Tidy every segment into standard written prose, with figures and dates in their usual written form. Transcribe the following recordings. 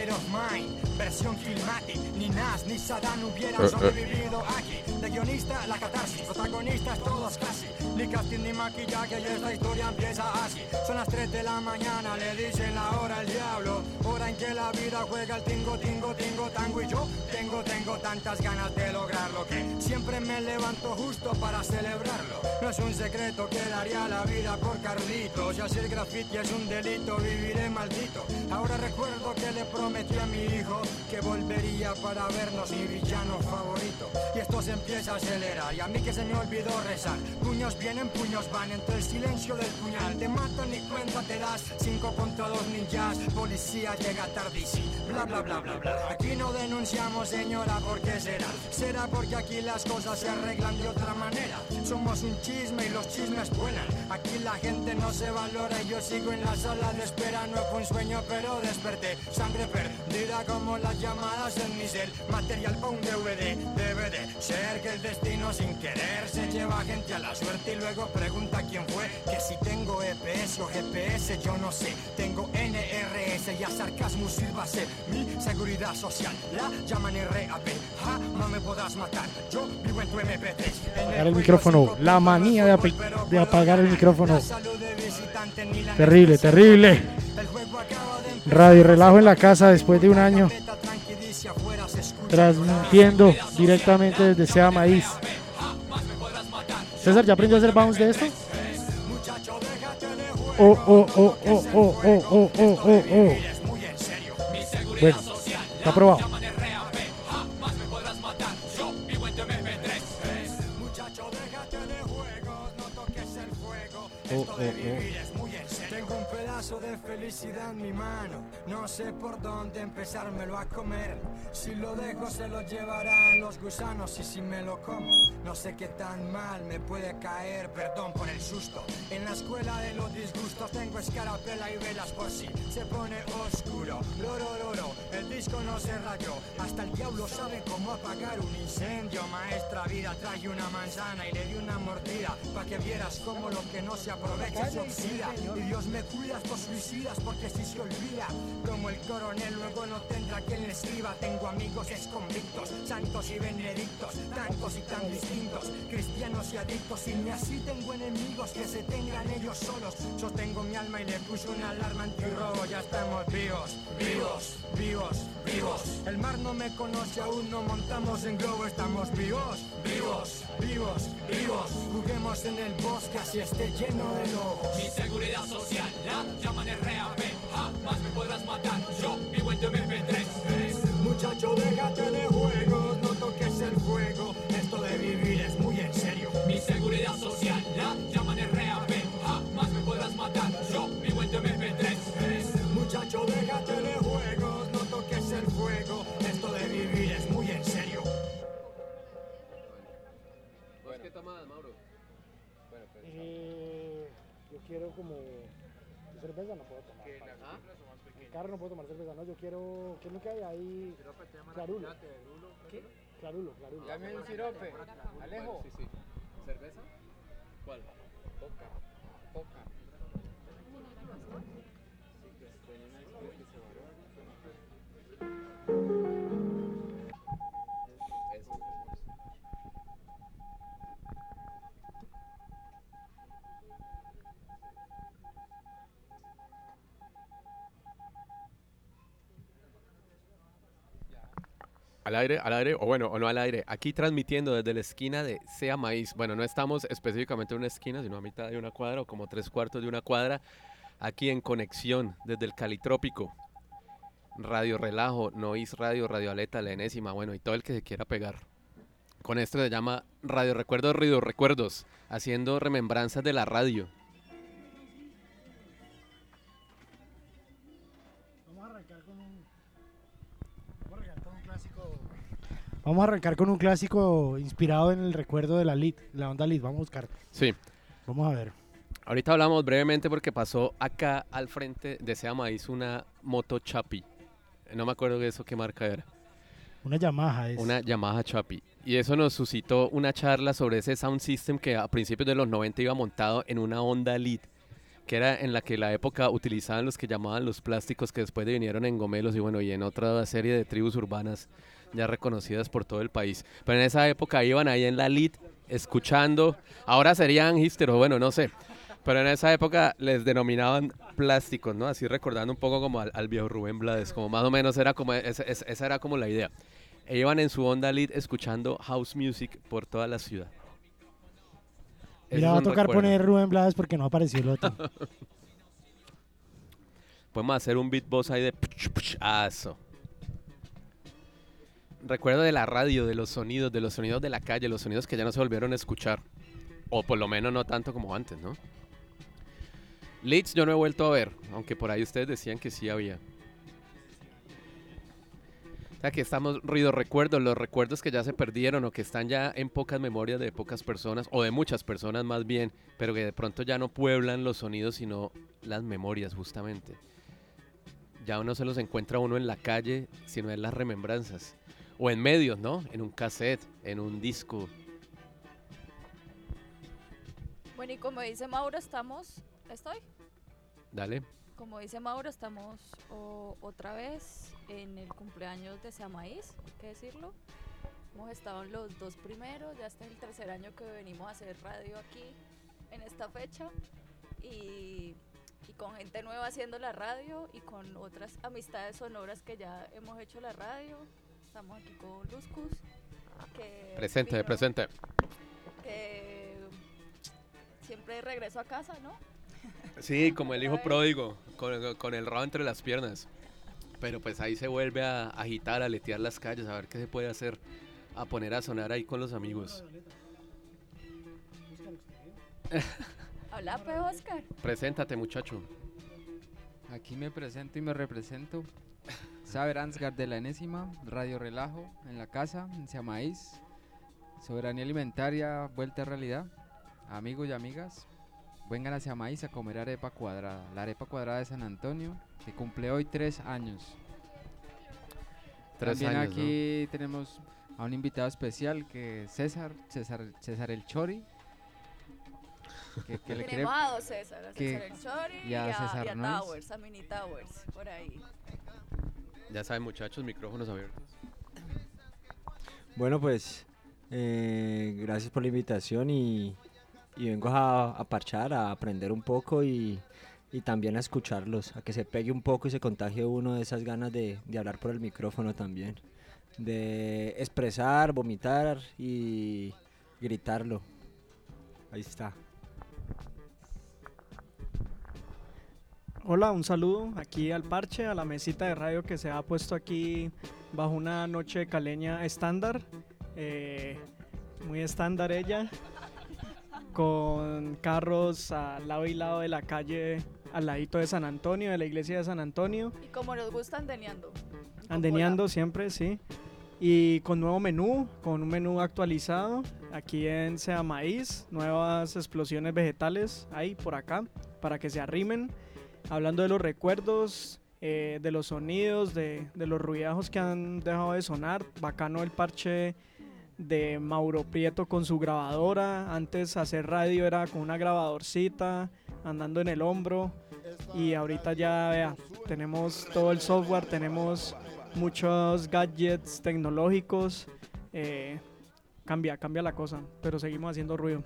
State of Mind, versión Killmatic. Ni Nas ni Saddam hubieran sobrevivido aquí. De guionista, la catarsis, protagonistas todos casi. Ni casting ni maquillaje y esta historia empieza así. Son las 3 de la mañana, le dicen la hora al diablo. Hora en que la vida juega el tingo, tingo, tingo, tango. Y yo tengo tantas ganas de lograrlo que siempre me levanto justo para celebrarlo. No es un secreto que daría la vida por Carlitos. Y hacer graffiti es un delito, viviré maldito. Ahora recuerdo que le prometí a mi hijo que volvería para vernos, mi villano favorito. Y esto se empieza a acelerar y a mí que se me olvidó rezar. Puños vienen, puños van, entre el silencio del puñal te matan y cuenta te das. 5 contra 2 ninjas, policía llega tardísimo. Bla bla bla bla bla. Aquí no denunciamos, señora, ¿por qué será? Será porque aquí las cosas se arreglan de otra manera. Somos un chisme y los chismes vuelan. Aquí la gente no se valora y yo sigo en la sala de espera. No fue un sueño pero desperté. Sangre perdida como las llamadas en mi cel. Material para un debe de ser que el destino sin querer se lleva gente a la suerte y luego pregunta quién fue. Que si tengo EPS o GPS yo no sé. Tengo NRS y a sarcasmo sirva ser mi seguridad social. La llaman RAP. No me podrás matar. Yo vivo en tu MP3. Apagar el micrófono. La manía de apagar el micrófono. Terrible, terrible. Radio Relajo en la casa después de un año. Transmitiendo directamente desde Sea Maíz. César, ¿ya aprendió a hacer bounce de esto? Bueno, está aprobado. Tengo un pedazo de felicidad en mi mano. No sé por dónde empezármelo a comer. Si lo dejo se lo llevarán los gusanos. Y si me lo como, no sé qué tan mal me puede caer. Perdón por el susto. En la escuela de los disgustos tengo escarapela y velas por si se pone oscuro. Loro, el disco no se rayó. Hasta el diablo sabe cómo apagar un incendio. Maestra vida trae una manzana y le di una mordida pa' que vieras cómo lo que no se aprovecha se oxida. Y Dios me cuida estos suicidas porque si se olvida, como el coronel luego no tendrá quien le escriba. Tengo amigos exconvictos, santos y benedictos, tantos y tan distintos, cristianos y adictos. Y ni así tengo enemigos que se tengan ellos solos. Sostengo mi alma y le puse una alarma antirrobo. Ya estamos vivos, vivos, vivos, vivos. El mar no me conoce aún, no montamos en globo. Estamos vivos, vivos, vivos, vivos. Juguemos en el bosque así esté lleno de lobos. Mi seguridad social la llaman RAP. Jamás me podrás matar, yo vivo en tu MP3. Muchacho, déjate de juegos, no toques el fuego. Esto de vivir es muy en serio. Mi seguridad social la llaman RAP. Jamás me podrás matar, yo vivo en tu MP3. Muchacho, déjate de juegos, no toques el fuego. Esto de vivir es muy en serio. ¿Qué tomas, Mauro? Bueno, pues. Yo quiero como cerveza, no puedo tomar. En el carro no puedo tomar cerveza, no, yo quiero, ¿qué es lo que hay ahí? Clarulo. ¿Qué? Clarulo. Dame un sirope. Alejo. Sí. ¿Cerveza? ¿Cuál? Poca. Al aire, o bueno, o no al aire. Aquí transmitiendo desde la esquina de Sea Maíz. Bueno, no estamos específicamente en una esquina, sino a mitad de una cuadra o como 3/4 de una cuadra. Aquí en conexión desde el Calitrópico. Radio Relajo, Noise Radio, Radio Aleta, la enésima, bueno, y todo el que se quiera pegar. Con esto se llama Radio Recuerdos, Ruido Recuerdos, haciendo remembranzas de la radio. Vamos a arrancar con un clásico inspirado en el recuerdo de la onda Lid. Vamos a buscar. Sí. Vamos a ver. Ahorita hablamos brevemente porque pasó acá al frente de Sea Maíz una moto Chapi. No me acuerdo de eso qué marca era. Una Yamaha es. Una Yamaha Chapi. Y eso nos suscitó una charla sobre ese sound system que a principios de los 90 iba montado en una Honda Lead. que era en la que la época utilizaban los que llamaban los plásticos que después vinieron en gomelos y bueno, y en otra serie de tribus urbanas ya reconocidas por todo el país. Pero en esa época iban ahí en la lit escuchando, ahora serían hipsteros, bueno, no sé, pero en esa época les denominaban plásticos, ¿no? Así recordando un poco como al viejo Rubén Blades, como más o menos era como, esa era como la idea. E iban en su onda lit escuchando house music por toda la ciudad. Ese Mira, es va a un tocar recuerdo. poner Rubén Blades porque no apareció el otro. Podemos hacer un beatbox ahí de... Eso. Recuerdo de la radio, de los sonidos de la calle, los sonidos que ya no se volvieron a escuchar. O por lo menos no tanto como antes, ¿no? Leeds yo no he vuelto a ver, aunque por ahí ustedes decían que sí había. O sea, que estamos ruido recuerdos, los recuerdos que ya se perdieron o que están ya en pocas memorias de pocas personas, o de muchas personas más bien, pero que de pronto ya no pueblan los sonidos, sino las memorias justamente. Ya no se los encuentra uno en la calle, sino en las remembranzas. O en medios, ¿no? En un cassette, en un disco. Bueno, y como dice Mauro, ¿estoy? Dale. Como dice Mauro, estamos otra vez en el cumpleaños de Seamaíz, hay que decirlo. Hemos estado en los 2 primeros, ya este es el 3er año que venimos a hacer radio aquí en esta fecha. Y con gente nueva haciendo la radio y con otras amistades sonoras que ya hemos hecho la radio. Estamos aquí con Luzcus, que Presente, vino, presente. que siempre regreso a casa, ¿no? Sí, como el hijo pródigo, con el rabo entre las piernas. Pero pues ahí se vuelve a agitar, a letear las calles, a ver qué se puede hacer, a poner a sonar ahí con los amigos. Hola, pues, Oscar. Preséntate, muchacho. Aquí me presento y me represento. Saber Ansgar de la Enésima, Radio Relajo, en la casa, en Seamaíz. Soberanía alimentaria, vuelta a realidad. Amigos y amigas, vengan a Seamaíz a comer arepa cuadrada. La arepa cuadrada de San Antonio, que cumple hoy 3 años. 3 También años, aquí tenemos a un invitado especial que es César el Chori. Que le quiere... Tenemos a dos César, a que- César el Chori y a César y a Nois. Towers, a Mini Towers, por ahí. Ya saben, muchachos, micrófonos abiertos. Bueno, pues gracias por la invitación y vengo a parchar, a aprender un poco y también a escucharlos, a que se pegue un poco y se contagie uno de esas ganas de hablar por el micrófono también, de expresar, vomitar y gritarlo. Ahí está. Hola, un saludo aquí al parche, a la mesita de radio que se ha puesto aquí bajo una noche caleña estándar, muy estándar ella, con carros al lado y lado de la calle, al ladito de San Antonio, de la iglesia de San Antonio, Y como nos gusta andeneando. andeneando siempre, sí, y con nuevo menú, con un menú actualizado, aquí en Seamaíz, nuevas explosiones vegetales ahí por acá, para que se arrimen. Hablando de los recuerdos, de los sonidos, de los ruidajos que han dejado de sonar. Bacano el parche de Mauro Prieto con su grabadora. Antes hacer radio era con una grabadorcita, andando en el hombro. Y ahorita ya, vea, tenemos todo el software, tenemos muchos gadgets tecnológicos. Cambia la cosa, pero seguimos haciendo ruido.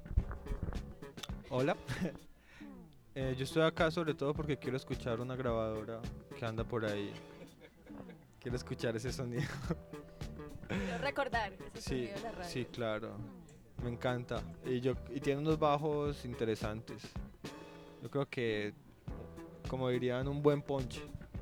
Hola. Yo estoy acá sobre todo porque quiero escuchar una grabadora que anda por ahí. Quiero escuchar ese sonido. Quiero recordar ese Sí, sonido de la radio. sí, claro. Me encanta. Y tiene unos bajos interesantes. Yo creo que, como dirían, un buen ponche.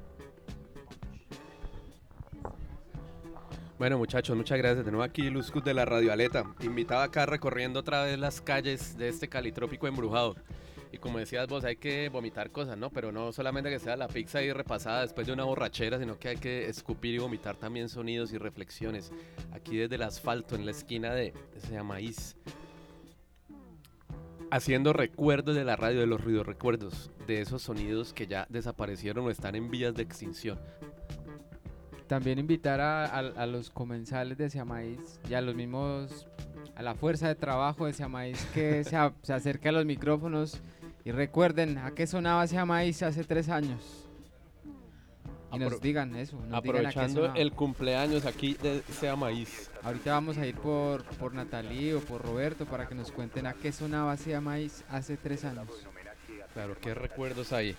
Bueno, muchachos, muchas gracias. De nuevo aquí Luzcus de la Radio Aleta. Invitado acá recorriendo otra vez las calles de este Calitrópico embrujado. Y como decías vos, hay que vomitar cosas, ¿no? Pero no solamente que sea la pizza ahí repasada después de una borrachera, sino que hay que escupir y vomitar también sonidos y reflexiones. Aquí desde el asfalto, en la esquina de Seamaíz. Haciendo recuerdos de la radio, de los ruidos recuerdos, de esos sonidos que ya desaparecieron o están en vías de extinción. También invitar a los comensales de Seamaíz y a los mismos, a la fuerza de trabajo de Seamaíz que se acerque a los micrófonos Y recuerden, ¿a qué sonaba Se Maíz hace 3 años? Y nos Apro- digan eso. Nos digan a qué Aprovechando sonaba. el cumpleaños aquí de Sea Maíz. Ahorita vamos a ir por Natalie o por Roberto para que nos cuenten a qué sonaba Se Maíz hace 3 años. Claro, ¿qué recuerdos hay?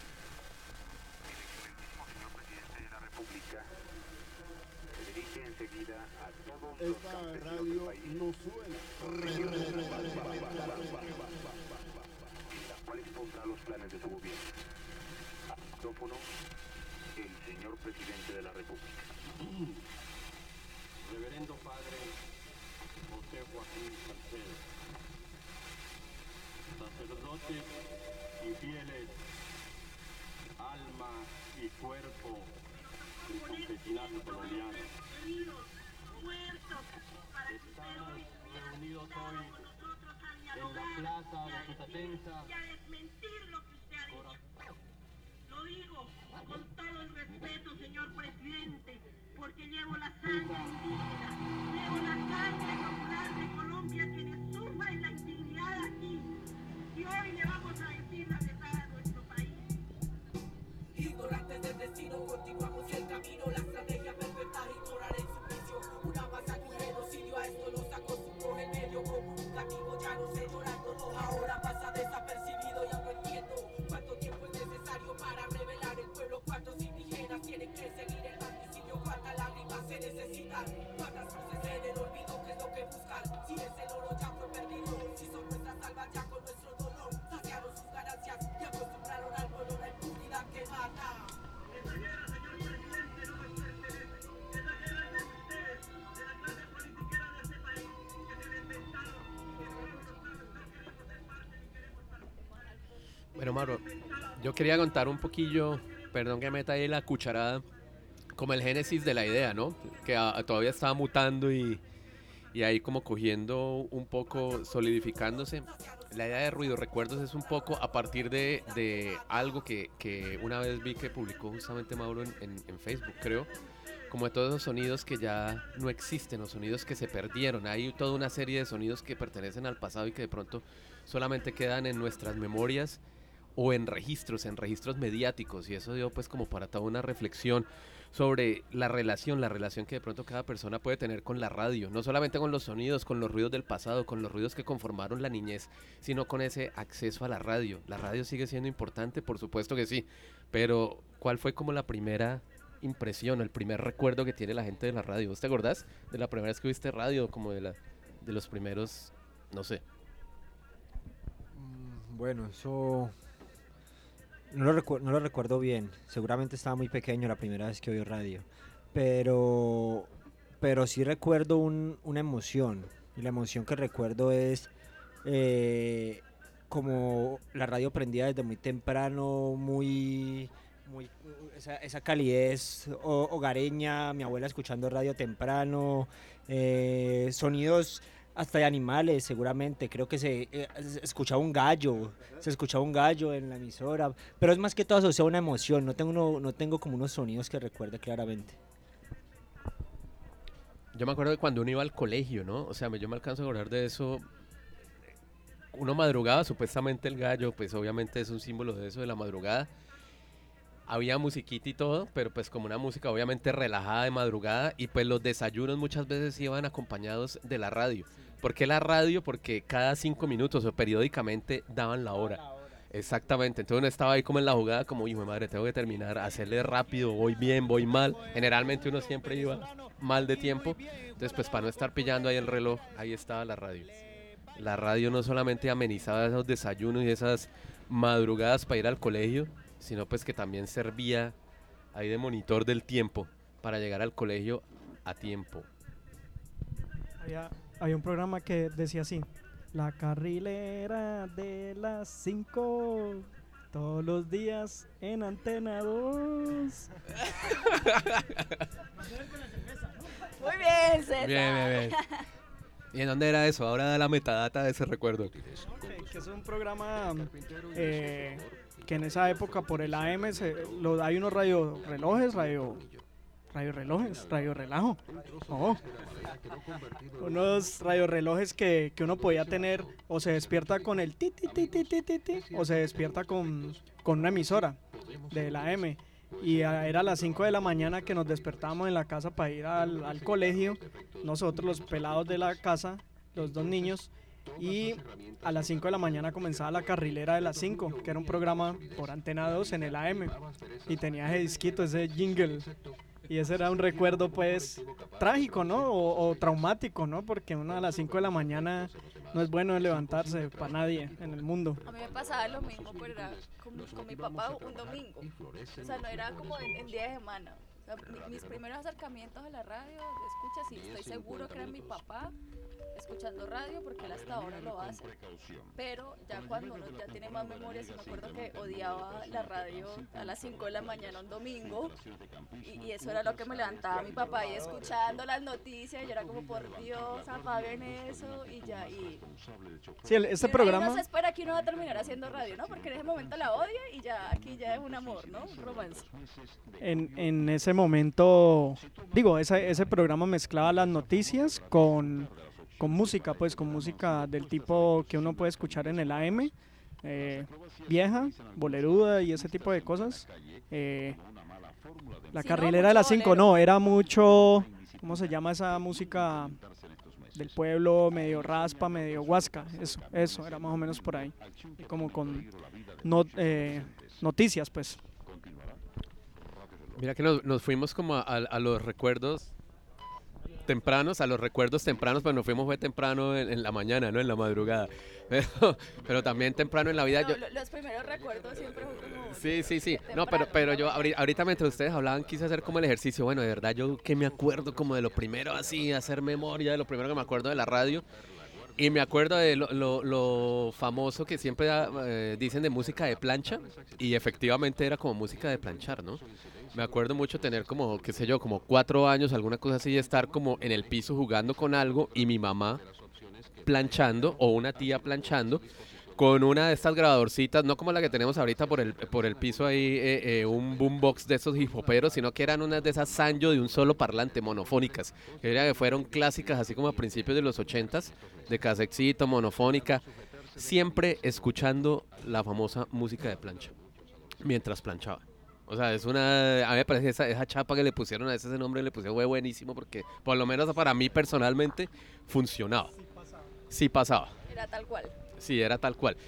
Esta radio no suena. ¿Cuál expondrá los planes de su gobierno? Micrófono, el señor presidente de la República. Reverendo Padre José Joaquín Salcedo, sacerdotes y fieles, alma y cuerpo del campesinato colombiano. Estamos reunidos hoy en la plaza de Cutatensa. Lo digo con todo el respeto, señor presidente, porque llevo la sangre indígena, llevo la sangre popular de Colombia, quienes sufren la indignidad aquí. Y hoy le vamos a decir la verdad a nuestro país. Ignorantes del destino, continuamos el camino. La estrategia perfecta es ignorar el suplicio. Una masacre, un genocidio, a esto nos acostumbró el medio comunicativo. Ya no sé llorando, ahora pasa desapercibido. Ya no entiendo cuánto tiempo es necesario para revelar el pueblo. Cuántos indígenas tienen que seguir el magnicidio. Cuántas lágrimas se necesitan, cuántas cruces en el olvido, que es lo que buscan. Si es el oro ya fue perdido, si son nuestras almas ya con nuestro dolor saciaron sus ganancias y acostumbraron al pueblo la impunidad que mata. Esta guerra, señor presidente, no nos pertenece. Esta guerra es de ustedes, de la clase politiquera de este país, que se la inventaron y que nosotros no queremos ser parte ni queremos participar. Bueno, Mauro, yo quería contar un poquillo, perdón que meta ahí la cucharada, como el génesis de la idea, ¿no? Que todavía estaba mutando y ahí como cogiendo un poco, solidificándose. La idea de Ruido Recuerdos es un poco a partir de algo que una vez vi que publicó justamente Mauro en Facebook, creo, como de todos esos sonidos que ya no existen, los sonidos que se perdieron. Hay toda una serie de sonidos que pertenecen al pasado y que de pronto solamente quedan en nuestras memorias o en registros mediáticos, y eso dio pues como para toda una reflexión sobre la relación que de pronto cada persona puede tener con la radio, no solamente con los sonidos, con los ruidos del pasado, con los ruidos que conformaron la niñez, sino con ese acceso a la radio. La radio sigue siendo importante, por supuesto que sí, pero ¿cuál fue como la primera impresión, el primer recuerdo que tiene la gente de la radio? ¿Vos te acordás de la primera vez que viste radio, como de los primeros, no sé? Bueno, eso no lo recuerdo bien. Seguramente estaba muy pequeño la primera vez que oí radio. Pero sí recuerdo una emoción. Y la emoción que recuerdo es como la radio prendía desde muy temprano, esa calidez hogareña, mi abuela escuchando radio temprano, sonidos hasta de animales, seguramente. Creo que se escuchaba un gallo en la emisora, pero es más que todo asociado a una emoción. No tengo como unos sonidos que recuerde claramente. Yo me acuerdo de cuando uno iba al colegio, ¿no? O sea, yo me alcanzo a acordar de eso. Uno madrugaba, supuestamente el gallo, pues obviamente es un símbolo de eso, de la madrugada. Había musiquita y todo, pero pues como una música obviamente relajada de madrugada, y pues los desayunos muchas veces iban acompañados de la radio. ¿Por qué la radio? Porque cada 5 minutos o periódicamente daban la hora. Exactamente, entonces uno estaba ahí como en la jugada, como, hijo de madre, tengo que terminar, hacerle rápido, voy bien, voy mal. Generalmente uno siempre iba mal de tiempo, entonces pues para no estar pillando ahí el reloj, ahí estaba la radio. La radio no solamente amenizaba esos desayunos y esas madrugadas para ir al colegio, sino pues que también servía ahí de monitor del tiempo para llegar al colegio a tiempo. Había un programa que decía así: la carrilera de las 5, todos los días en Antena 2. Muy bien, César. Bien. ¿Y en dónde era eso? Ahora da la metadata de ese recuerdo. Que es un programa que en esa época por el AM hay unos radio relojes, radio relojes, radio relajo. Oh. Unos radiorelojes que uno podía tener, o se despierta con el ti, ti, ti, ti, ti, ti, ti, o se despierta con una emisora de la M. Y era a las 5 de la mañana que nos despertábamos en la casa para ir al colegio, nosotros los pelados de la casa, los 2 niños, y a las 5 de la mañana comenzaba la carrilera de las 5, que era un programa por Antena 2 en el AM, y tenía ese disquito, ese jingle, y ese era un recuerdo pues trágico, ¿no? O traumático, ¿no? Porque uno a las 5 de la mañana no es bueno levantarse para nadie en el mundo. A mí me pasaba lo mismo, pero era con mi papá un domingo. O sea, no era como en día de semana. O sea, mis primeros acercamientos a la radio, de escucha, sí, estoy seguro que era mi papá escuchando radio, porque él hasta ahora lo hace. Pero ya cuando uno ya tiene más memoria, sí me acuerdo que odiaba la radio a las 5 de la mañana un domingo. Y eso era lo que me levantaba mi papá ahí escuchando las noticias. Y yo era como, por Dios, apaguen eso. Y ya, Sí, este programa... Uno se espera que uno va a terminar haciendo radio, ¿no? Porque en ese momento la odia y ya aquí ya es un amor, ¿no? Un romance. En ese momento, digo, ese programa mezclaba las noticias con música, pues con música del tipo que uno puede escuchar en el AM, vieja, boleruda y ese tipo de cosas. La carrilera de las 5, no, era mucho, ¿cómo se llama esa música del pueblo? Medio raspa, medio huasca, eso, era más o menos por ahí. Y como con noticias, pues. Mira que nos fuimos como a los recuerdos tempranos, pues nos fuimos fue temprano en la mañana, ¿no? En la madrugada. Pero también temprano en la vida. No, los primeros recuerdos siempre son como... Sí. No, pero yo ahorita mientras ustedes hablaban quise hacer como el ejercicio. Bueno, de verdad yo que me acuerdo como de lo primero así, hacer memoria de lo primero que me acuerdo de la radio. Y me acuerdo de lo famoso que siempre dicen de música de plancha. Y efectivamente era como música de planchar, ¿no? Me acuerdo mucho tener como, qué sé yo, como 4 años, alguna cosa así, y estar como en el piso jugando con algo y mi mamá planchando o una tía planchando con una de estas grabadorcitas, no como la que tenemos ahorita por el piso ahí, un boombox de esos hipoperos, sino que eran unas de esas Sanyo de un solo parlante, monofónicas, que fueron clásicas así como a principios de los 80s, de casexito, monofónica, siempre escuchando la famosa música de plancha, mientras planchaba. O sea, a mí me parece esa chapa que le pusieron a ese nombre, le pusieron buenísimo, porque por lo menos para mí personalmente funcionaba. Sí pasaba. Era tal cual. Sí, era tal cual.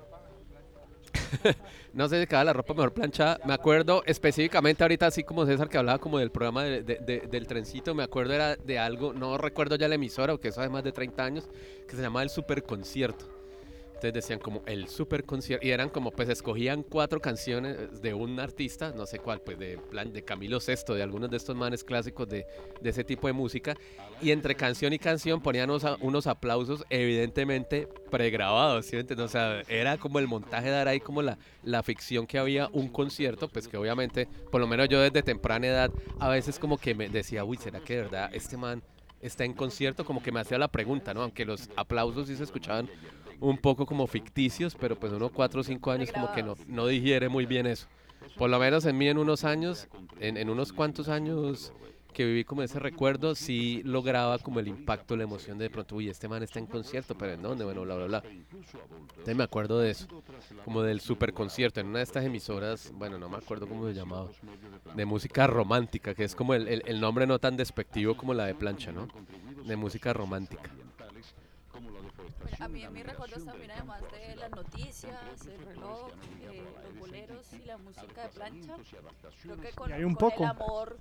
No sé si quedaba la ropa mejor planchada. Me acuerdo específicamente ahorita, así como César, que hablaba como del programa del trencito, me acuerdo era de algo, no recuerdo ya la emisora, porque eso hace más de 30 años, que se llamaba El Super Concierto. Entonces decían como el super concierto, y eran como, pues escogían 4 canciones de un artista, no sé cuál, pues de Camilo Sesto, de algunos de estos manes clásicos de ese tipo de música, y entre canción y canción ponían unos aplausos evidentemente pregrabados, ¿sí me entiendes? O sea, era como el montaje, dar ahí como la ficción que había un concierto, pues que obviamente, por lo menos yo desde temprana edad, a veces como que me decía, uy, ¿será que de verdad este man está en concierto? Como que me hacía la pregunta, ¿no? Aunque los aplausos sí se escuchaban un poco como ficticios, pero pues unos 4 o 5 años como que no digiere muy bien eso. Por lo menos en mí en unos años, en unos cuantos años que viví como ese recuerdo, sí lograba como el impacto, la emoción de pronto, uy, este man está en concierto, pero ¿en dónde? Bueno, bla, bla, bla. Entonces me acuerdo de eso, como del super concierto, en una de estas emisoras, bueno, no me acuerdo cómo se llamaba, de música romántica, que es como el nombre no tan despectivo como la de plancha, ¿no? De música romántica. A mí en mis recuerdos también, además de las noticias, el reloj, los boleros y la música de plancha, creo que con el amor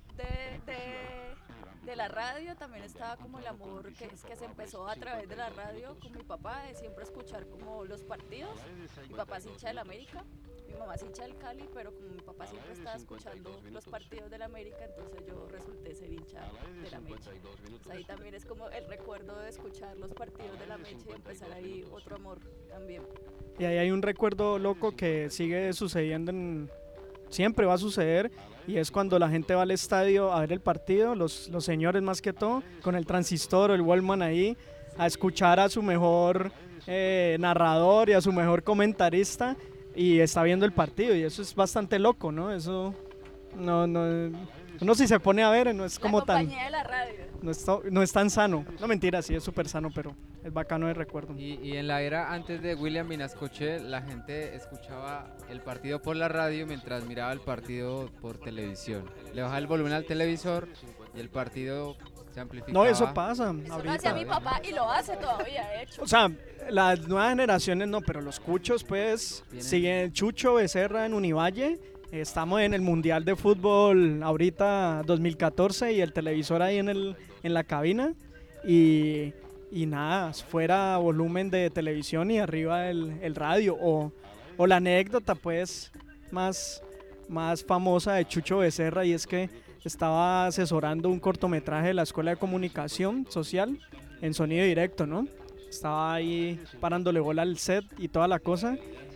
de la radio también estaba como el amor que se empezó a través de la radio con mi papá, de siempre escuchar como los partidos. Mi papá es hincha del América, mi mamá es hincha del Cali, pero como mi papá siempre estaba escuchando los partidos del América, entonces yo resulté ser hincha de la Meche. Entonces ahí también es como el recuerdo de escuchar los partidos de la Meche y empezar ahí otro amor también. Y ahí hay un recuerdo loco que sigue sucediendo, siempre va a suceder, y es cuando la gente va al estadio a ver el partido, los señores más que todo, con el transistor o el Walkman ahí, a escuchar a su mejor narrador y a su mejor comentarista, y está viendo el partido, y eso es bastante loco, ¿no? Eso no Uno si se pone a ver, no es La como tan... compañía de la radio. No es tan sano. No, mentira, sí es súper sano, pero es bacano de recuerdo. Y en la era antes de William Vinascoche, la gente escuchaba el partido por la radio mientras miraba el partido por televisión. Le bajaba el volumen al televisor y el partido se amplificaba. No, eso pasa Eso lo ahorita. hacía mi papá y lo hace todavía, de hecho. O sea, las nuevas generaciones no, pero los cuchos, pues, siguen Chucho Becerra en Univalle. Estamos en el Mundial de Fútbol ahorita 2014 y el televisor ahí en la cabina. Y nada, fuera volumen de televisión y arriba el radio. O la anécdota, pues, más famosa de Chucho Becerra, y es que estaba asesorando un cortometraje de la Escuela de Comunicación Social en sonido directo, ¿no? Estaba ahí parándole bola al set y toda la cosa.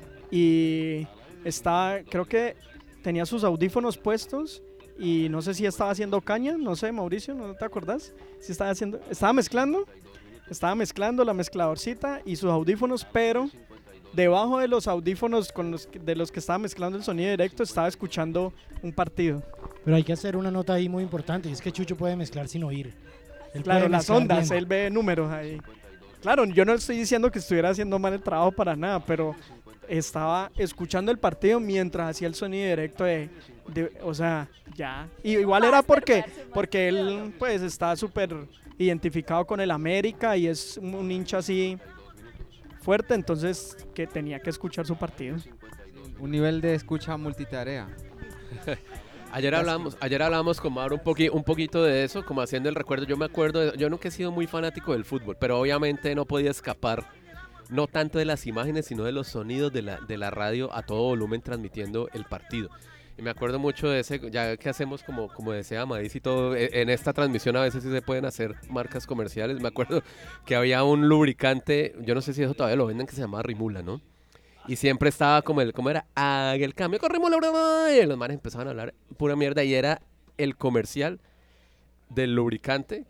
Y creo que tenía sus audífonos puestos y no sé si estaba haciendo caña, no sé, Mauricio, ¿no te acordás? Si estaba mezclando la mezcladorcita y sus audífonos, pero debajo de los audífonos de los que estaba mezclando el sonido directo estaba escuchando un partido. Pero hay que hacer una nota ahí muy importante, y es que Chucho puede mezclar sin oír. Él Claro, puede las mezclar ondas, bien. él ve números ahí. Claro, yo no estoy diciendo que estuviera haciendo mal el trabajo para nada, pero estaba escuchando el partido mientras hacía el sonido directo o sea, ya. Y igual era porque él pues está súper identificado con el América y es un hincha así fuerte, entonces que tenía que escuchar su partido. Un nivel de escucha multitarea. Ayer hablábamos con Mauro un poquito de eso, como haciendo el recuerdo. Yo me acuerdo, yo nunca he sido muy fanático del fútbol, pero obviamente no podía escapar, no tanto de las imágenes, sino de los sonidos de la radio a todo volumen transmitiendo el partido. Y me acuerdo mucho de ese, ya que hacemos como decía Maíz y todo, en esta transmisión a veces sí se pueden hacer marcas comerciales. Me acuerdo que había un lubricante, yo no sé si eso todavía lo venden, que se llamaba Rimula, ¿no? Y siempre estaba ¿cómo era? El cambio con Rimula, y los manes empezaban a hablar pura mierda y era el comercial del lubricante.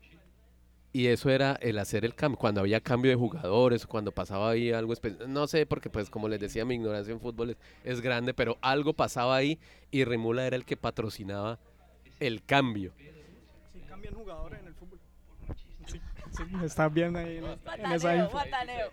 Y eso era el hacer el cambio, cuando había cambio de jugadores, cuando pasaba ahí algo especial. No sé, porque pues como les decía, mi ignorancia en fútbol es grande, pero algo pasaba ahí y Rimula era el que patrocinaba el cambio. Sí, cambian jugadores en el fútbol. Sí, está bien ahí en esa Guataneo, info. guataneo.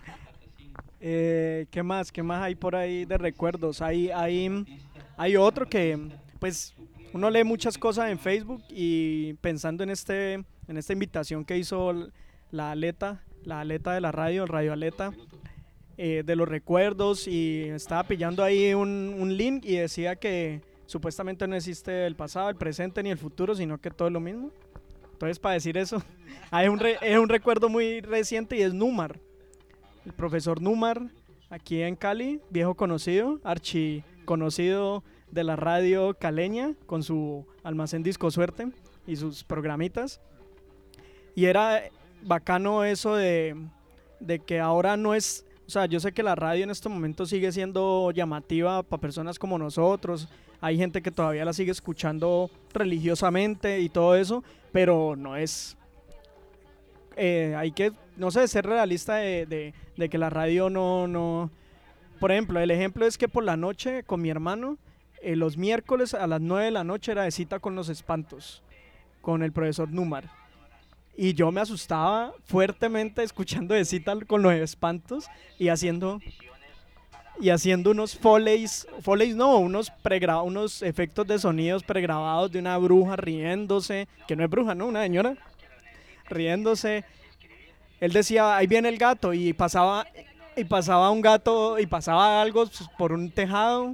¿Qué más hay por ahí de recuerdos? Hay otro que, pues, uno lee muchas cosas en Facebook y pensando en esta invitación que hizo la aleta de la radio, el Radio Aleta, de los recuerdos, y estaba pillando ahí un link y decía que supuestamente no existe el pasado, el presente ni el futuro, sino que todo es lo mismo. Entonces, para decir eso, es un recuerdo muy reciente y es Numar. El profesor Numar, aquí en Cali, viejo conocido, archi conocido de la radio caleña, con su almacén Disco Suerte y sus programitas. Y era bacano eso de que ahora no es... O sea, yo sé que la radio en este momento sigue siendo llamativa para personas como nosotros. Hay gente que todavía la sigue escuchando religiosamente y todo eso, pero no es... hay que, no sé, ser realista de que la radio no... Por ejemplo, el ejemplo es que por la noche con mi hermano, los miércoles a las 9 de la noche era de cita con los espantos, con el profesor Numar. Y yo me asustaba fuertemente escuchando de cita con los espantos y haciendo unos foleys no, unos efectos de sonidos pregrabados de una bruja riéndose, que no es bruja, ¿no? Una señora riéndose. Él decía, ahí viene el gato, y pasaba un gato y pasaba algo por un tejado.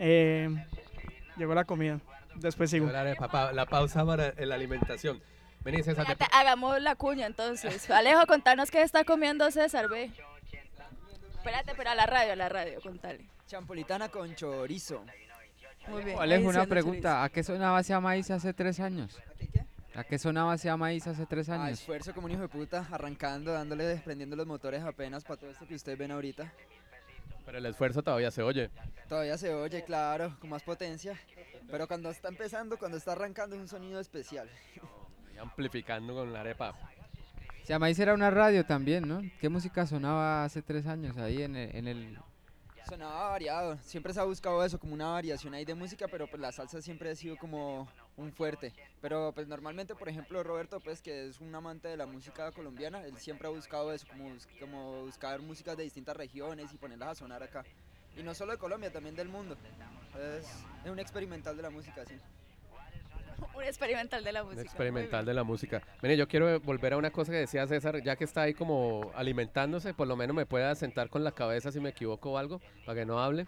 Llegó la comida. Después sigo. La pausa para la alimentación. Vení, César. Fíjate, hagamos la cuña entonces. Alejo, contanos qué está comiendo César, ve. Espérate, pero a la radio, contale. Champolitana con chorizo. Muy bien. Alejo, una Edición de pregunta. ¿A qué sonaba ese maíz hace 3 años? ¿A qué sonaba ese maíz hace 3 A años? esfuerzo como un hijo de puta, arrancando, dándole, desprendiendo los motores apenas para todo esto que ustedes ven ahorita. Pero el esfuerzo todavía se oye. Todavía se oye, claro, con más potencia. Pero cuando está empezando, cuando está arrancando, es un sonido especial. Y amplificando con la arepa. Ese maíz era una radio también, ¿no? ¿Qué música sonaba hace 3 años ahí en el Sonaba variado, siempre se ha buscado eso, como una variación ahí de música, pero pues la salsa siempre ha sido como un fuerte. Pero pues normalmente, por ejemplo, Roberto, pues que es un amante de la música colombiana, él siempre ha buscado eso, como buscar músicas de distintas regiones y ponerlas a sonar acá. Y no solo de Colombia, también del mundo. Es un experimental de la música, sí. Un experimental de la música. Un experimental de la música. Mire, yo quiero volver a una cosa que decía César, ya que está ahí como alimentándose, por lo menos me pueda sentar con la cabeza si me equivoco o algo, para que no hable.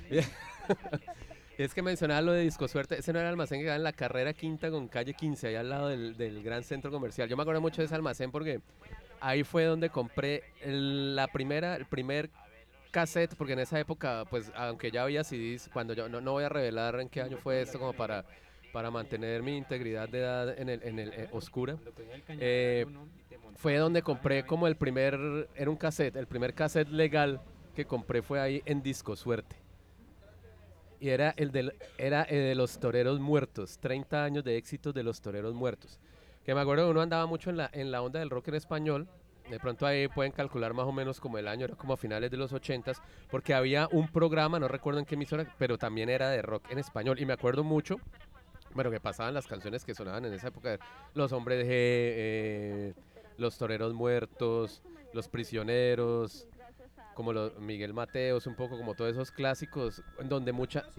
Es que mencionaba lo de Disco Suerte, ese no era el almacén que quedaba en la carrera quinta con calle 15, allá al lado del gran centro comercial. Yo me acuerdo mucho de ese almacén porque ahí fue donde compré el primer cassette, porque en esa época, pues aunque ya había CDs, cuando yo no voy a revelar en qué año fue esto como para mantener mi integridad de edad en el oscura, fue donde compré como era un cassette, el primer cassette legal que compré fue ahí en Disco Suerte. Y era el de Los Toreros Muertos, 30 años de éxitos de Los Toreros Muertos. Que me acuerdo que uno andaba mucho en la onda del rock en español. De pronto ahí pueden calcular más o menos como el año, era como a finales de los 80s, porque había un programa, no recuerdo en qué emisora, pero también era de rock en español. Y me acuerdo mucho, bueno, que pasaban las canciones que sonaban en esa época, Los Hombres G, Los Toreros Muertos, Los Prisioneros, como Miguel Mateos, un poco como todos esos clásicos, en donde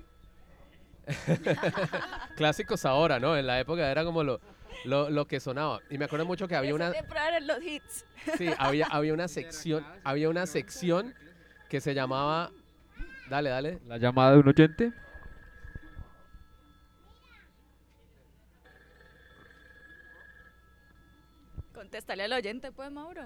clásicos ahora, ¿no? En la época era como lo que sonaba. Y me acuerdo mucho que había una... los hits. Sí, había una sección que se llamaba... Dale. La llamada de un oyente. Contéstale al oyente, pues, Mauro.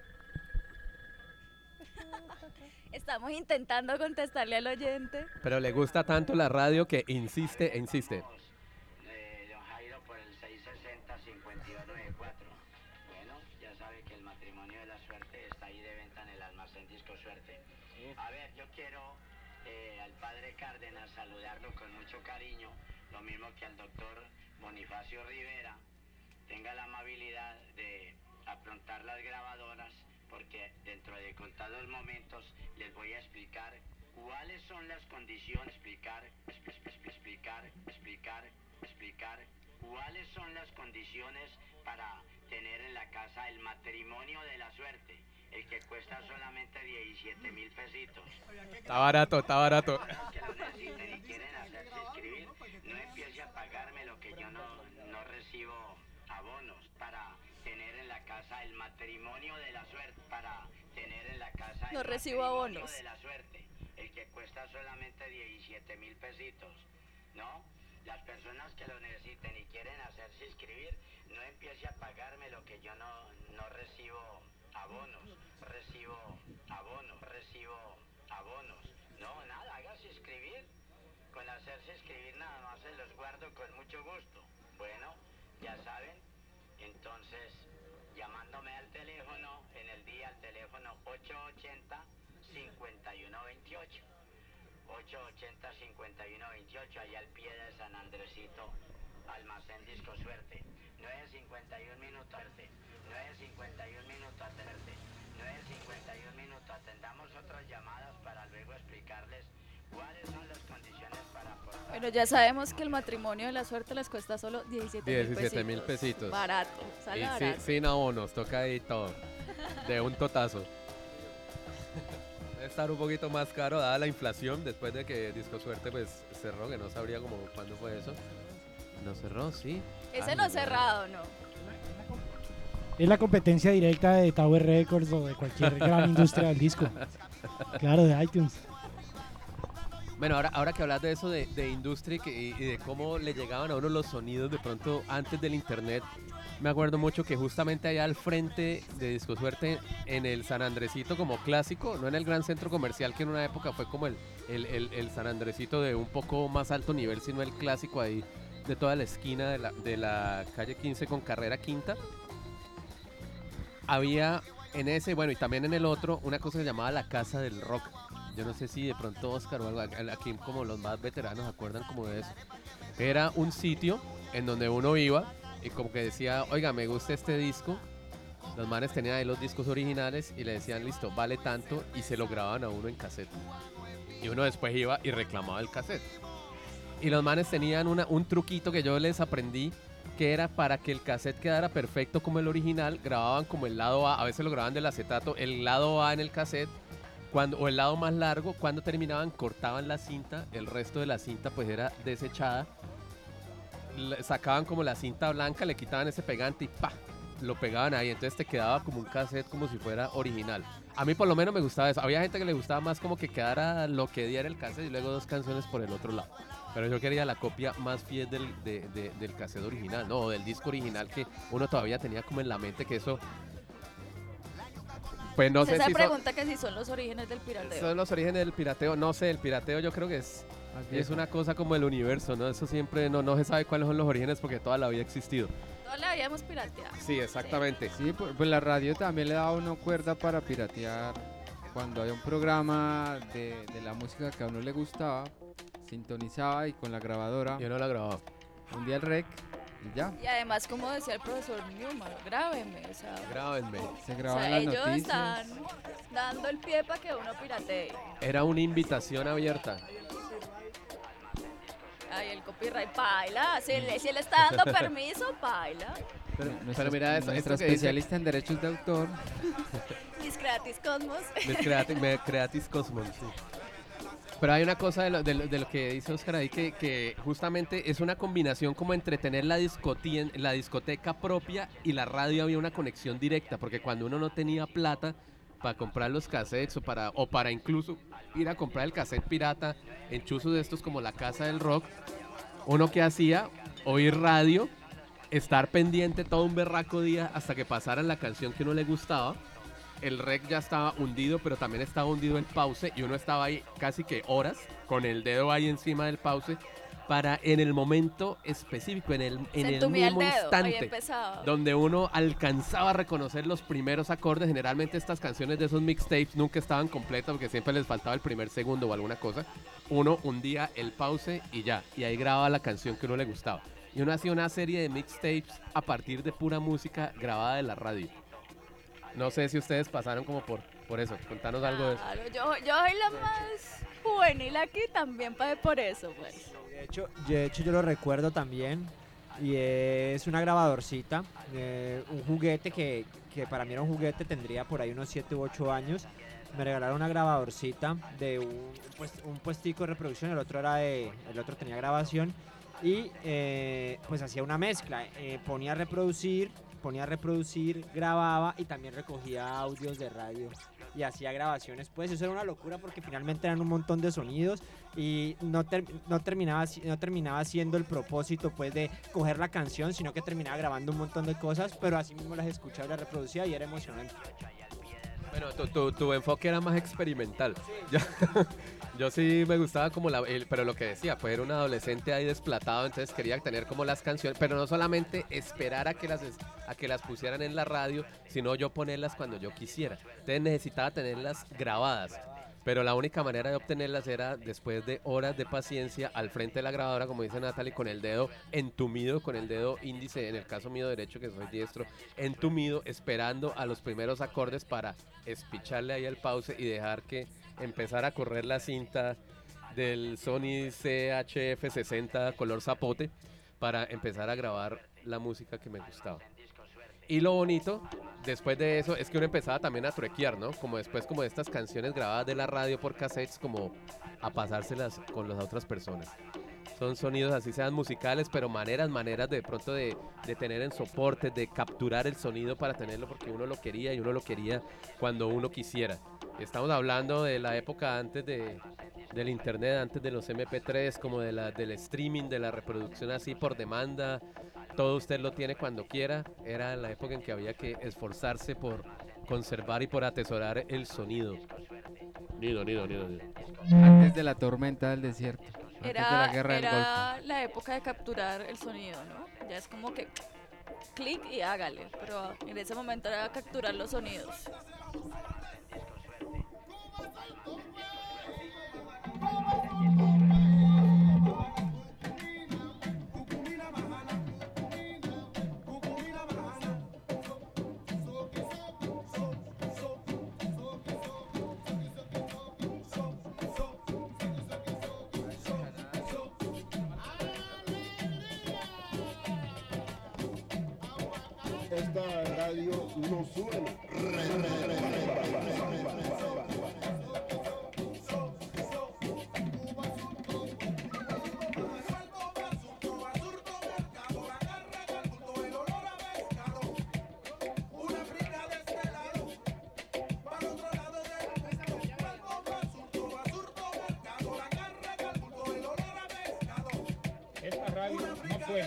Estamos intentando contestarle al oyente. Pero le gusta tanto la radio que insiste e insiste. Don Jairo por el 660-5294. Bueno, ya sabe que el matrimonio de la suerte está ahí de venta en el almacén Disco Suerte. A ver, yo quiero al padre Cárdenas saludarlo con mucho cariño, lo mismo que al doctor Bonifacio Rivera. Tenga la amabilidad de aprontar las grabadoras, porque dentro de contados momentos les voy a explicar cuáles son las condiciones, explicar cuáles son las condiciones para tener en la casa el matrimonio de la suerte, el que cuesta solamente 17,000 pesitos. Está barato. Los que lo necesiten y quieren hacerse inscribir, no empiece a pagarme lo que yo no recibo abonos para tener en la casa el matrimonio de la suerte, No recibo abonos. De la suerte, el que cuesta solamente 17,000 pesitos, ¿no? Las personas que lo necesiten y quieren hacerse inscribir, no empiece a pagarme lo que yo no recibo abonos, no, nada, hágase inscribir, con hacerse inscribir nada más se los guardo con mucho gusto. Bueno, ya saben, entonces, llamándome al teléfono, en el día al teléfono 880-5128. 880-5128, allá al pie de San Andresito, almacén Disco Suerte. 9:51 minutos, 9:51 minutos, atendamos otras llamadas para luego explicarles cuáles son las condiciones para aportar. Bueno, ya sabemos que el matrimonio de la suerte les cuesta solo 17,000 pesitos. Barato, sale Y barato. sin abonos, toca ahí todo, de un totazo. Debe estar un poquito más caro dada la inflación después de que Disco Suerte pues cerró, que no sabría como cuándo fue eso. No cerró, sí. Ese no cerrado, no. Es la competencia directa de Tower Records o de cualquier gran industria del disco. Claro, de iTunes. Bueno, ahora que hablas de eso de industria y de cómo le llegaban a uno los sonidos de pronto antes del internet, me acuerdo mucho que justamente allá al frente de Disco Suerte, en el San Andresito como clásico, no en el gran centro comercial que en una época fue como el San Andresito de un poco más alto nivel, sino el clásico ahí de toda la esquina de la calle 15 con carrera quinta. Había en ese, bueno, y también en el otro, una cosa que se llamaba la Casa del Rock. Yo no sé si de pronto Oscar o algo, aquí como los más veteranos acuerdan como de eso. Era un sitio en donde uno iba y como que decía, oiga, me gusta este disco. Los manes tenían ahí los discos originales y le decían, listo, vale tanto, y se lo grababan a uno en cassette. Y uno después iba y reclamaba el cassette. Y los manes tenían un truquito que yo les aprendí, que era para que el cassette quedara perfecto como el original, grababan como el lado A, a veces lo grababan del acetato, el lado A en el cassette, o el lado más largo, cuando terminaban cortaban la cinta, el resto de la cinta pues era desechada, sacaban como la cinta blanca, le quitaban ese pegante y ¡pa! Lo pegaban ahí, entonces te quedaba como un cassette como si fuera original. A mí por lo menos me gustaba eso, había gente que le gustaba más como que quedara lo que diera el cassette y luego 2 canciones por el otro lado. Pero yo quería la copia más fiel del cassette original, ¿no? O del disco original que uno todavía tenía como en la mente que eso... Pues no sé Esa si pregunta que si son los orígenes del pirateo. son los orígenes del pirateo. No sé, el pirateo yo creo que es una cosa como el universo, ¿no? Eso siempre no se sabe cuáles son los orígenes porque toda la vida ha existido. Toda la vida hemos pirateado. Sí, exactamente. Sí, pues la radio también le daba a uno cuerda para piratear. Cuando había un programa de la música que a uno le gustaba, sintonizaba y con la grabadora. Yo no la grababa. Un día el rec y ya. Y además, como decía el profesor Newman, grábenme, o sea, Grábenme. Se o grababan sea, las ellos noticias. están dando el pie para que uno piratee. Era una invitación abierta. Ay, el copyright baila, si él está dando permiso, baila. Pero mira eso, Nuestra esto que dice- especialista en derechos de autor. Mis Creatis Cosmos. Me Creatis Cosmos, sí. Pero hay una cosa de lo que dice Oscar ahí que justamente es una combinación como entre tener la discoteca propia y la radio. Había una conexión directa, porque cuando uno no tenía plata para comprar los cassettes o para incluso ir a comprar el cassette pirata en chuzos de estos como la Casa del Rock, uno que hacía, oír radio, estar pendiente todo un berraco día hasta que pasaran la canción que uno le gustaba. El rec ya estaba hundido, pero también estaba hundido el pause y uno estaba ahí casi que horas con el dedo ahí encima del pause para en el momento específico, en el entumía el mismo dedo, ahí instante empezaba. donde uno alcanzaba a reconocer los primeros acordes. Generalmente estas canciones de esos mixtapes nunca estaban completas porque siempre les faltaba el primer segundo o alguna cosa. Uno hundía el pause y ya, y ahí grababa la canción que uno le gustaba. Y uno hacía una serie de mixtapes a partir de pura música grabada de la radio. No sé si ustedes pasaron como por eso. Contanos algo de eso. Claro, yo soy la más juvenil aquí, también pasé por eso, pues. De hecho yo lo recuerdo también y es una grabadorcita, un juguete que para mí era un juguete, tendría por ahí unos 7 u 8 años. Me regalaron una grabadorcita de un puestico de reproducción, el otro tenía grabación y pues hacía una mezcla, ponía a reproducir, grababa y también recogía audios de radio y hacía grabaciones. Pues eso era una locura porque finalmente eran un montón de sonidos y no terminaba siendo el propósito pues de coger la canción, sino que terminaba grabando un montón de cosas, pero así mismo las escuchaba y las reproducía y era emocionante. Bueno, tu enfoque era más experimental. Yo sí me gustaba como pero lo que decía, pues era un adolescente ahí desplatado, entonces quería tener como las canciones, pero no solamente esperar a que las pusieran en la radio, sino yo ponerlas cuando yo quisiera. Entonces necesitaba tenerlas grabadas, pero la única manera de obtenerlas era después de horas de paciencia al frente de la grabadora, como dice Natalie, con el dedo entumido, con el dedo índice, en el caso mío derecho, que soy diestro, entumido, esperando a los primeros acordes para espicharle ahí el pause y dejar que empezara a correr la cinta del Sony CHF60 color zapote para empezar a grabar la música que me gustaba. Y lo bonito después de eso es que uno empezaba también a truequear, ¿no? Como después como de estas canciones grabadas de la radio por cassettes, como a pasárselas con las otras personas. Son sonidos así sean musicales, pero maneras de pronto de tener en soporte, de capturar el sonido para tenerlo porque uno lo quería y uno lo quería cuando uno quisiera. Estamos hablando de la época antes del internet, antes de los MP3, como del streaming, de la reproducción así por demanda. Todo usted lo tiene cuando quiera. Era la época en que había que esforzarse por conservar y por atesorar el sonido. Nido. Antes de la tormenta del desierto. Antes de la Era, guerra del era la época de capturar el sonido, ¿no? Ya es como que clic y hágale, pero en ese momento era capturar los sonidos. Esta radio no suena. Esta radio no suena.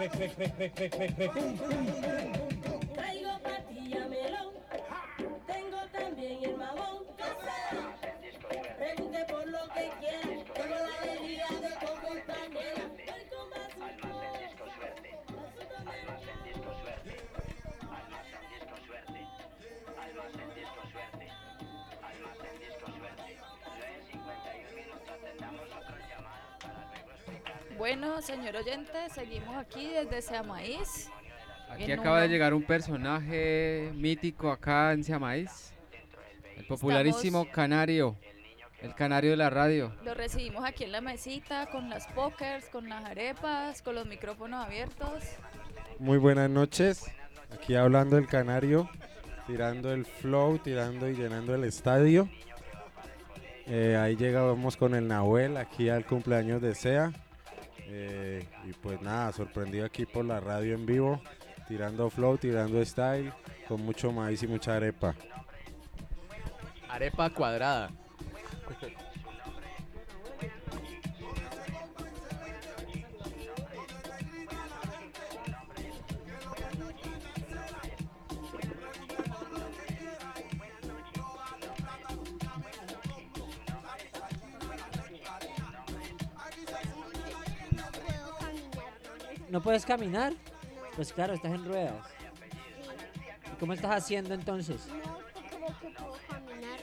Traigo patilla melón, tengo también el mamón casero. Pregunte por lo que quiera, tengo la alegría de coco y panela. Voy con Almacén Disco Suerte. Almacén Disco Suerte. Almacén Disco Suerte. Almacén Disco Suerte. Almacén Disco Suerte. 9:51 minutos, atendamos otras llamadas para luego explicar. Bueno, señor oyente, seguimos aquí desde Seamaíz. Aquí en acaba de una- llegar un personaje mítico acá en Seamaíz. El popularísimo Canario. El Canario de la radio. Lo recibimos aquí en la mesita con las pokers, con las arepas, con los micrófonos abiertos. Muy buenas noches, aquí hablando el Canario, tirando el flow, tirando y llenando el estadio. Ahí llegamos con el Nahuel aquí al cumpleaños de SEA. Y pues nada, sorprendido aquí por la radio en vivo, tirando flow, tirando style, con mucho maíz y mucha arepa. Arepa cuadrada. ¿No puedes caminar? Pues claro, estás en ruedas. ¿Y cómo estás haciendo entonces? Como que puedo caminar.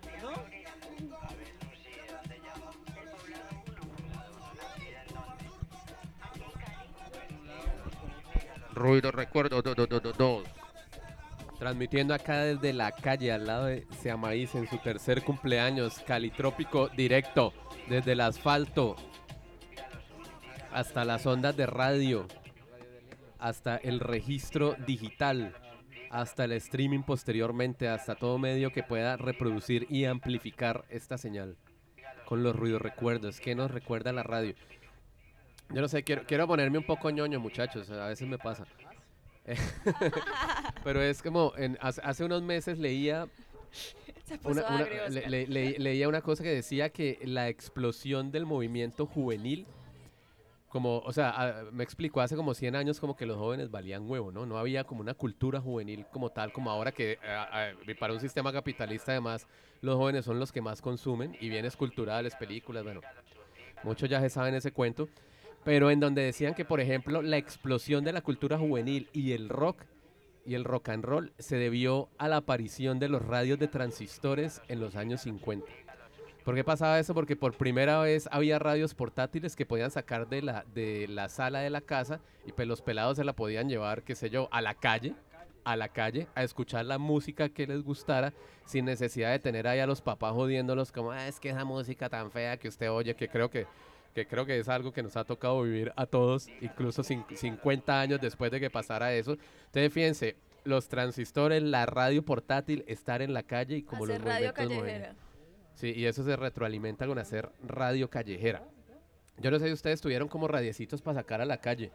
Ruido recuerdo 2. Transmitiendo acá desde la calle al lado de Seamaíz en su tercer cumpleaños, Calitrópico directo, desde el asfalto hasta las ondas de radio, hasta el registro digital, hasta el streaming posteriormente, hasta todo medio que pueda reproducir y amplificar esta señal con los ruidos recuerdos. ¿Qué nos recuerda la radio? Yo no sé, quiero ponerme un poco ñoño, muchachos, a veces me pasa. Pero es como, hace unos meses leía Se puso agrio, Oscar. leía una cosa que decía que la explosión del movimiento juvenil, como, o sea, me explicó, hace como 100 años como que los jóvenes valían huevo, ¿no? No había como una cultura juvenil como tal, como ahora que para un sistema capitalista además los jóvenes son los que más consumen y bienes culturales, películas, bueno, muchos ya se saben ese cuento. Pero en donde decían que, por ejemplo, la explosión de la cultura juvenil y el rock and roll se debió a la aparición de los radios de transistores en los años 50. ¿Por qué pasaba eso? Porque por primera vez había radios portátiles que podían sacar de la sala de la casa y pues los pelados se la podían llevar, qué sé yo, a la calle, a escuchar la música que les gustara sin necesidad de tener ahí a los papás jodiéndolos como, es que esa música tan fea que usted oye, que creo que es algo que nos ha tocado vivir a todos, incluso 50 años después de que pasara eso. Entonces, fíjense, los transistores, la radio portátil, estar en la calle y como Hacer los radio movimientos callejera. Sí, y eso se retroalimenta con hacer radio callejera. Yo no sé si ustedes tuvieron como radiecitos para sacar a la calle.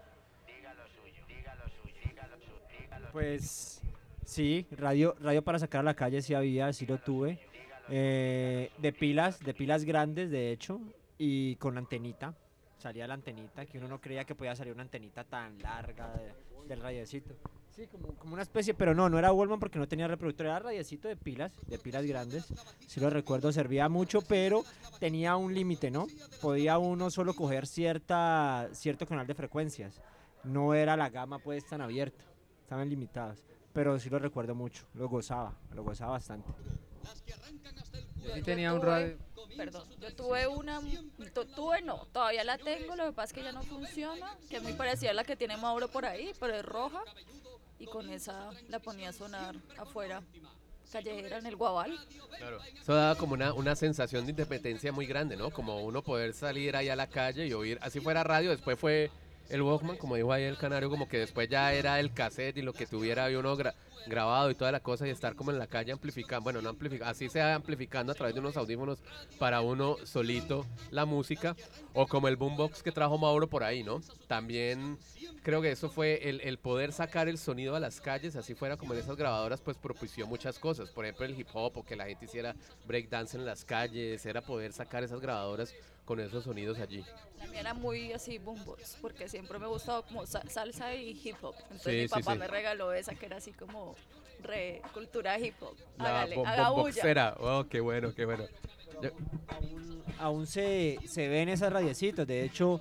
Pues sí, radio para sacar a la calle sí había, sí lo tuve. De pilas grandes, de hecho, y con antenita. Salía la antenita, que uno no creía que podía salir una antenita tan larga del radiecito. Sí, como una especie, pero no era Wallman porque no tenía reproductor, era radiecito de pilas grandes. Sí lo recuerdo, servía mucho, pero tenía un límite, ¿no? Podía uno solo coger cierto canal de frecuencias. No era la gama pues tan abierta, estaban limitadas. Pero sí lo recuerdo mucho, lo gozaba bastante. Yo sí tenía un radio. Perdón, yo tuve todavía la tengo, lo que pasa es que ya no funciona, que es muy parecida a la que tiene Mauro por ahí, pero es roja, y con esa la ponía a sonar afuera, callejera en el Guabal. Claro. Eso daba como una sensación de independencia muy grande, ¿no? Como uno poder salir ahí a la calle y oír, así fuera radio, después fue el Walkman, como dijo ahí el Canario, como que después ya era el cassette y lo que tuviera ahí uno grabado y toda la cosa y estar como en la calle amplificando, bueno, no amplificando, así sea amplificando a través de unos audífonos para uno solito la música, o como el boombox que trajo Mauro por ahí, ¿no? También creo que eso fue el poder sacar el sonido a las calles, así fuera como en esas grabadoras, pues propició muchas cosas, por ejemplo el hip hop o que la gente hiciera breakdance en las calles, era poder sacar esas grabadoras con esos sonidos allí. La mía era muy así boombox, porque siempre me ha gustado como salsa y hip hop. Entonces Sí, mi sí, papá sí. me regaló esa que era así como re cultura hip hop. La Hágale, haga bulla. boomboxera, oh, qué bueno, qué bueno. Yo- Aún se ven esas radiecitos. De hecho,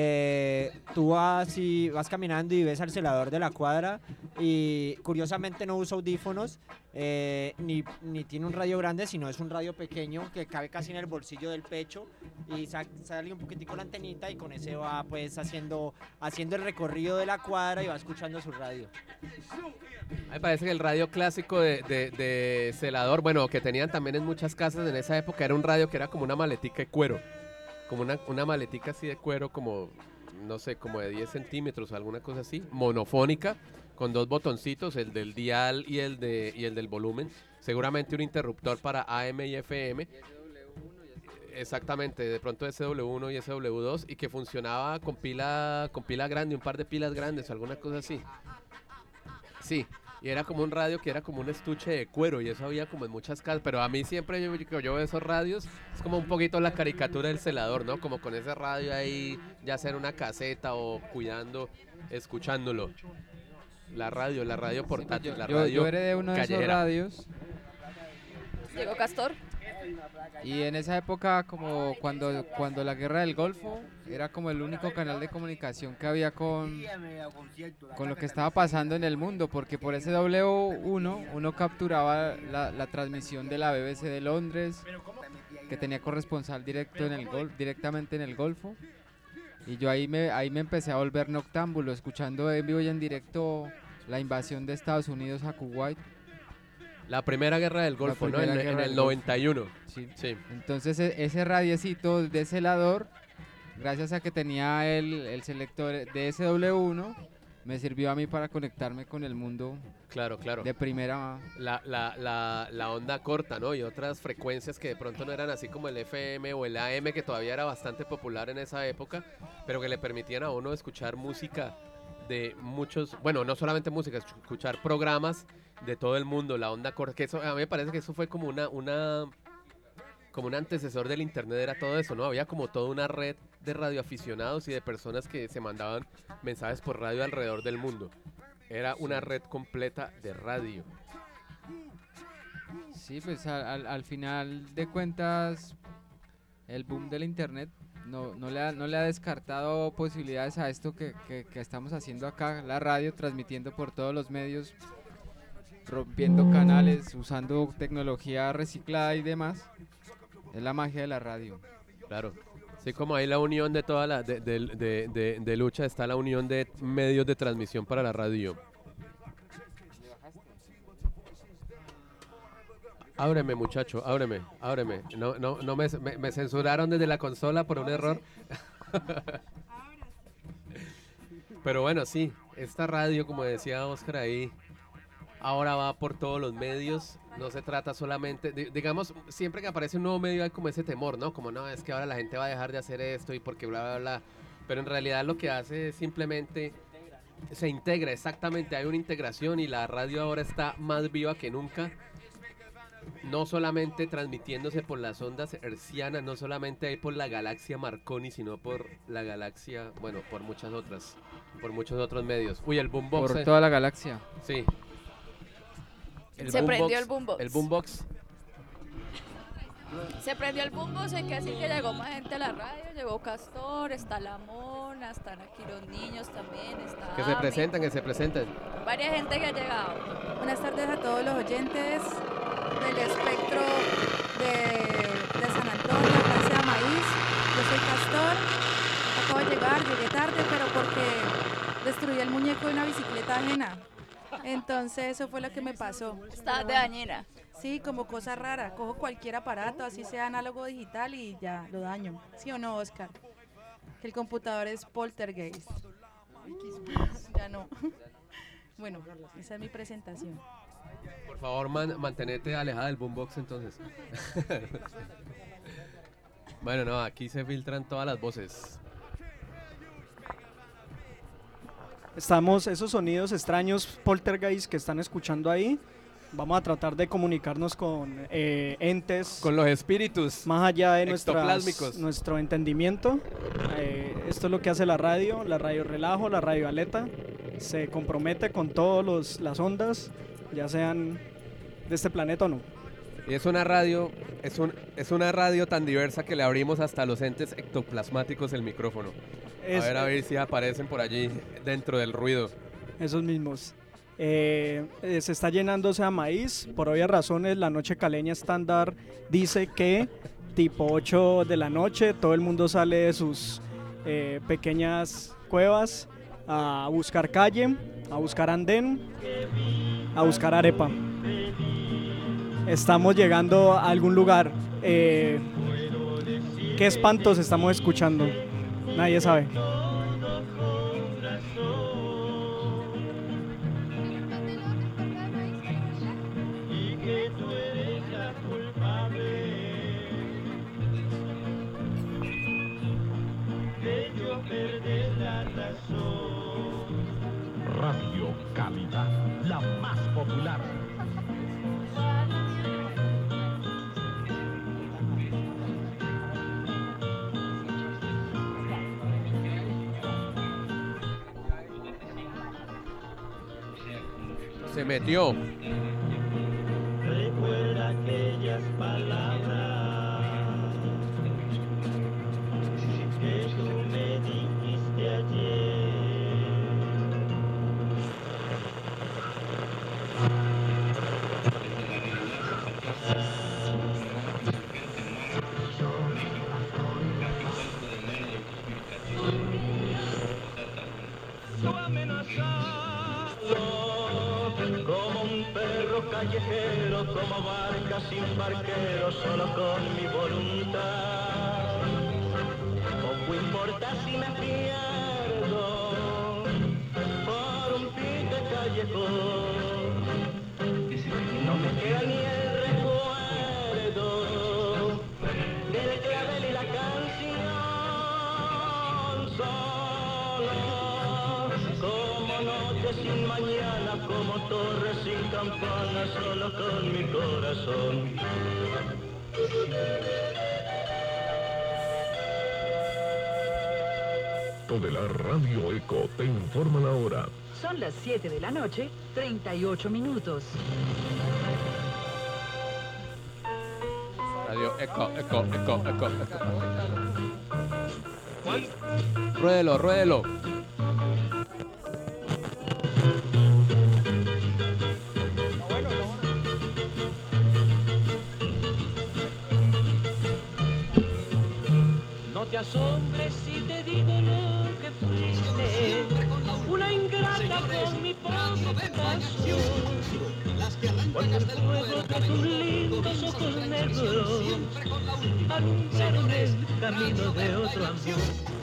tú vas caminando y ves al celador de la cuadra y curiosamente no usa audífonos, ni tiene un radio grande, sino es un radio pequeño que cabe casi en el bolsillo del pecho y sale un poquitico la antenita y con ese va pues haciendo el recorrido de la cuadra y va escuchando su radio. A mí me parece que el radio clásico de celador, bueno, que tenían también en muchas casas en esa época, era un radio que era como una maletica de cuero, como una maletica así de cuero, como, no sé, como de 10 centímetros o alguna cosa así, monofónica, con dos botoncitos, el del dial y el del volumen, seguramente un interruptor para AM y FM, exactamente, de pronto SW1 y SW2, y que funcionaba con pila grande, un par de pilas grandes o alguna cosa así. Sí, y era como un radio que era como un estuche de cuero y eso había como en muchas casas, pero a mí siempre yo veo esos radios, es como un poquito la caricatura del celador, ¿no? Como con ese radio ahí, ya sea en una caseta o cuidando, escuchándolo. La radio portátil, la radio Yo heredé uno de esos callejera. radios. Llegó Castor. Y en esa época, como cuando la guerra del Golfo, era como el único canal de comunicación que había con lo que estaba pasando en el mundo, porque por ese W1 uno capturaba la transmisión de la BBC de Londres, que tenía corresponsal directamente en el Golfo. Y yo ahí me empecé a volver noctámbulo, escuchando en vivo y en directo la invasión de Estados Unidos a Kuwait. La primera guerra del Golfo, ¿no? En el 91. Sí. Sí. Entonces ese radiecito de celador, gracias a que tenía el selector de SW1, me sirvió a mí para conectarme con el mundo. Claro. De primera. La onda corta, ¿no? Y otras frecuencias que de pronto no eran así como el FM o el AM, que todavía era bastante popular en esa época, pero que le permitían a uno escuchar música de muchos, bueno, no solamente música, escuchar programas de todo el mundo, la onda corta, que eso, a mí me parece que eso fue como como un antecesor del internet, era todo eso, ¿no? Había como toda una red de radioaficionados y de personas que se mandaban mensajes por radio alrededor del mundo. Era una red completa de radio. Sí, pues al final de cuentas, el boom del internet no le ha descartado posibilidades a esto que estamos haciendo acá, la radio, transmitiendo por todos los medios, rompiendo canales, usando tecnología reciclada y demás. Es la magia de la radio. Claro. Sí, como ahí la unión de toda de lucha, está la unión de medios de transmisión para la radio. Ábreme, muchacho, ábreme. No me censuraron desde la consola por un error. Pero bueno, sí, esta radio, como decía Oscar ahí, ahora va por todos los medios. No se trata solamente, digamos, siempre que aparece un nuevo medio hay como ese temor, ¿no? Como no, es que ahora la gente va a dejar de hacer esto y porque bla, bla, bla. Pero en realidad lo que hace es simplemente se integra, exactamente, hay una integración y la radio ahora está más viva que nunca. No solamente transmitiéndose por las ondas hercianas, no solamente ahí por la galaxia Marconi, sino por la galaxia, bueno, por muchos otros medios. Uy, el boombox. Por toda la galaxia. Sí. Se prendió el boombox. El boombox. Se prendió el boombox en que así que llegó más gente a la radio, llegó Castor, está la Mona, están aquí los niños también, está Que se Ami, presenten. varias gente que ha llegado. Buenas tardes a todos los oyentes del espectro de San Antonio, Plaza Maíz. Yo soy Castor, acabo de llegar, llegué tarde, pero porque destruí el muñeco de una bicicleta ajena. Entonces eso fue lo que me pasó. Estás de dañina. Sí, como cosa rara. Cojo cualquier aparato, así sea análogo digital y ya lo daño. ¿Sí o no, Oscar? Que el computador es poltergeist. Ya no. Bueno, esa es mi presentación. Por favor, mantenete alejada del boombox entonces. Bueno, no, aquí se filtran todas las voces. Esos sonidos extraños, poltergeist, que están escuchando ahí, vamos a tratar de comunicarnos con entes. Con los espíritus. Más allá de ectoplásmicos. nuestro entendimiento. Esto es lo que hace la radio relajo, la radio aleta. Se compromete con todas las ondas, ya sean de este planeta o no. Y es una radio, es una radio tan diversa que le abrimos hasta los entes ectoplasmáticos el micrófono. A ver si aparecen por allí dentro del ruido. Esos mismos. Se está llenando Sea Maíz. Por obvias razones, la noche caleña estándar dice que tipo 8 de la noche todo el mundo sale de sus pequeñas cuevas a buscar calle, a buscar andén, a buscar arepa. Estamos llegando a algún lugar. ¿Qué espantos estamos escuchando? Nadie sabe. Radio Calidad, la más popular. Se metió. Recuerda aquellas palabras que tú me dijiste ayer. Como un perro callejero, como barca sin barquero, solo con mi voluntad. Poco importa si me pierdo por un pite callejón. No me queda ni el recuerdo del clavel y la canción. Solo como noche sin mañana, como torre sin campana, solo con mi corazón. De la Radio Eco te informa la hora. Son las 7 de la noche, 38 minutos. Radio Eco. Ruédelo. No te asombres si te digo lo que fuiste, una ingrata con mi poca pasión. Cuando el fuego de tus lindos ojos negros alumbraron el camino de otro amor.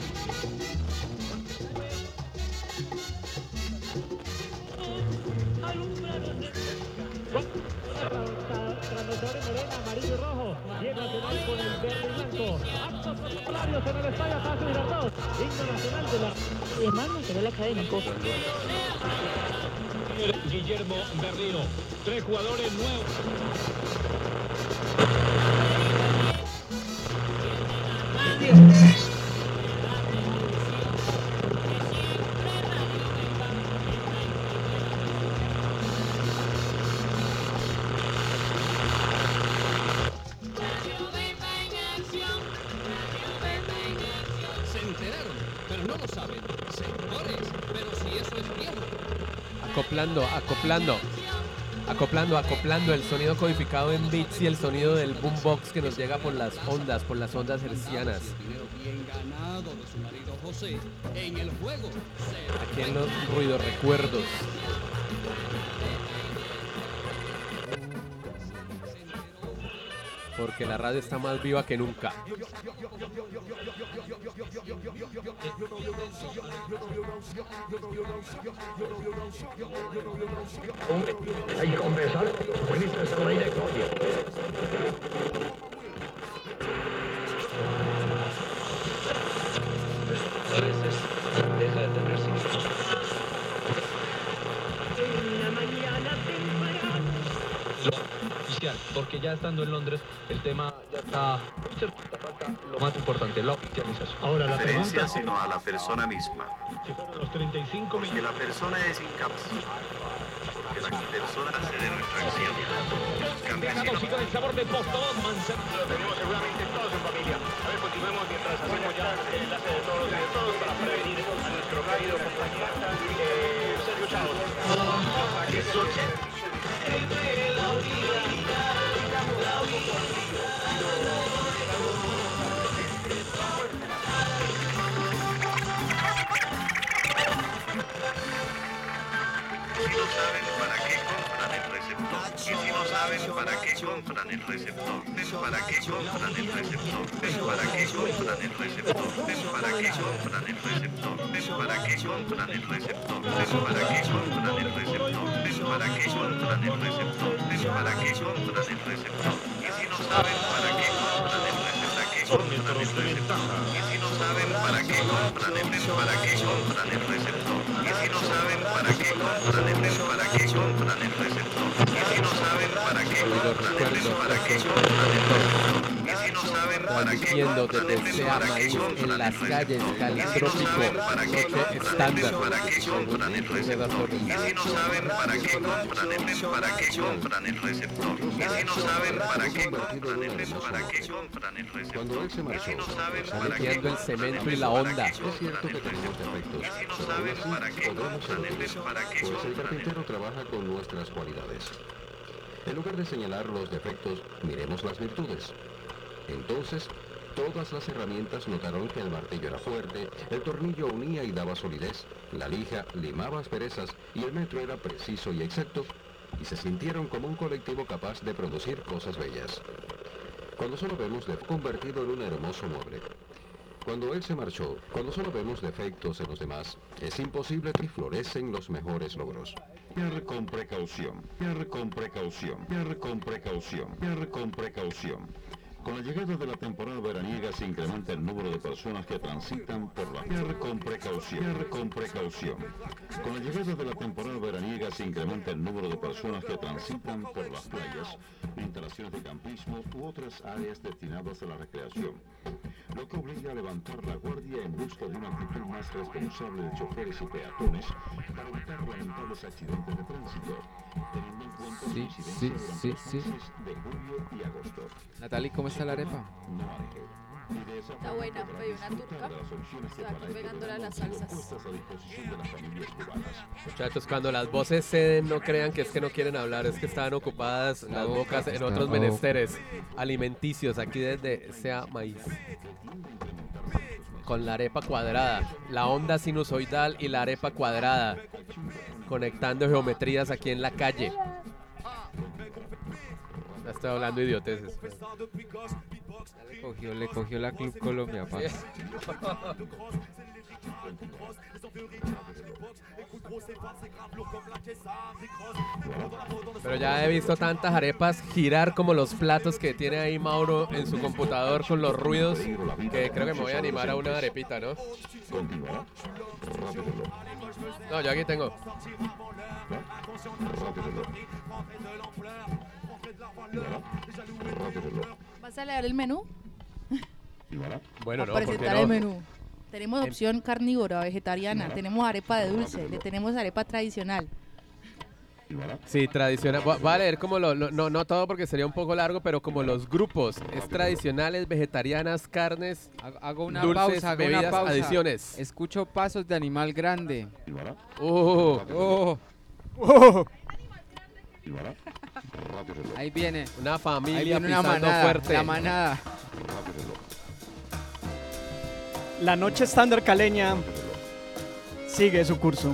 Transmisores morena, amarillo y rojo. Llega Nacional con el verde y blanco. Actos protocolares en el estadio Paz Girardot. Himno nacional de la... Además, mantener la cadena en copa. Guillermo Berlino. 3 jugadores nuevos. Se enteraron, pero no lo saben. Señores, pero si eso es bien. Acoplando el sonido codificado en bits y el sonido del boombox que nos llega por las ondas hercianas. Bien ganado de su marido José en el juego. Aquí en los ruidos recuerdos. porque la radio está más viva que nunca. Hombre, hay que confesar, viniste a la directoria. A veces deja de tener significado. Una mañana temprano. Oficial, porque ya estando en Londres, el tema ya está muy cerca, falta lo más importante, la oficialización. Ahora la Referencia, pregunta, sino a la persona misma. si fueron los 35 Porque minutos. la persona es incapaz. Porque la persona hace de nuestra acción. Los campesinos. Y con el sabor de Postobón, Manzano. Lo tenemos seguramente todos en familia. A ver, continuemos mientras hacemos ya el enlace de todos los directores para prevenir a nuestro querido compañero Sergio Chao. Si no saben para qué compran el receptor. Y si no saben para qué compran el receptor. ¿Para qué compran el receptor? ¿Para qué compran el receptor? ¿Para qué compran el receptor? ¿Para qué compran el receptor? ¿Para qué compran el receptor? ¿Para qué compran el receptor? ¿Para qué compran el receptor? Y si no saben para qué compran el receptor, y si no saben para qué compran el receptor, para qué compran el receptor, y si no saben para qué compran el receptor, para qué compran el receptor, y si no saben para qué compran el receptor, para qué compran el receptor, y si no saben para qué Transmitiendo compran desde el receptor, Sea para qué Maíz en compran las el receptor, calles y si no Caltrópico, saben para qué Noche compran el Estándar. receptor, para qué compran el receptor, y si no saben para qué compran el receptor, para qué compran el receptor, y si no saben para qué compran el receptor, para qué compran el receptor. Cuando él se marchó, Metiendo el cemento y la onda. es cierto que tenemos defectos, pero aún así podemos ser útiles, pues el carpintero trabaja con nuestras cualidades. En lugar de señalar los defectos, miremos las virtudes. Entonces, todas las herramientas notaron que el martillo era fuerte, el tornillo unía y daba solidez, la lija limaba asperezas y el metro era preciso y exacto, y se sintieron como un colectivo capaz de producir cosas bellas. Cuando solo vemos convertido en un hermoso mueble. Cuando él se marchó, cuando solo vemos defectos en los demás, es imposible que florecen los mejores logros. Pierre con precaución, Pierre con precaución, Pierre con precaución, Pierre con precaución. Con la llegada de la temporada veraniega se incrementa el número de personas que transitan por la Pierre con precaución, Pierre con precaución. Con la llegada de la temporada veraniega se incrementa el número de personas que transitan por las playas, instalaciones de campismo u otras áreas destinadas a la recreación, lo que obliga a levantar la guardia en busca de una actitud más responsable de choferes y peatones para evitar lamentables accidentes de tránsito, teniendo en cuenta la incidencia durante los meses de julio y agosto. Natalie, ¿cómo está la arepa? Está buena, pedí una turca. Estoy aquí pegándole a las salsas. Muchachos, cuando las voces ceden, no crean que es que no quieren hablar, es que estaban ocupadas las bocas en otros menesteres alimenticios aquí desde Sea Maíz. Con la arepa cuadrada, la onda sinusoidal y la arepa cuadrada, conectando geometrías aquí en la calle. Ya estoy hablando idioteces. Le cogió la Club Colombia, pa. Pero ya he visto tantas arepas girar como los platos que tiene ahí Mauro en su computador con los ruidos, que creo que me voy a animar a una arepita, ¿no? No, yo aquí tengo. ¿Vas a leer el menú? Bueno, a no, ¿por qué presentar no? el menú. Tenemos opción carnívora, vegetariana, tenemos arepa de dulce, le tenemos arepa tradicional. Sí, tradicional. Voy a leer como no todo porque sería un poco largo, pero como los grupos. Es tradicionales, vegetarianas, carnes, Hago una dulces, pausa, hago bebidas, una pausa. adiciones. Escucho pasos de animal grande. Ahí viene. Una familia Ahí viene una pisando manada, fuerte. la manada. La noche estándar caleña sigue su curso.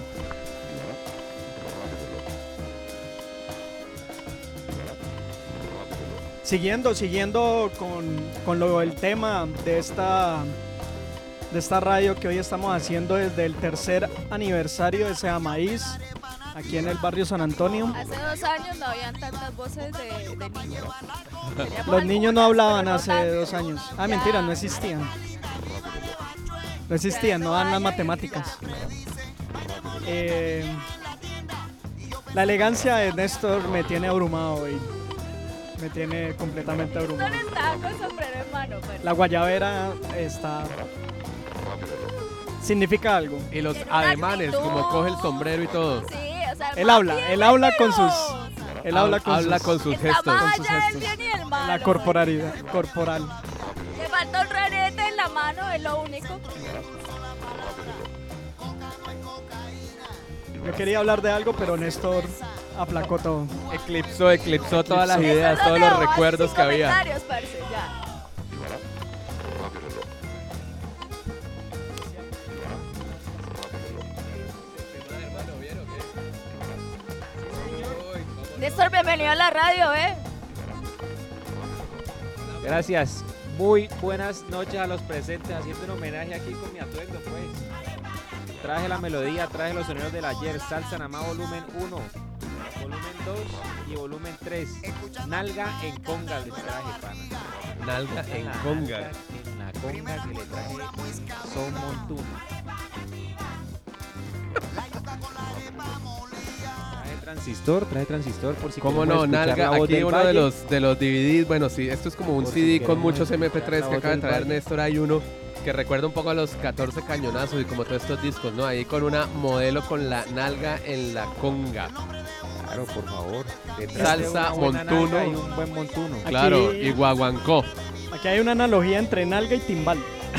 Siguiendo con el tema de esta radio que hoy estamos haciendo desde el tercer aniversario de Sea Maíz, aquí en el barrio San Antonio. Hace 2 años no habían tantas voces de niños. Los niños no hablaban hace 2 años. Ah, mentira, no existían. No existían, no dan las matemáticas. La elegancia de Néstor me tiene abrumado hoy. Me tiene completamente abrumado. No estaba con sombrero en mano, pero... La guayabera significa algo. Y los ademanes, como coge el sombrero y todo. Sí, o sea, Él habla con sus gestos. Con sus gestos. La corporalidad corporal. Le falta un rarete en la mano, es lo único. Yo quería hablar de algo, pero Néstor aplacó todo. Eclipsó todas las ideas, todos los recuerdos que había. Comentarios, parce, ya. Néstor, bienvenido a la radio, Gracias. Muy buenas noches a los presentes, haciendo un homenaje aquí con mi atuendo, pues. Traje la melodía, traje los sonidos del ayer, Salsa Namá volumen 1, volumen 2 y volumen 3. Nalga en conga les traje, pana. Nalga en conga. En la conga que le traje son montuno. Traje transistor por si ¿Cómo no? Nalga, aquí uno de los DVDs, bueno, sí, esto es como un CD con muchos MP3 que acaba de traer Néstor. Hay uno que recuerda un poco a los 14 cañonazos y como todos estos discos, ¿no? Ahí con una modelo con la nalga en la conga. Claro, por favor. Salsa, montuno. Y un buen montuno. Claro, Aquí- y guaguancó. Aquí hay una analogía entre nalga y timbal.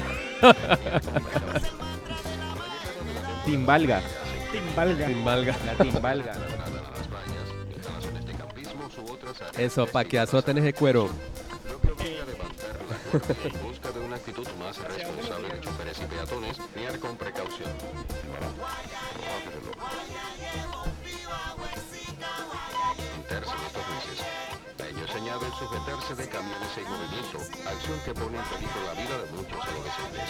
Timbalga. Timbalga. La timbalga. Eso, pa' que azoten ese cuero. En busca de una actitud más responsable de choferes y peatones, guiar con precaución. Sujetarse en estos meses. A ello se añade el sujetarse de camiones en movimiento, acción que pone en peligro la vida de muchos adolescentes.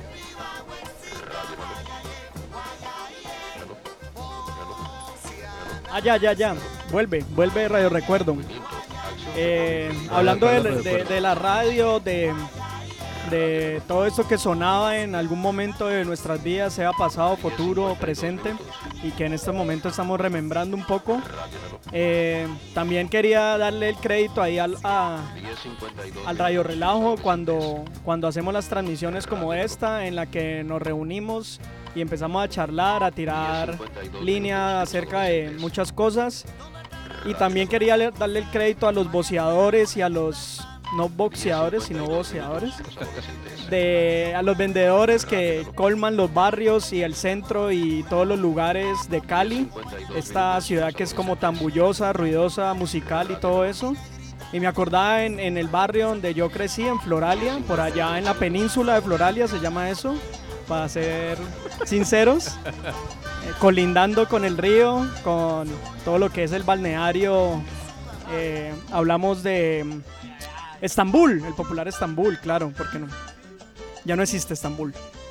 Ya. Vuelve Radio Recuerdo. Hablando de la radio, de todo esto que sonaba en algún momento de nuestras vidas, sea pasado, futuro, presente, y que en este momento estamos remembrando un poco. También quería darle el crédito ahí al Radio Relajo cuando hacemos las transmisiones como esta, en la que nos reunimos y empezamos a charlar, a tirar línea acerca de muchas cosas. Y también quería darle el crédito a los voceadores y a los no boxeadores, sino voceadores, a los vendedores que colman los barrios y el centro y todos los lugares de Cali, esta ciudad que es como tan bullosa, ruidosa, musical y todo eso. Y me acordaba en el barrio donde yo crecí, en Floralia, por allá en la península de Floralia se llama eso, para ser sinceros, colindando con el río, con todo lo que es el balneario. Hablamos de Estambul, el popular Estambul, claro, ¿por qué no? Ya no existe Estambul.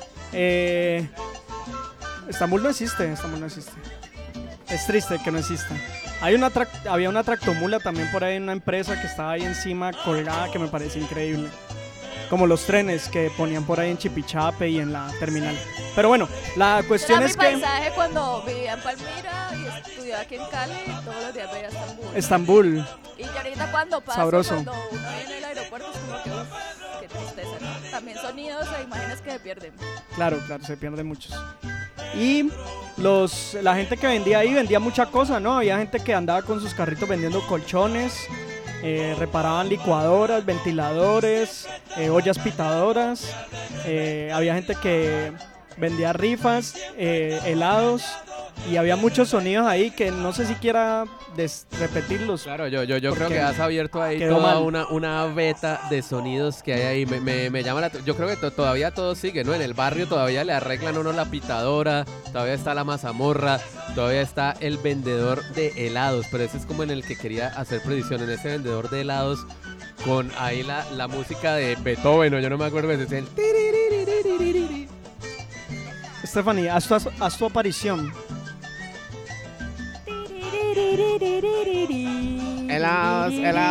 Estambul no existe. Es triste que no exista. Había una tractomula también por ahí en una empresa que estaba ahí encima colgada, que me parece increíble. Como los trenes que ponían por ahí en Chipichape y en la terminal. Pero bueno, la cuestión Era es mi que paisaje cuando vivía en Palmira y estudiaba aquí en Cali, todos los días veía Estambul. Estambul. Y ya ahorita cuando paso, Sabroso. cuando uno viene al aeropuerto, es como que, uf, qué tristeza, ¿no? También sonidos e imágenes que se pierden. Claro, se pierden muchos. Y la gente que vendía ahí vendía mucha cosa, ¿no? Había gente que andaba con sus carritos vendiendo colchones, reparaban licuadoras, ventiladores, ollas pitadoras. Había gente que vendía rifas, helados. Y había muchos sonidos ahí que no sé si quiera repetirlos. Claro, yo creo que has abierto ahí toda una beta de sonidos que hay ahí. Me llama yo creo que todavía todo sigue, ¿no? En el barrio todavía le arreglan uno la pitadora, todavía está la mazamorra, todavía está el vendedor de helados, pero ese es como en el que quería hacer predicción. En ese vendedor de helados con ahí la música de Beethoven, o yo no me acuerdo, es el... Stephanie, haz tu aparición. Helados.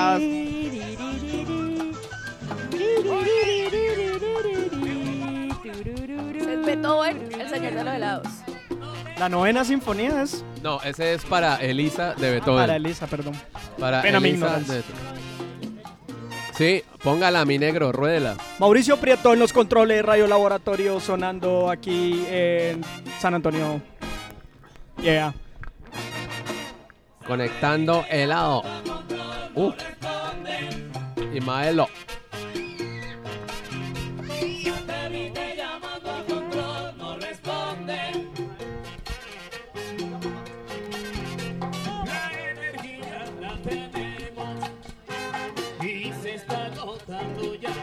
Es Beethoven, el señor de los helados. La 9ª sinfonía es. No, ese es para Elisa de Beethoven. Para Elisa, perdón. Para Pena mi Elisa ignorancia. de... Sí, póngala, mi negro, ruédela. Mauricio Prieto en los controles, Radio Laboratorio sonando aquí en San Antonio. Yeah. Conectando helado. Y Maelo. Y se está agotando ya.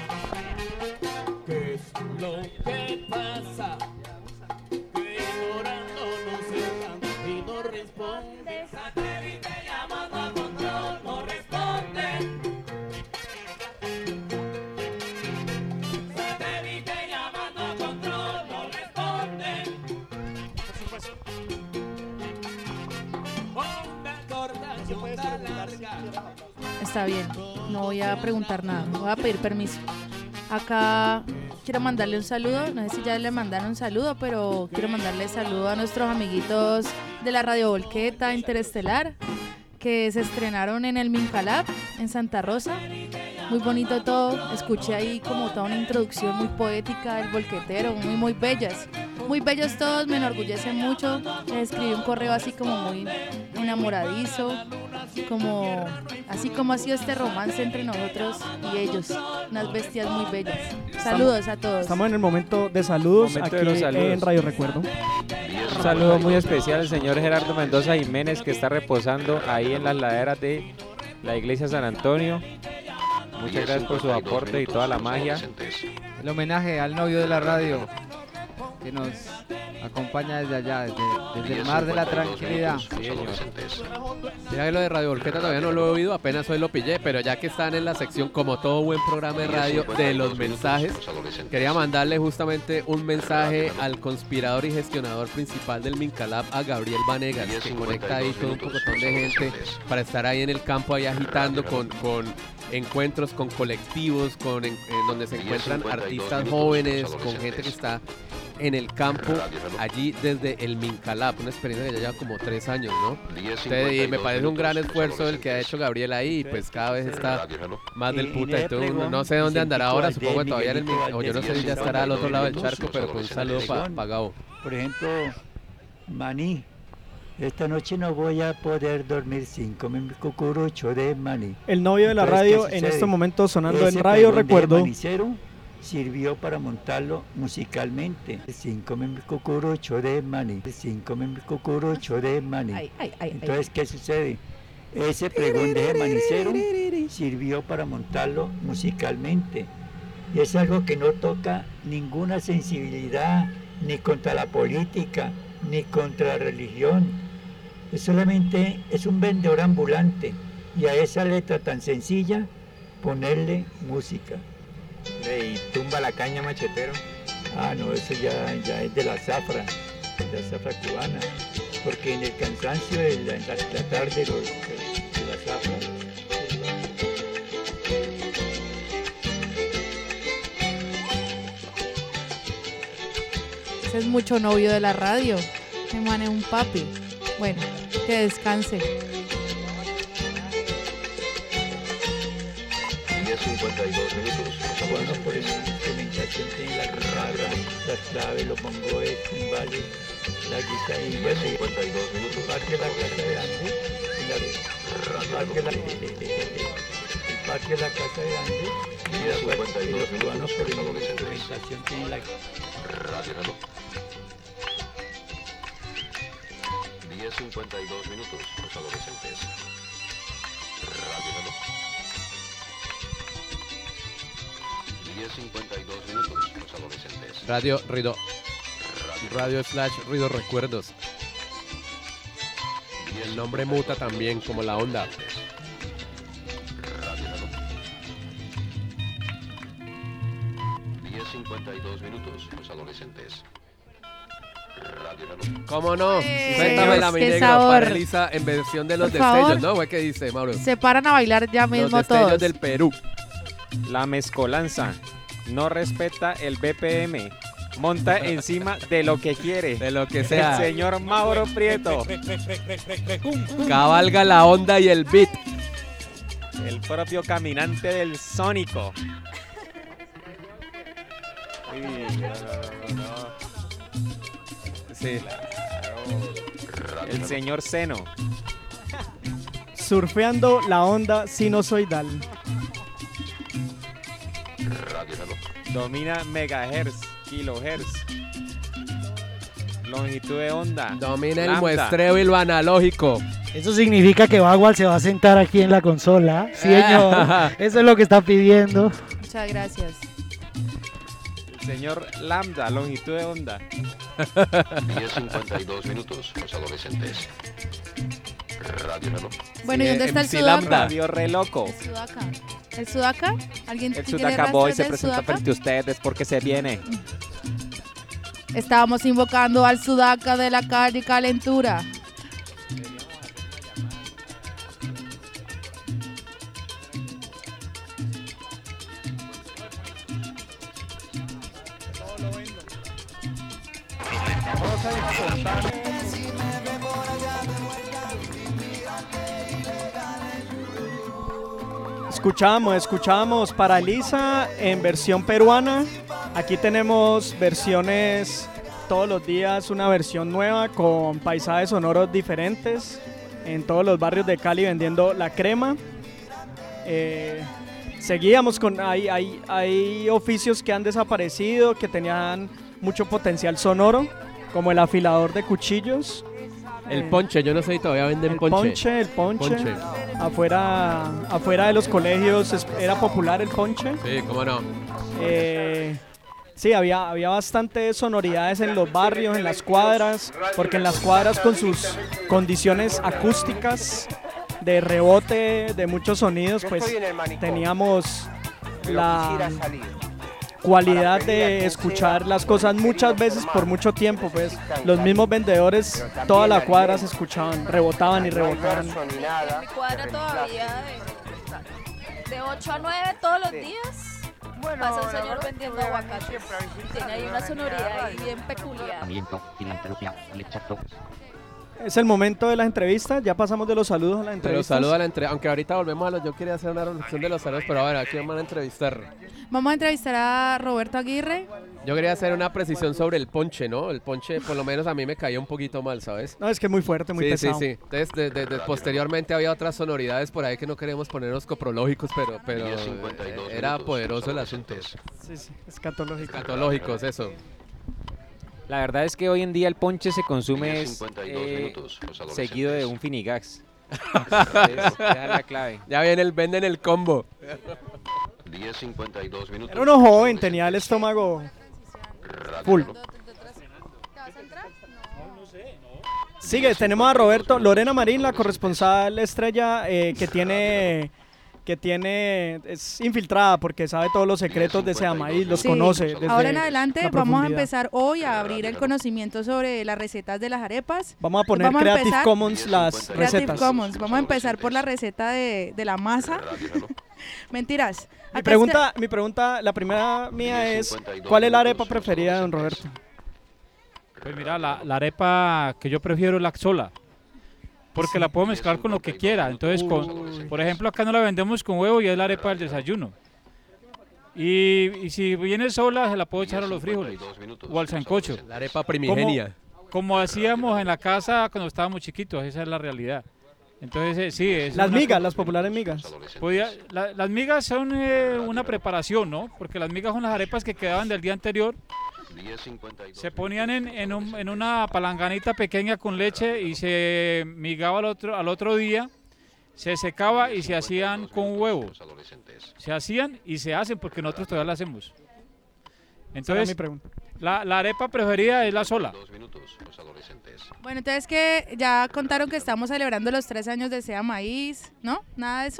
¿Qué es lo que pasa? Que ignorando no se llama y no responde. Satélite llamando a control, no responde. Satélite llamando a control, no responde. Onda corta y onda larga. Está bien, no voy a preguntar nada, no voy a pedir permiso. Acá quiero mandarle un saludo, no sé si ya le mandaron un saludo, pero quiero mandarle saludo a nuestros amiguitos de la Radio Volqueta Interestelar, que se estrenaron en el Mincalab, en Santa Rosa. Muy bonito todo, escuché ahí como toda una introducción muy poética del volquetero, muy bellas. Muy bellos todos, me enorgullece mucho. Les escribí un correo así como muy enamoradizo, como así como ha sido este romance entre nosotros y ellos, unas bestias muy bellas. Saludos a todos. Estamos en el momento de saludos Momento aquí de los saludos. en Radio Recuerdo. Un saludo muy especial al señor Gerardo Mendoza Jiménez, que está reposando ahí en las laderas de la iglesia San Antonio. Muchas gracias por su aporte y toda la magia. El homenaje al novio de la radio que nos acompaña desde allá, desde el mar de la tranquilidad. Sí, señor. Mira que lo de Radio Volqueta todavía no lo he oído, apenas hoy lo pillé, pero ya que están en la sección, como todo buen programa de radio, de los mensajes, quería mandarle justamente un mensaje al conspirador y gestionador principal del Mincalab, a Gabriel Vanegas, que conecta ahí con un pocotón de gente para estar ahí en el campo, ahí agitando con encuentros con colectivos, en donde se encuentran artistas jóvenes, con gente que está en el campo, allí desde el Mincalab, una experiencia que ya lleva como 3 años, ¿no? Y me parece un gran esfuerzo el que ha hecho Gabriel ahí, y pues cada vez está más del puta. Entonces, no sé dónde andará ahora, supongo que todavía en el Mincalab, o yo no sé si ya estará al otro lado del charco, pero con un saludo para Gabo. Por ejemplo, Maní. Esta noche no voy a poder dormir 5 cucurucho de maní. El novio de la radio en este momento sonando en Radio Recuerdo. El manicero sirvió para montarlo musicalmente. 5 cucurucho de maní. 5 cucurucho de maní. Entonces, ¿qué sucede? Ese pregón de manicero sirvió para montarlo musicalmente. Y es algo que no toca ninguna sensibilidad, ni contra la política, ni contra la religión. Solamente es un vendedor ambulante, y a esa letra tan sencilla ponerle música. ¿Y tumba la caña, machetero? Ah, no, eso ya es de la zafra cubana, porque en el cansancio de la tarde de la zafra. Ese es mucho novio de la radio. Me mane un papi. Bueno, que descanse. 10:52 minutos. Bueno, por eso la instrumentación tiene la guitarra, las claves, los bongos, timbales, la guitarra y 10:52 minutos. Parque la Casa Grande, el Parque de la Casa Grande, y los cubanos por la instrumentación tienen la Radio Reloj. 10:52 minutos, los adolescentes. Radio Reloj. 10:52 minutos, los adolescentes. Radio Ruido Recuerdos. El nombre muta también, como la onda. 10:52 minutos, los adolescentes. ¿Cómo no? Pues, Cuéntamela, mi qué negro, sabor. para Elisa en versión de los Por favor. destellos, ¿no? ¿Fue qué dice, Mauro? Se paran a bailar ya mismo Los destellos todos. del Perú. La mezcolanza no respeta el BPM. Monta encima de lo que quiere. De lo que sea. El señor Mauro Prieto. Cabalga la onda y el beat. El propio caminante del Sónico. Uy, no. Sí. El señor Seno. Surfeando la onda sinusoidal. Domina megahertz, kilohertz. Longitud de onda. Domina el lambda. muestreo y lo analógico. Eso significa que Bagual se va a sentar aquí en la consola. Sí, señor. Eso es lo que está pidiendo. Muchas gracias. El señor Lambda, longitud de onda. 10:52 minutos, los adolescentes. Radio reloj. Bueno, ¿y dónde está el MC Sudaca? Lambda. Radio re loco. El Sudaca. ¿El Sudaca? ¿Alguien El tiene Sudaca rastros Boy se del presenta Sudaca? frente a ustedes porque se viene. Estábamos invocando al Sudaca de la calle Calentura. Escuchamos para Elisa en versión peruana. Aquí tenemos versiones todos los días, una versión nueva con paisajes sonoros diferentes en todos los barrios de Cali vendiendo la crema. Seguíamos con, hay oficios que han desaparecido, que tenían mucho potencial sonoro, como el afilador de cuchillos. El ponche, yo no sé si todavía venden ponche. El ponche. Afuera de los colegios era popular el ponche. Sí, cómo no. Sí, había bastante sonoridades en los barrios, en las cuadras, porque en las cuadras con sus condiciones acústicas de rebote de muchos sonidos, pues teníamos la cualidad de escuchar las cosas muchas veces por mucho tiempo, pues los mismos vendedores, toda la cuadra se escuchaban, rebotaban y rebotaban. En mi cuadra todavía de 8 a 9 todos los días pasa un señor vendiendo aguacates. Tiene ahí una sonoridad ahí bien peculiar. Es el momento de las entrevistas, ya pasamos de los saludos a las Pero entrevistas. saludo a la entrevista, aunque ahorita volvemos a los, yo quería hacer una reflexión de los saludos, pero a ver, aquí vamos a entrevistar. Vamos a entrevistar a Roberto Aguirre. Yo quería hacer una precisión sobre el ponche, ¿no? El ponche, por lo menos a mí me caía un poquito mal, ¿sabes? No, es que es muy fuerte, muy pesado. Sí. Entonces, posteriormente había otras sonoridades por ahí que no queremos ponernos coprológicos, pero era poderoso el asunto. Sí, escatológicos. Escatológicos, eso. La verdad es que hoy en día el ponche se consume 52 minutos, los adolescentes. seguido de un finigax. Esa es la clave. Ya viene venden el combo. 10:52 minutos. Era uno joven, tenía el estómago full. Sigue, tenemos a Roberto, Lorena Marín, la corresponsal estrella que tiene, es infiltrada porque sabe todos los secretos de Seamaíz, los Sí. conoce. Desde Ahora en adelante la vamos a profundidad. empezar hoy a abrir el conocimiento sobre las recetas de las arepas. Vamos a poner Creative Commons las Creative recetas. Commons. Vamos a empezar por la receta de la masa. Mentiras. Mi Acá pregunta, la primera mía es, ¿cuál es la arepa preferida de don Roberto? Pues mira, la arepa que yo prefiero es la sola, porque la puedo mezclar con lo que quiera. Entonces, por ejemplo, acá no la vendemos con huevo y es la arepa del desayuno. Y si viene sola, se la puedo echar a los frijoles o al sancocho. La arepa primigenia. Como hacíamos en la casa cuando estábamos chiquitos, esa es la realidad. Entonces, sí. Es Las migas, las populares migas. Las migas son una preparación, ¿no? Porque las migas son las arepas que quedaban del día anterior. Se ponían en una palanganita pequeña con leche y se migaba al otro día, se secaba y se hacían con huevo. Se hacían y se hacen porque nosotros todavía la hacemos. Entonces, mi pregunta. La arepa preferida es la sola. Bueno, entonces que ya contaron que estamos celebrando los 3 años de Sea Maíz, ¿no? ¿Nada de eso?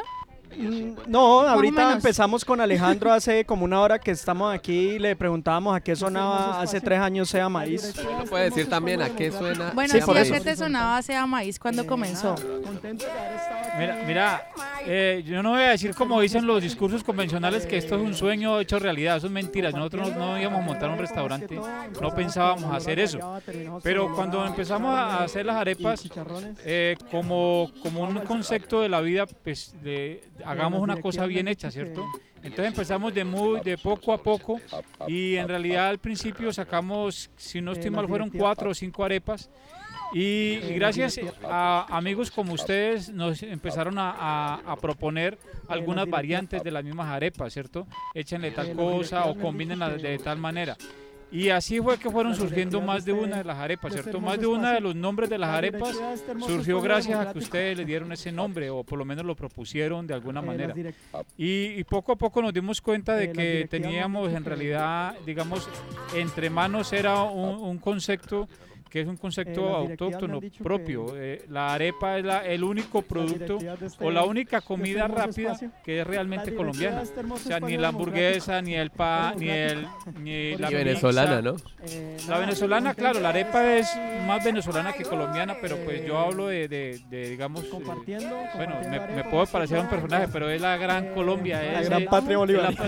No, Más o ahorita menos. empezamos con Alejandro hace como una hora que estamos aquí y le preguntábamos a qué sonaba hace 3 años Sea Maíz. Uno puede decir también a qué suena. Bueno, Sí, sí, por ¿a eso. qué te sonaba Sea Maíz cuando comenzó? Mira, yo no voy a decir como dicen los discursos convencionales que esto es un sueño hecho realidad, eso es mentira. Nosotros no íbamos a montar un restaurante, no pensábamos hacer eso. Pero cuando empezamos a hacer las arepas, como un concepto de la vida, pues hagamos una cosa bien hecha, ¿cierto? Entonces empezamos de poco a poco y en realidad al principio sacamos, si no estoy mal, fueron 4 o 5 arepas. Y gracias a amigos como ustedes nos empezaron a proponer algunas variantes de las mismas arepas, ¿cierto? Échenle tal cosa o combínenla de tal manera. Y así fue que fueron surgiendo más de una de las arepas, ¿cierto? Más de una de los nombres de las arepas surgió gracias a que ustedes le dieron ese nombre o por lo menos lo propusieron de alguna manera. Y poco a poco nos dimos cuenta de que teníamos en realidad, digamos, entre manos era un concepto que es un concepto autóctono propio. La arepa es el único producto o la única comida rápida que es realmente colombiana. O sea, ni la hamburguesa, ni el pan, ni la venezolana, ¿no? La venezolana, claro, la arepa es más venezolana que colombiana, pero pues yo hablo de digamos, bueno, me puedo parecer a un personaje, pero es la gran Colombia. La gran patria bolivariana.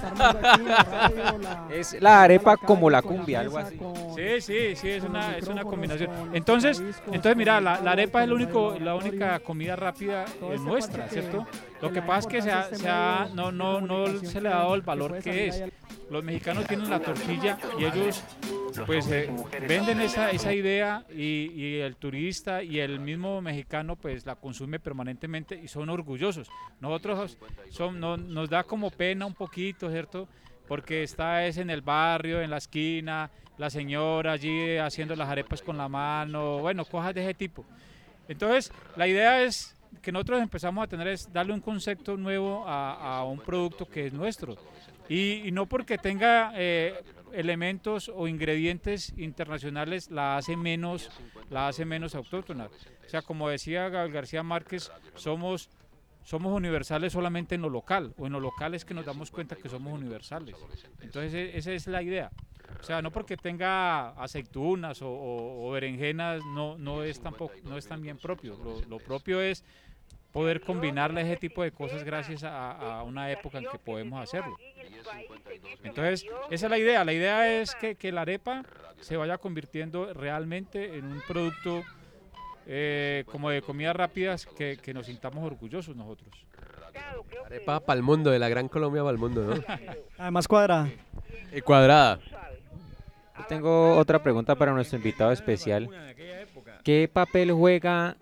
Es la arepa como la cumbia, algo así. Sí, es una combinación. Entonces mira, la arepa es la única comida rápida nuestra, ¿cierto? Lo que pasa es que no se le ha dado el valor que es. Los mexicanos tienen la tortilla y ellos pues venden esa idea y el turista y el mismo mexicano pues la consume permanentemente y son orgullosos. Nosotros nos da como pena un poquito, ¿cierto? Porque es en el barrio, en la esquina, la señora allí haciendo las arepas con la mano, bueno, cosas de ese tipo. Entonces, la idea es que nosotros empezamos a tener es darle un concepto nuevo a un producto que es nuestro. Y no porque tenga elementos o ingredientes internacionales la hace menos autóctona. O sea, como decía Gabriel García Márquez, somos universales solamente en lo local, o en lo local es que nos damos cuenta que somos universales. Entonces esa es la idea. O sea, no porque tenga aceitunas o berenjenas no es tan bien propio. Lo propio es poder combinarle ese tipo de cosas gracias a una época en que podemos hacerlo. Entonces, esa es la idea. La idea es que la arepa se vaya convirtiendo realmente en un producto como de comidas rápidas que nos sintamos orgullosos nosotros. Arepa para el mundo, de la gran Colombia para el mundo, ¿no? Además cuadrada. Y cuadrada. Yo tengo otra pregunta para nuestro invitado especial. ¿Qué papel juega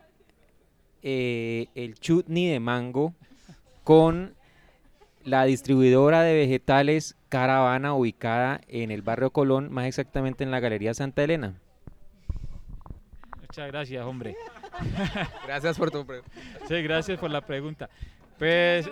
el chutney de mango con la distribuidora de vegetales Caravana ubicada en el barrio Colón, más exactamente en la Galería Santa Elena? Muchas gracias, hombre. Gracias por tu pregunta. Sí, gracias por la pregunta. Pues,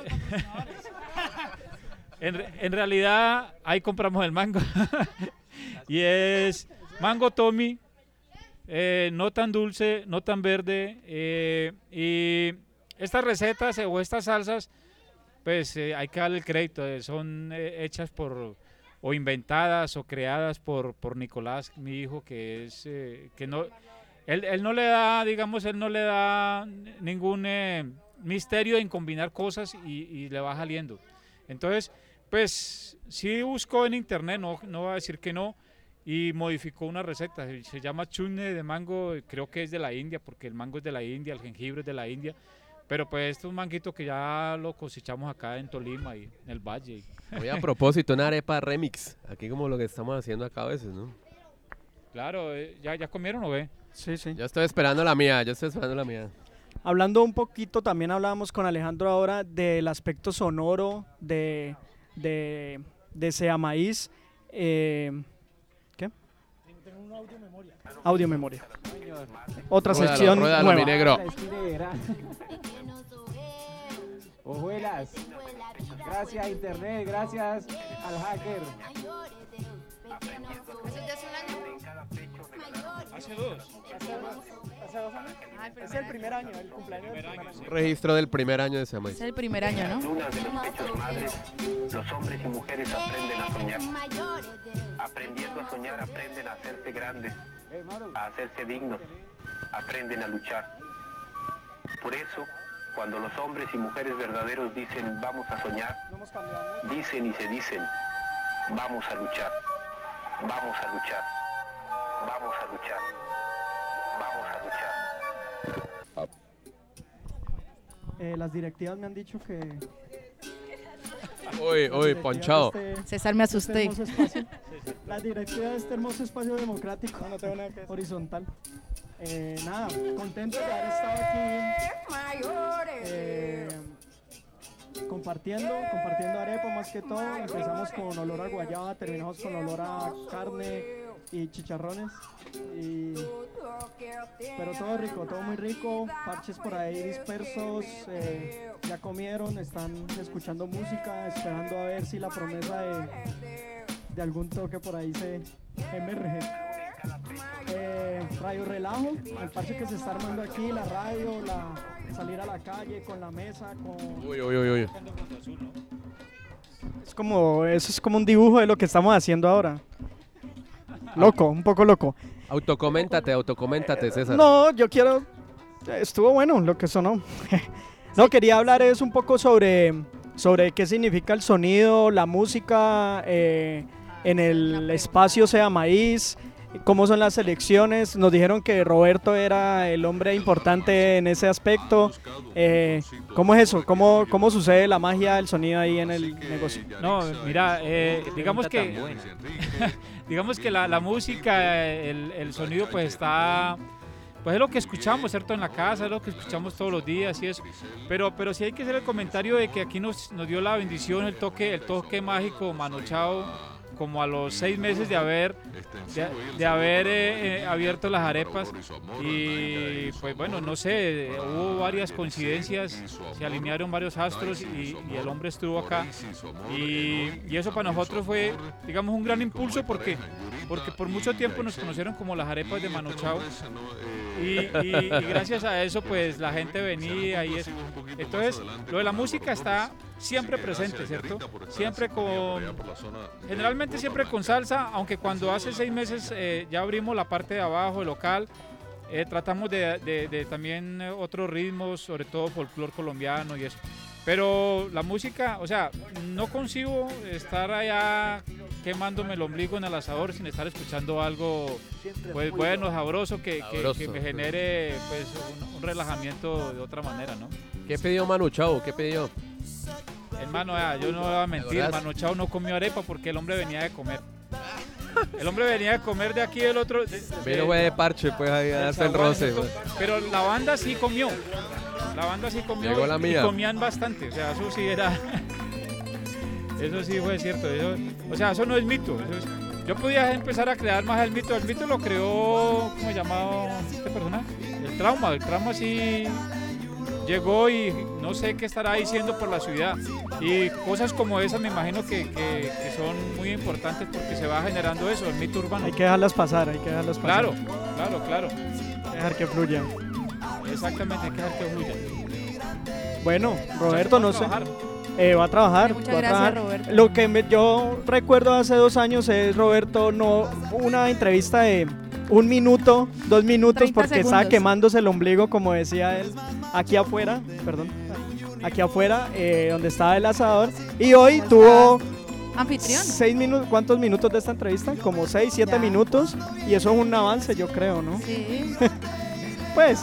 en realidad, ahí compramos el mango. Y es mango Tommy, no tan dulce, no tan verde. Y estas recetas o estas salsas, pues hay que darle el crédito. Son hechas o inventadas o creadas por Nicolás, mi hijo, que es que no... Él no le da, digamos, ningún misterio en combinar cosas y le va saliendo. Entonces, pues sí buscó en internet, no va a decir que no, y modificó una receta. Se llama chutney de mango, creo que es de la India, porque el mango es de la India, el jengibre es de la India. Pero pues esto es un manguito que ya lo cosechamos acá en Tolima y en el Valle. Oye, a propósito, una arepa remix, aquí como lo que estamos haciendo acá a veces, ¿no? Claro, ¿ya comieron o qué? Sí. Yo estoy esperando la mía, Hablando un poquito, también hablábamos con Alejandro ahora del aspecto sonoro de Sea Maíz. ¿Qué? Tengo un audio memoria. Audio memoria. Otra Ruédalo, sección ruédalo, nueva. mi negro. Ojuelas. Gracias internet, gracias al hacker. Hace 2. ¿Hace 2 años? Es el primer año, el cumpleaños del primer año. Registro del primer año de Se Llama Is. Es el primer año, ¿no? Lunas de los pechos madres, los hombres y mujeres aprenden a soñar. Aprendiendo a soñar, aprenden a hacerse grandes, a hacerse dignos, aprenden a luchar. Por eso, cuando los hombres y mujeres verdaderos dicen vamos a soñar, dicen y se dicen vamos a luchar, vamos a luchar, vamos a luchar, vamos a luchar. Las directivas me han dicho que... Uy, ponchado. César, me asusté. La directiva de este hermoso espacio democrático, no tengo nada que decir. Horizontal. Nada, contento de haber estado aquí compartiendo arepa más que todo. Empezamos con olor a guayaba, terminamos con olor a carne y chicharrones. Pero todo rico, todo muy rico. Parches por ahí dispersos, ya comieron, están escuchando música, esperando a ver si la promesa de algún toque por ahí se emerge. Radio Relajo, el parche que se está armando aquí, la radio, salir a la calle con la mesa, con... Uy. Eso es como un dibujo de lo que estamos haciendo ahora. Loco, un poco loco. Autocoméntate, César. No, yo quiero... Estuvo bueno lo que sonó. No, quería hablar es un poco sobre qué significa el sonido, la música en el espacio Se Llama Is, cómo son las elecciones. Nos dijeron que Roberto era el hombre importante en ese aspecto. ¿Cómo es eso? ¿Cómo sucede la magia del sonido ahí en el negocio? No, mira, digamos que la música, el sonido pues está... Pues es lo que escuchamos, ¿cierto? En la casa, es lo que escuchamos todos los días y eso. Pero sí hay que hacer el comentario de que aquí nos dio la bendición, el toque mágico, Mano Chao, como a los 6 meses de haber abierto las arepas. Y pues bueno, no sé, hubo varias coincidencias, se alinearon varios astros y el hombre estuvo acá. Y eso para nosotros fue, digamos, un gran impulso porque por mucho tiempo nos conocieron como las arepas de Mano Chao. Y gracias a eso pues la gente venía y eso. Entonces lo de la música está siempre presente, ¿cierto? Generalmente siempre con salsa, aunque cuando hace 6 meses ya abrimos la parte de abajo, el local, tratamos de también otros ritmos, sobre todo folclore colombiano y eso. Pero la música, o sea, no concibo estar allá quemándome el ombligo en el asador sin estar escuchando algo pues bueno, sabroso, que me genere pues un relajamiento de otra manera, ¿no? ¿Qué pidió Manu Chao? ¿Qué pidió? Hermano, yo no voy a mentir, Manu Chao no comió arepa porque el hombre venía de comer. El hombre venía de comer de aquí del otro... Vino güey de parche, pues ahí a darse el roce. Pero la banda sí comió. Llegó la mía. Y comían bastante, o sea, eso sí era... Eso sí fue cierto, o sea, eso no es mito. Yo podía empezar a crear más el mito lo creó, ¿cómo se llamaba este personaje? El trauma sí llegó y no sé qué estará diciendo por la ciudad. Y cosas como esas me imagino que son muy importantes porque se va generando eso, el mito urbano. Hay que dejarlas pasar. Claro. Dejar que fluya. Exactamente, hay que dejar que fluya. Bueno, Roberto, no sé. Va a trabajar. Muchas gracias, Roberto. Lo que yo recuerdo hace 2 años es Roberto, una entrevista de 1 minuto, 2 minutos, porque segundos. estaba quemándose el ombligo, como decía él, aquí afuera, donde estaba el asador. Y hoy tuvo anfitrión. 6 minutos, ¿cuántos minutos de esta entrevista? Como 6, 7 minutos. Y eso es un avance, yo creo, ¿no? Sí. Pues,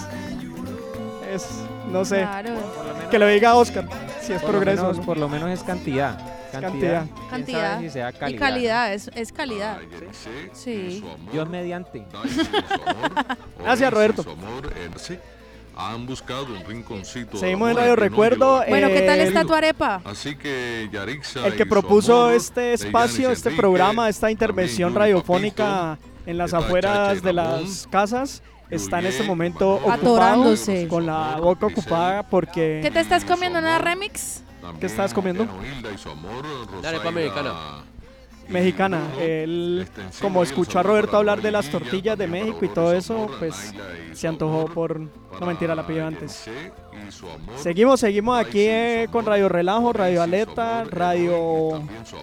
no sé. Claro. Que lo diga Oscar, si es progreso. Por lo menos es cantidad. Cantidad. Si sea calidad. Y calidad, es calidad. Sí. Dios mediante. Gracias, Roberto. Han buscado un rinconcito. Seguimos en Radio Recuerdo. Bueno, ¿qué tal está tu arepa? Así que Yarixa, el que propuso este espacio, este programa, esta intervención radiofónica en las afueras de las casas, está en este momento ocupado, con la boca ocupada porque... ¿Qué te estás comiendo? ¿Una remix? ¿Qué estás comiendo? Arepa mexicana. mexicana. Él, como escuchó a Roberto hablar de las tortillas de México y todo eso, pues se antojó por... No, mentira, la pidió antes. Seguimos aquí con Radio Relajo, Radio Aleta, Radio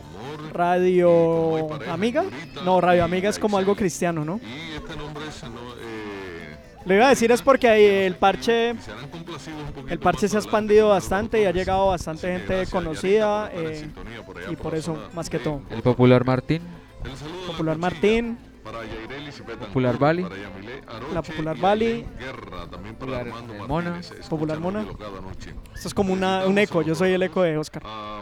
Amiga. No, Radio Amiga es como algo cristiano, ¿no? Lo iba a decir es porque ahí el parche se ha expandido bastante y ha llegado bastante gente conocida y por eso, más que todo. El Popular Martín. Popular Martín. Popular Bali. La Popular Bali. Popular Mona. Popular Mona. Esto es como un eco, yo soy el eco de Oscar.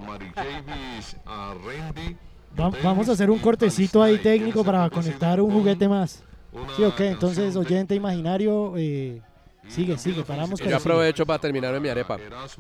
Vamos a hacer un cortecito ahí técnico para conectar un juguete más. Sí, ok, entonces oyente imaginario, sigue, paramos. Yo aprovecho para terminar en mi arepa.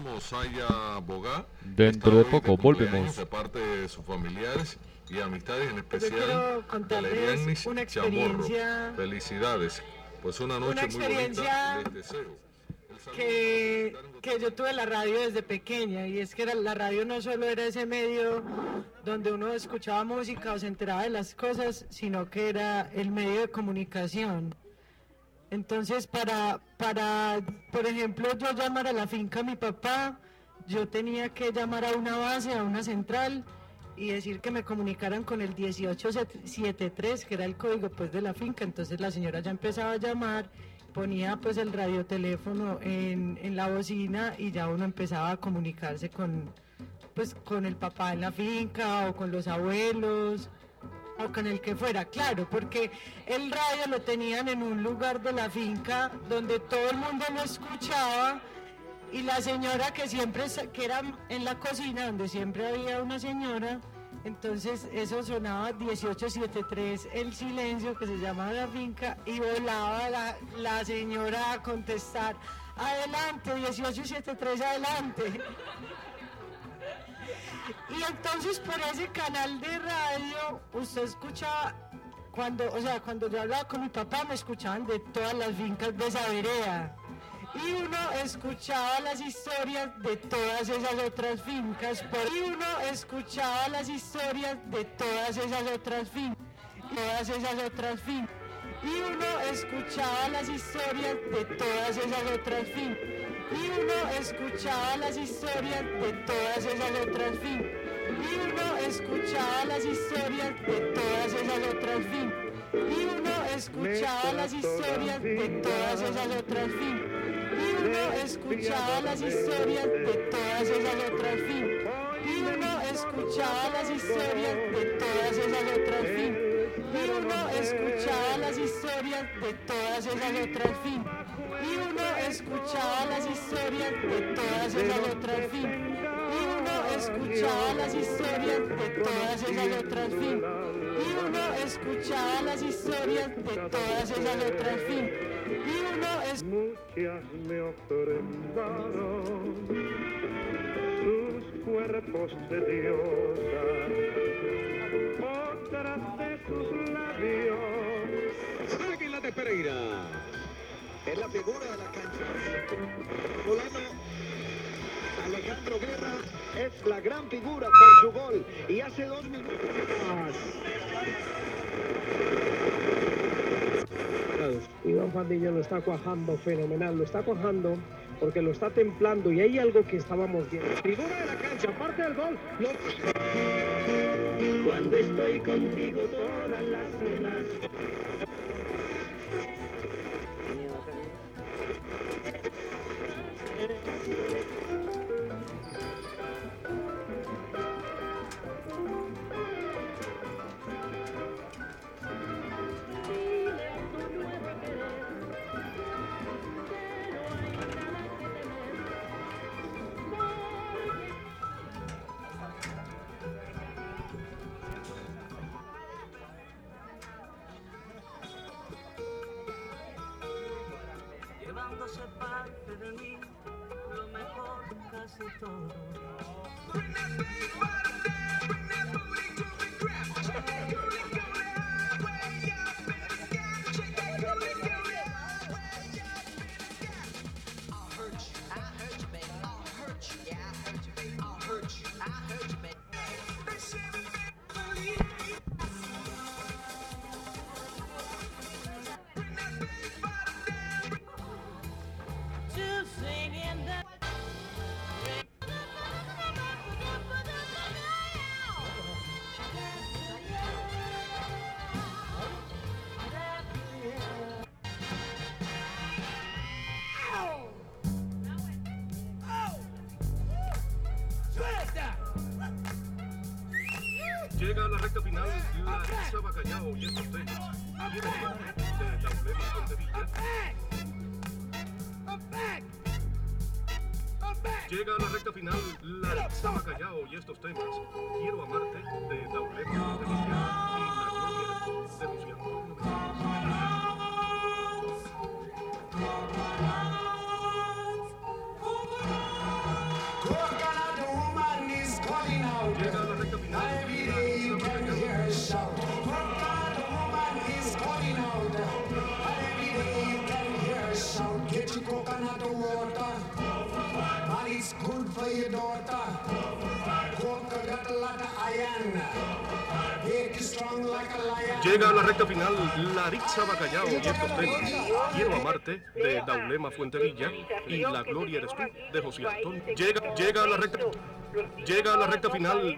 Dentro de poco volvemos. De parte de sus familiares y amistades, en especial quiero contarles una experiencia. Felicidades, pues una noche muy bonita, les deseo. Que yo tuve la radio desde pequeña, y es que la radio no solo era ese medio donde uno escuchaba música o se enteraba de las cosas, sino que era el medio de comunicación. Entonces para por ejemplo, yo llamar a la finca a mi papá, yo tenía que llamar a una base, a una central, y decir que me comunicaran con el 1873, que era el código pues de la finca. Entonces la señora ya empezaba a llamar, ponía pues el radioteléfono en la bocina y ya uno empezaba a comunicarse con el papá en la finca o con los abuelos o con el que fuera, claro, porque el radio lo tenían en un lugar de la finca donde todo el mundo lo escuchaba, y la señora que era en la cocina donde siempre había una señora. Entonces eso sonaba 1873, el silencio, que se llamaba la finca, y volaba la señora a contestar: adelante, 1873, adelante. Y entonces por ese canal de radio usted escuchaba, cuando yo hablaba con mi papá, me escuchaban de todas las fincas de esa vereda. Y uno escuchaba las historias de todas esas otras fincas, y uno escuchaba las historias de todas esas otras fincas, y uno escuchaba las historias de todas esas otras fincas, y uno escuchaba las historias de todas esas otras fincas, y uno escuchaba las historias de todas esas otras fincas, y uno escuchaba las historias de todas esas otras fincas, y uno escuchaba las historias de todas esas otras fincas, y uno escuchaba las historias de todas esas otras fincas, y uno escuchaba las historias de todas esas otras fincas, y uno escuchaba las historias de todas esas otras fincas, y uno escuchaba las historias de todas esas otras fincas, y uno escuchaba las historias de todas esas otras fincas, y uno muchas me ofrendaron sus cuerpos de diosa, otras de sus labios. Águila de Pereira es la figura de la cancha. Fulano Alejandro Guerra es la gran figura por su gol, y hace 2 minutos. Iván Fandillo lo está cuajando fenomenal, lo está cuajando porque lo está templando, y hay algo que estábamos viendo. Figura de la cancha, parte del gol. Cuando estoy contigo todas las cenas. Llevándose parte de mí, lo mejor casi todo. Llega a la recta final Larissa Bacallao y estos temas. Quiero amarte de Taulema Fuentevilla. Llega a la recta final Larissa Bacallao y estos temas. Quiero amarte de Taulema Fuentevilla y La Gloria eres tú de José Antonio Llega a la recta final Larissa Bacallao. Get your coconut water. Money's good for your daughter. Coca got a lot of iron. Make you strong like a lion. Llega a la recta final Larissa Bacallao y estos temas. Quiero amarte de Daulema Fuentevilla y La Gloria eres tú de José Antonio. Llega a la recta final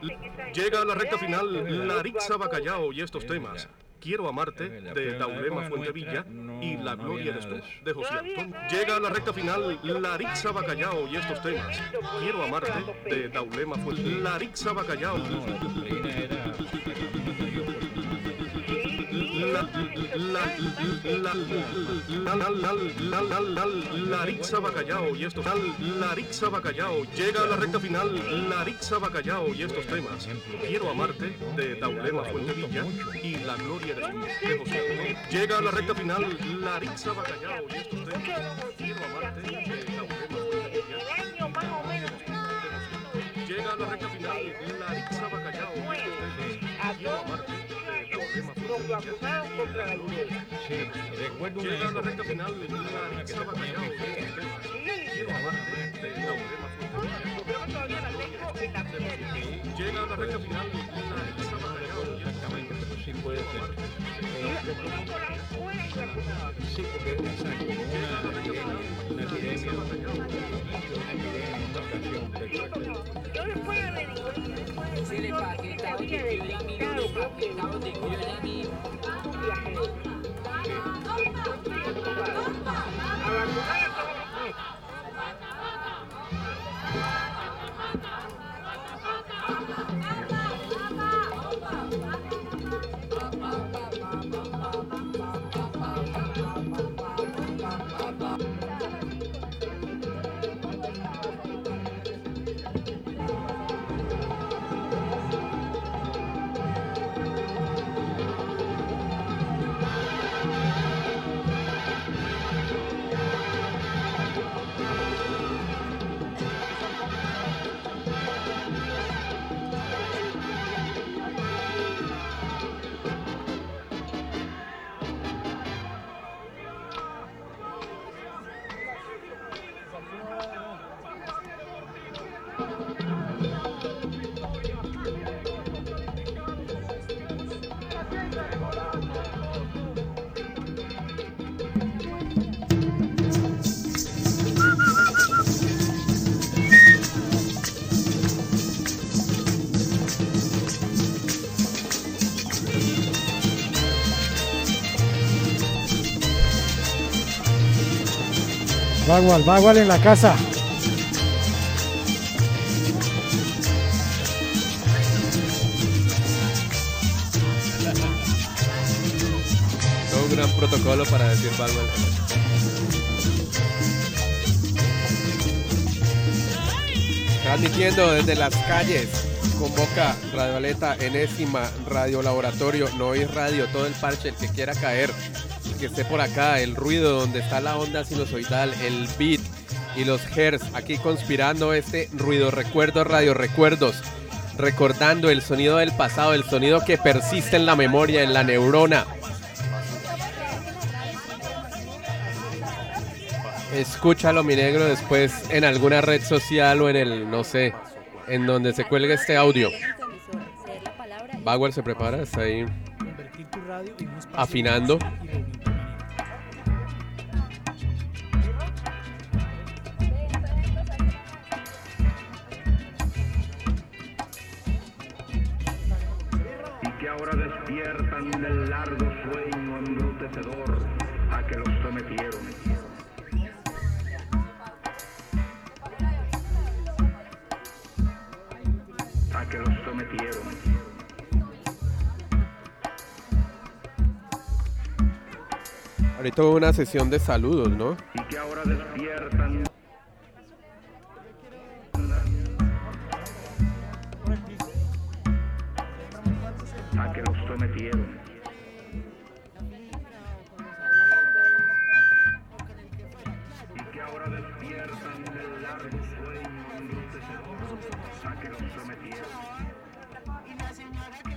Larissa Bacallao y estos temas. Quiero amarte de Daulema Fuentevilla y La Gloria eres tú de José Antonio. Llega a la recta final Larissa Bacallao y estos temas. Quiero amarte de Daulema Fuentevilla. Larissa Bacallao. Larissa Bacallao y estos Larissa Bacallao. Llega a la recta final Larissa Bacallao y estos temas. Quiero amarte de Daulema Fuentevilla y La Gloria eres tú de José Antonio. Llega a la recta final Larissa Bacallao y estos temas. Quiero amarte de Daulema Fuentevilla. Llega a la recta final Larissa Bacallao y estos temas. Quiero amarte de Daulema Fuentevilla. Llega a la recta final Larissa Bacallao y estos temas. Quiero amarte de Daulema Fuentevilla. Llega a la recta final Larissa Bacallao y estos temas. Sí puede ser. Sí, porque exacto, una epidemia, Yo después averigué, Se le paquetado de yo ya mi paquetado de yo ya mi Bagual en la casa. Todo un gran protocolo para decir Bagual. Transmitiendo desde las calles, convoca Radio Aleta, Enésima, Radio Laboratorio, Noise Radio, todo el parche, el que quiera caer, el que esté por acá, el ruido donde está la onda sinusoidal, el beat y los hertz, aquí conspirando este ruido recuerdo, radio recuerdos, recordando el sonido del pasado, el sonido que persiste en la memoria, en la neurona. Escúchalo, mi negro, después en alguna red social o en el, no sé, en donde se cuelgue este audio. Bagual se prepara, está ahí afinando. Y que ahora despiertan del largo sueño embrutecedor a que los sometieron. A que los sometieron. Ahorita hubo una sesión de saludos, ¿no? Y que ahora despiertan. A que los sometieron. Y que ahora despiertan del largo sueño enbrutecedor. A que los sometieron. Y la señora que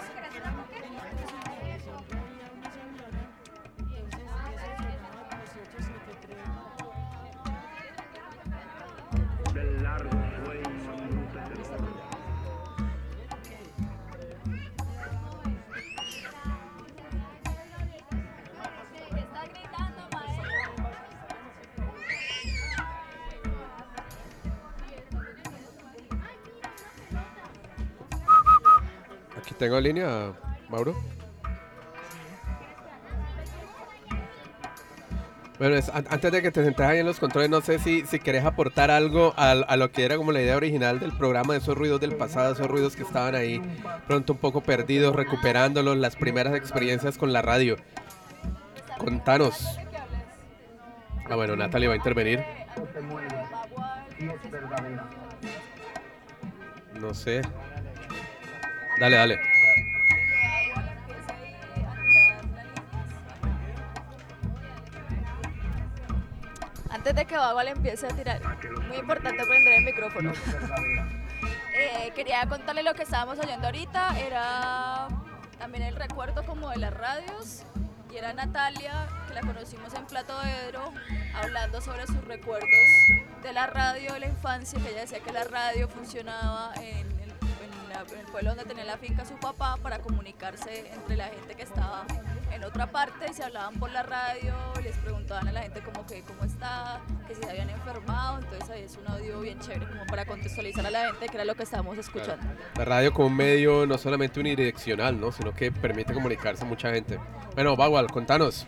del largo sueño enbrutecedor. Aquí tengo en línea, Mauro. Bueno, antes de que te sentes ahí en los controles, no sé si querés aportar algo a lo que era como la idea original del programa, de esos ruidos del pasado, esos ruidos que estaban ahí pronto un poco perdidos, recuperándolos, las primeras experiencias con la radio. Contanos. Ah, bueno, Natalie va a intervenir. No sé. Dale. Antes de que Bagua le empiece a tirar, muy importante prender el micrófono. Quería contarle lo que estábamos oyendo ahorita, era también el recuerdo como de las radios, y era Natalia, que la conocimos en Plato de Ebro, hablando sobre sus recuerdos de la radio de la infancia, que ella decía que la radio funcionaba en el pueblo donde tenía la finca su papá para comunicarse entre la gente que estaba en otra parte, y se hablaban por la radio, les preguntaban a la gente como que cómo está, que si se habían enfermado, entonces ahí es un audio bien chévere como para contextualizar a la gente que era lo que estábamos escuchando. Claro. La radio como un medio no solamente unidireccional, ¿no? Sino que permite comunicarse a mucha gente. Bueno, Bagual, contanos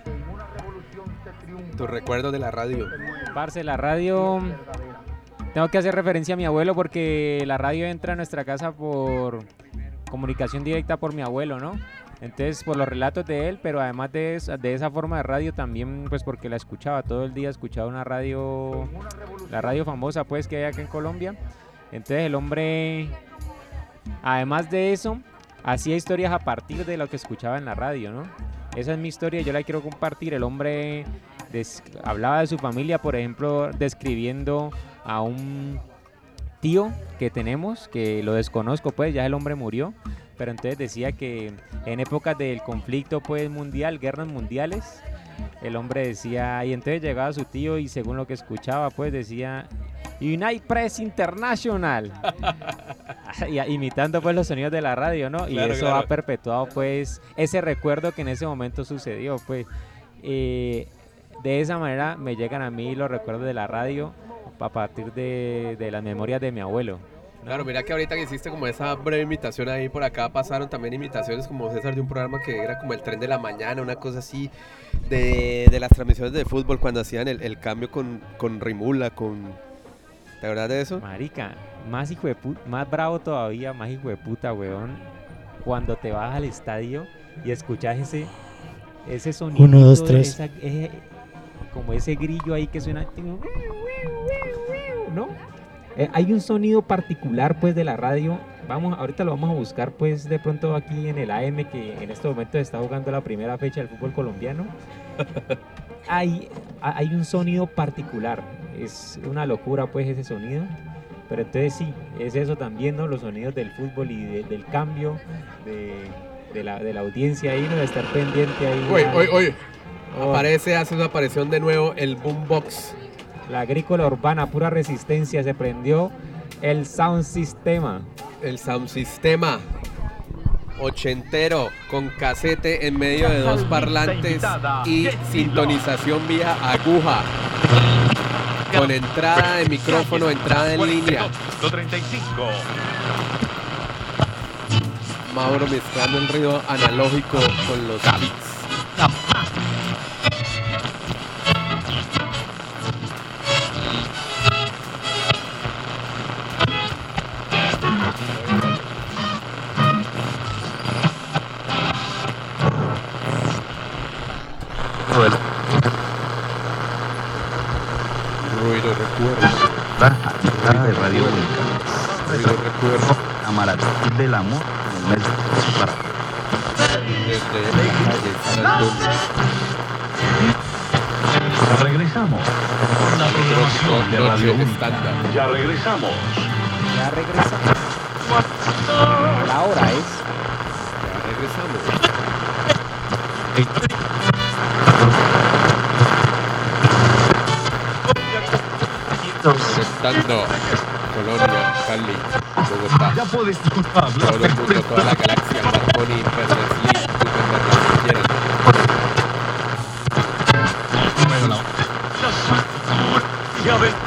tus recuerdos de la radio. Parce, la radio... Tengo que hacer referencia a mi abuelo porque la radio entra a nuestra casa por comunicación directa por mi abuelo, ¿no? Entonces, por los relatos de él, pero además de esa forma de radio también, pues porque la escuchaba todo el día, escuchaba una radio, la radio famosa pues que hay acá en Colombia. Entonces el hombre, además de eso, hacía historias a partir de lo que escuchaba en la radio, ¿no? Esa es mi historia, yo la quiero compartir. El hombre hablaba de su familia, por ejemplo, describiendo a un tío que tenemos, que lo desconozco, pues ya el hombre murió, pero entonces decía que en épocas del conflicto pues mundial, guerras mundiales, el hombre decía, y entonces llegaba su tío y según lo que escuchaba pues decía United Press International, imitando pues los sonidos de la radio, ¿no? Claro, y eso ha perpetuado pues ese recuerdo que en ese momento sucedió, pues de esa manera me llegan a mí los recuerdos de la radio a partir de las memorias de mi abuelo, ¿no? Claro, mira que ahorita que hiciste como esa breve imitación ahí, por acá pasaron también imitaciones como César de un programa que era como el Tren de la Mañana, una cosa así, de las transmisiones de fútbol cuando hacían el cambio con Rimula, ¿te acuerdas de eso? Marica, más hijo de puta, más bravo todavía, más hijo de puta, weón, cuando te vas al estadio y escuchas ese sonido. 1, 2, 3. Como ese grillo ahí que suena, ¿no? Hay un sonido particular pues de la radio. Ahorita lo vamos a buscar pues de pronto aquí en el AM, que en este momento está jugando la primera fecha del fútbol colombiano. Hay un sonido particular, es una locura pues ese sonido, pero entonces sí, es eso también, ¿no? Los sonidos del fútbol y del cambio de la audiencia ahí, ¿no? De estar pendiente ahí. Oye. Hace una aparición de nuevo el boombox. La agrícola urbana, pura resistencia, se prendió el sound sistema. El sound sistema ochentero, con casete en medio de dos parlantes y sintonización vía aguja. Con entrada de micrófono, entrada en línea. 35. Mauro mezclando el ruido analógico con los beats. de Radio Única. Recuerdo la maratón del amor en el mes de marzo. Ya regresamos. La programación de Radio Única. Ya regresamos. Ya regresamos. La hora es. Ya regresamos. Conectando Colonia, Cali, Bogotá. Ya puedes disculpar. Todo el mundo, toda la galaxia, Marconi, Perles, Lee, Gutenberg, lo que quieran. Ya ves.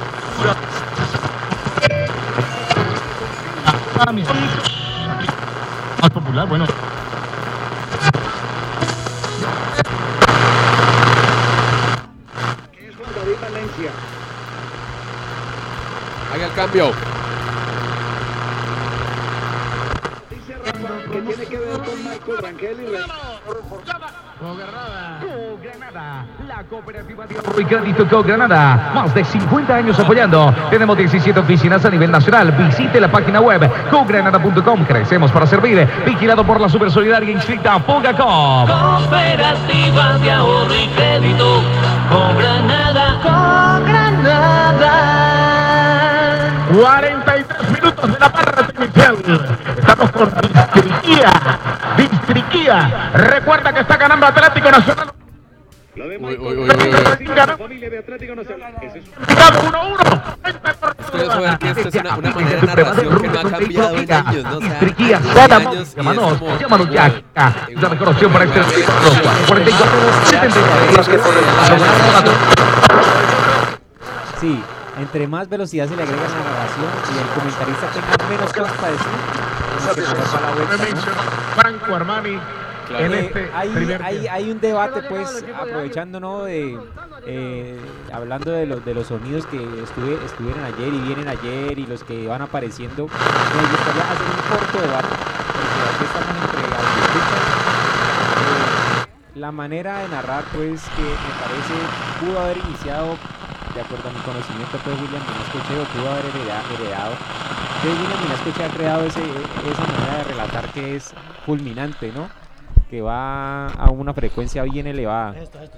Más popular, bueno. Haga el cambio. Que tiene que ver con Marco Rangel y Granada, la cooperativa de ahorro y crédito Granada. Más de 50 años apoyando. Tenemos 17 oficinas a nivel nacional. Visite la página web cogranada.com. Crecemos para servir. Vigilado por la Super Solidaria inscrita Fogacom. Cooperativa de ahorro y crédito Granada. 43 minutos de la parte inicial. Estamos con Distriquía. Recuerda que está ganando Atlético Nacional. La familia de Atlético Nacional. 1-1. Es curioso ver que esto es una manera de narración que no ha cambiado en años, ¿no? O sea, Distriquía, llámanos ya. Es la mejor opción para este 44, 73. Sí, entre más velocidad se le agrega a la narración y el comentarista tenga menos cosas para decir, como que se le va la vuelta, ¿no? Franco Armani. Hay un debate, pues, aprovechando, ¿no? Hablando de los sonidos que estuvieron ayer y vienen ayer y los que van apareciendo. Me gustaría hacer un corto debate, porque aquí estamos entre audioescuchas. La manera de narrar, pues, que me parece pudo haber iniciado, de acuerdo a mi conocimiento, pues William Vinascoche pudo haber heredado. Entonces William Vinascoche ha creado esa manera de relatar que es fulminante, ¿no? Que va a una frecuencia bien elevada.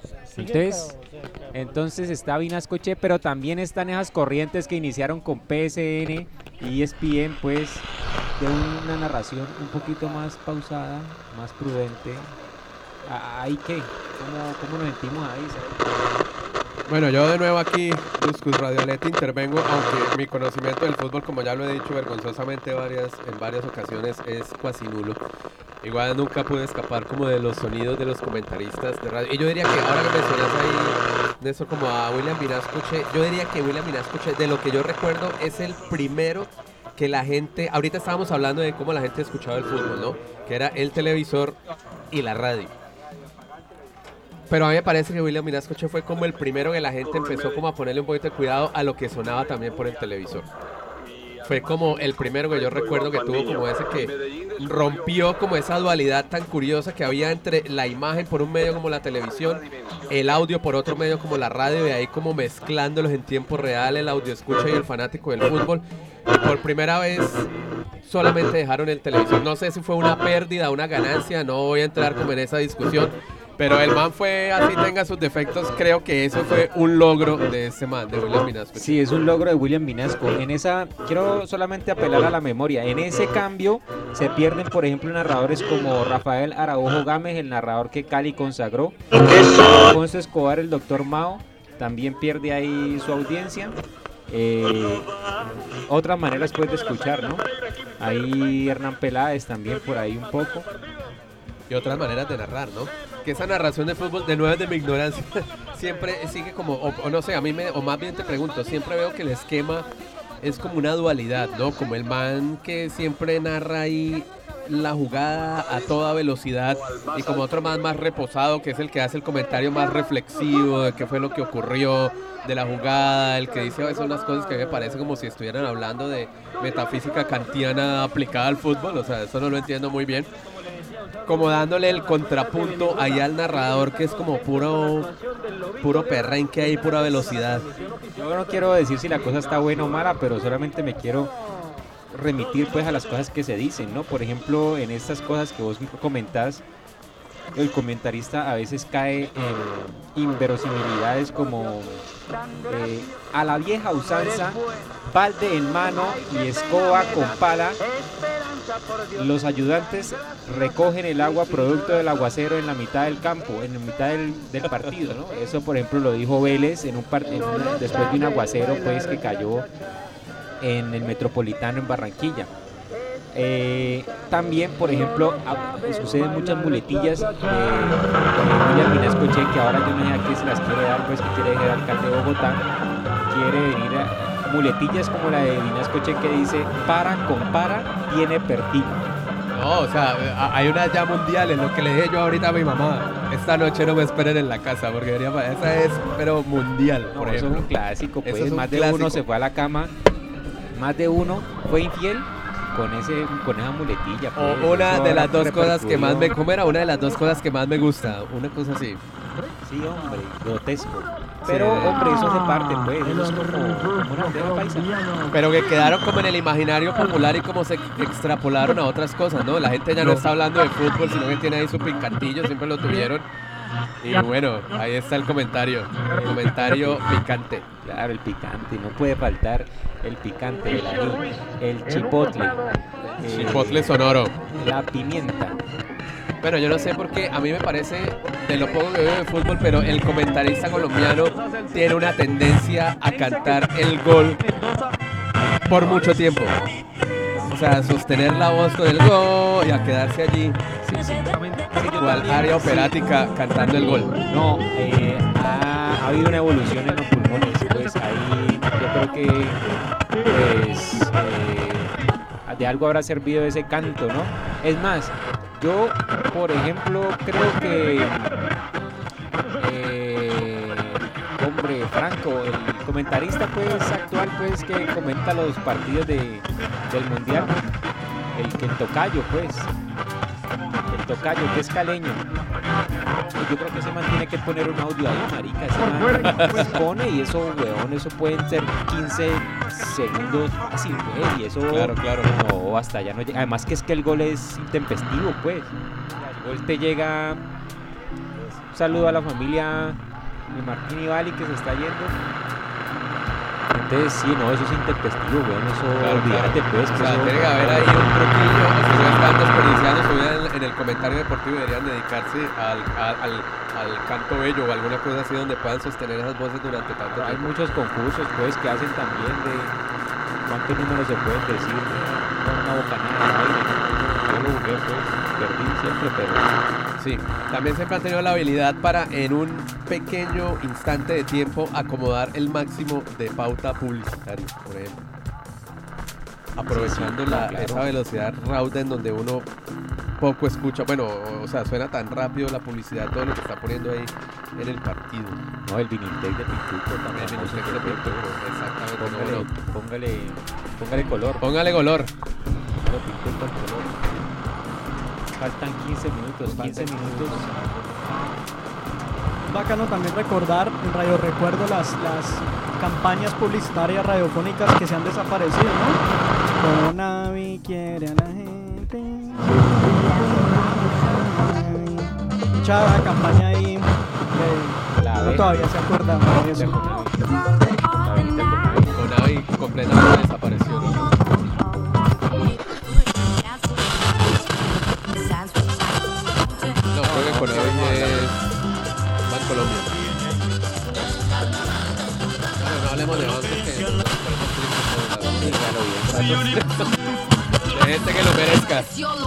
Entonces está Vinascoche, pero también están esas corrientes que iniciaron con PSN y ESPN, pues, de una narración un poquito más pausada, más prudente. ¿Ahí qué? ¿Cómo nos sentimos ahí? ¿Sabes? Bueno, yo de nuevo aquí, Buscus Radiolete, intervengo, aunque mi conocimiento del fútbol, como ya lo he dicho vergonzosamente en varias ocasiones, es cuasi nulo. Igual nunca pude escapar como de los sonidos de los comentaristas de radio. Y yo diría que ahora que mencionas ahí, Néstor, como a William Vinascoche, yo diría que William Vinascoche, de lo que yo recuerdo, es el primero que la gente, ahorita estábamos hablando de cómo la gente escuchaba el fútbol, ¿no? Que era el televisor y la radio. Pero a mí me parece que William Vinascoche fue como el primero que la gente empezó como a ponerle un poquito de cuidado a lo que sonaba también por el televisor. Fue como el primero que yo recuerdo que tuvo como ese que rompió como esa dualidad tan curiosa que había entre la imagen por un medio como la televisión, el audio por otro medio como la radio, y ahí como mezclándolos en tiempo real, el audio escucha y el fanático del fútbol. Y por primera vez solamente dejaron el televisor. No sé si fue una pérdida, una ganancia, no voy a entrar como en esa discusión. Pero el man fue, así tenga sus defectos, creo que eso fue un logro de ese man, de William Vinasco. Sí, es un logro de William Vinasco. Quiero solamente apelar a la memoria. En ese cambio se pierden, por ejemplo, narradores como Rafael Araujo Gámez, el narrador que Cali consagró. Alfonso Escobar, el doctor Mao, también pierde ahí su audiencia. Otras maneras pues de escuchar, ¿no? Ahí Hernán Peláez también por ahí un poco. Y otras maneras de narrar, ¿no? Que esa narración de fútbol, de nuevo, de mi ignorancia, siempre sigue como, o no sé, o más bien te pregunto, siempre veo que el esquema es como una dualidad, ¿no? Como el man que siempre narra ahí la jugada a toda velocidad, y como otro man más reposado, que es el que hace el comentario más reflexivo de qué fue lo que ocurrió, de la jugada, el que dice a veces unas cosas que me parece como si estuvieran hablando de metafísica kantiana aplicada al fútbol, o sea, eso no lo entiendo muy bien. como dándole el contrapunto ahí al narrador, que es como puro perrenque ahí, pura velocidad. Yo no quiero decir si la cosa está buena o mala, pero solamente me quiero remitir pues a las cosas que se dicen, ¿no? Por ejemplo, en estas cosas que vos comentás, el comentarista a veces cae en inverosimilidades como a la vieja usanza, balde en mano y escoba con pala, los ayudantes recogen el agua producto del aguacero en la mitad del campo, en la mitad del partido, ¿no? Eso, por ejemplo, lo dijo Vélez después de un aguacero pues que cayó en el Metropolitano en Barranquilla. También, por ejemplo, suceden muchas muletillas de William Vinascoche, que ahora yo no sé a qué se las quiere dar, pues que quiere ser alcalde de Bogotá, quiere venir a muletillas como la de Vinascoche que dice compara, tiene perfil. No, o sea, hay una ya mundial, en lo que le dije yo ahorita a mi mamá, esta noche no me esperen en la casa, porque esa es, pero mundial, por ejemplo. Eso es un clásico, pues, es un más de clásico. uno se fue a la cama, más de uno fue infiel con esa muletilla. Pues, O una de las dos cosas que más me repercutió. ¿cómo era? Una de las dos cosas que más me gusta, una cosa así. Sí, hombre, grotesco. Pero, hombre, eso hace parte, pues, eso es como una bandeja paisa. Pero que quedaron como en el imaginario popular y como se extrapolaron a otras cosas, ¿no? La gente ya no está hablando de fútbol, sino que tiene ahí su picantillo, siempre lo tuvieron. Y bueno, ahí está el comentario picante. Claro, el picante, no puede faltar el picante, el ají, el chipotle. Chipotle sonoro. La pimienta. Bueno, yo no sé por qué, a mí me parece, de lo poco que veo de fútbol, pero el comentarista colombiano tiene una tendencia a cantar el gol por mucho tiempo. O sea, sostener la voz con el gol y a quedarse allí. Sí, cual área operática cantando el gol. No, ha habido una evolución en los pulmones, pues ahí yo creo que pues de algo habrá servido ese canto, ¿no? Es más, yo, por ejemplo, creo que hombre, Franco, el comentarista pues actual pues que comenta los partidos del mundial, el tocayo pues, el tocayo que es caleño, yo creo que ese man tiene que poner un audio ahí, marica, ese man pues pone y eso, weón, eso pueden ser 15 segundos fácil, güey, y eso Claro. no, hasta allá no llega, además que es que el gol es intempestivo pues, el gol te llega, un saludo a la familia de Martín y Vali que se está yendo. Entonces, sí, no, eso es intempestivo, weón, eso, olvídate, pues. O que sea, eso- tiene que haber ahí un truquillo, o si no están desperdiciando su vida en el comentario deportivo, deberían dedicarse al canto bello o alguna cosa así donde puedan sostener esas voces durante tanto Hay tiempo. muchos concursos, pues, que hacen también de cuántos números se pueden decir con una bocanada de aire. Yo lo jugué, pues, perdí siempre, pero... Sí, también siempre han tenido la habilidad para en un pequeño instante de tiempo acomodar el máximo de pauta publicitaria, por ejemplo. Aprovechando claro. esa velocidad rauda en donde uno poco escucha, bueno, o sea, suena tan rápido la publicidad, todo lo que está poniendo ahí en el partido. No, el Vinintec de Pintuco también. El Vinintec de Pintuco, exactamente. Póngale color. Póngale color. Lo Pintuco al color. Faltan 15 minutos. Bacano también recordar en Radio Recuerdo las campañas publicitarias radiofónicas que se han desaparecido, ¿no? Conavi quiere a la gente. Mucha campaña ahí que La uno abeja. todavía se acuerda de eso. Conavi completamente desapareció, ¿no? No, creo que Conavi es Bancolombia. Bueno, no hablemos de bancos que nos ponemos tristes. De gente que lo merezca.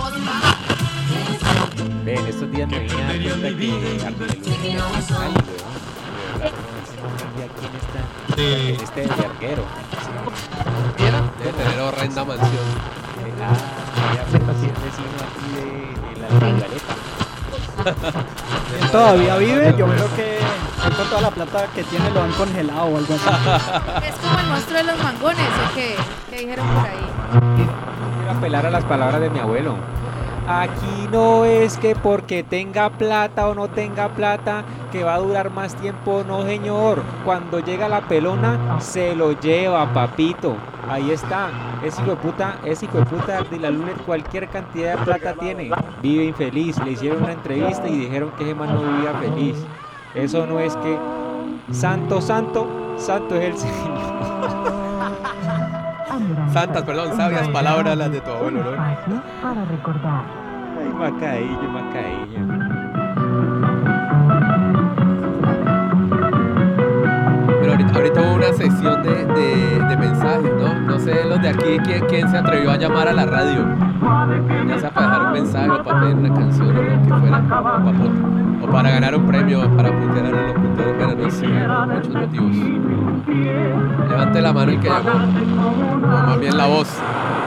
Ve, en estos días me vine a dar cuenta que Argeluna es Cali, weón. ¿Quién está? Este de Verguero. Debe tener horrenda mansión. Ya se paciente vecino aquí de la Margareta. Él todavía vive, yo creo que él con toda la plata que tiene lo han congelado o algo así. Es como el monstruo de los mangones, ¿o qué? ¿Qué dijeron por ahí? Quiero apelar a las palabras de mi abuelo. Aquí no es que porque tenga plata o no tenga plata que va a durar más tiempo, no señor. Cuando llega la pelona se lo lleva, papito. Ahí está. Ese hijo de puta de la Lunet cualquier cantidad de plata tiene. Vive infeliz. Le hicieron una entrevista y dijeron que ese man no vivía feliz. Eso no es que santo es el Señor. Santas, perdón, sabias palabras las de tu abuelo, ¿no? Para recordar. Ay, macailla. Pero ahorita hubo una sesión de mensajes, ¿no? No sé los de aquí quién se atrevió a llamar a la radio. Ya sea para dejar un mensaje o para pedir una canción o lo que fuera. O para ganar un premio, para putear a los locutores, pero no sé, muchos motivos. Levante la mano el que llamó. O más bien la voz.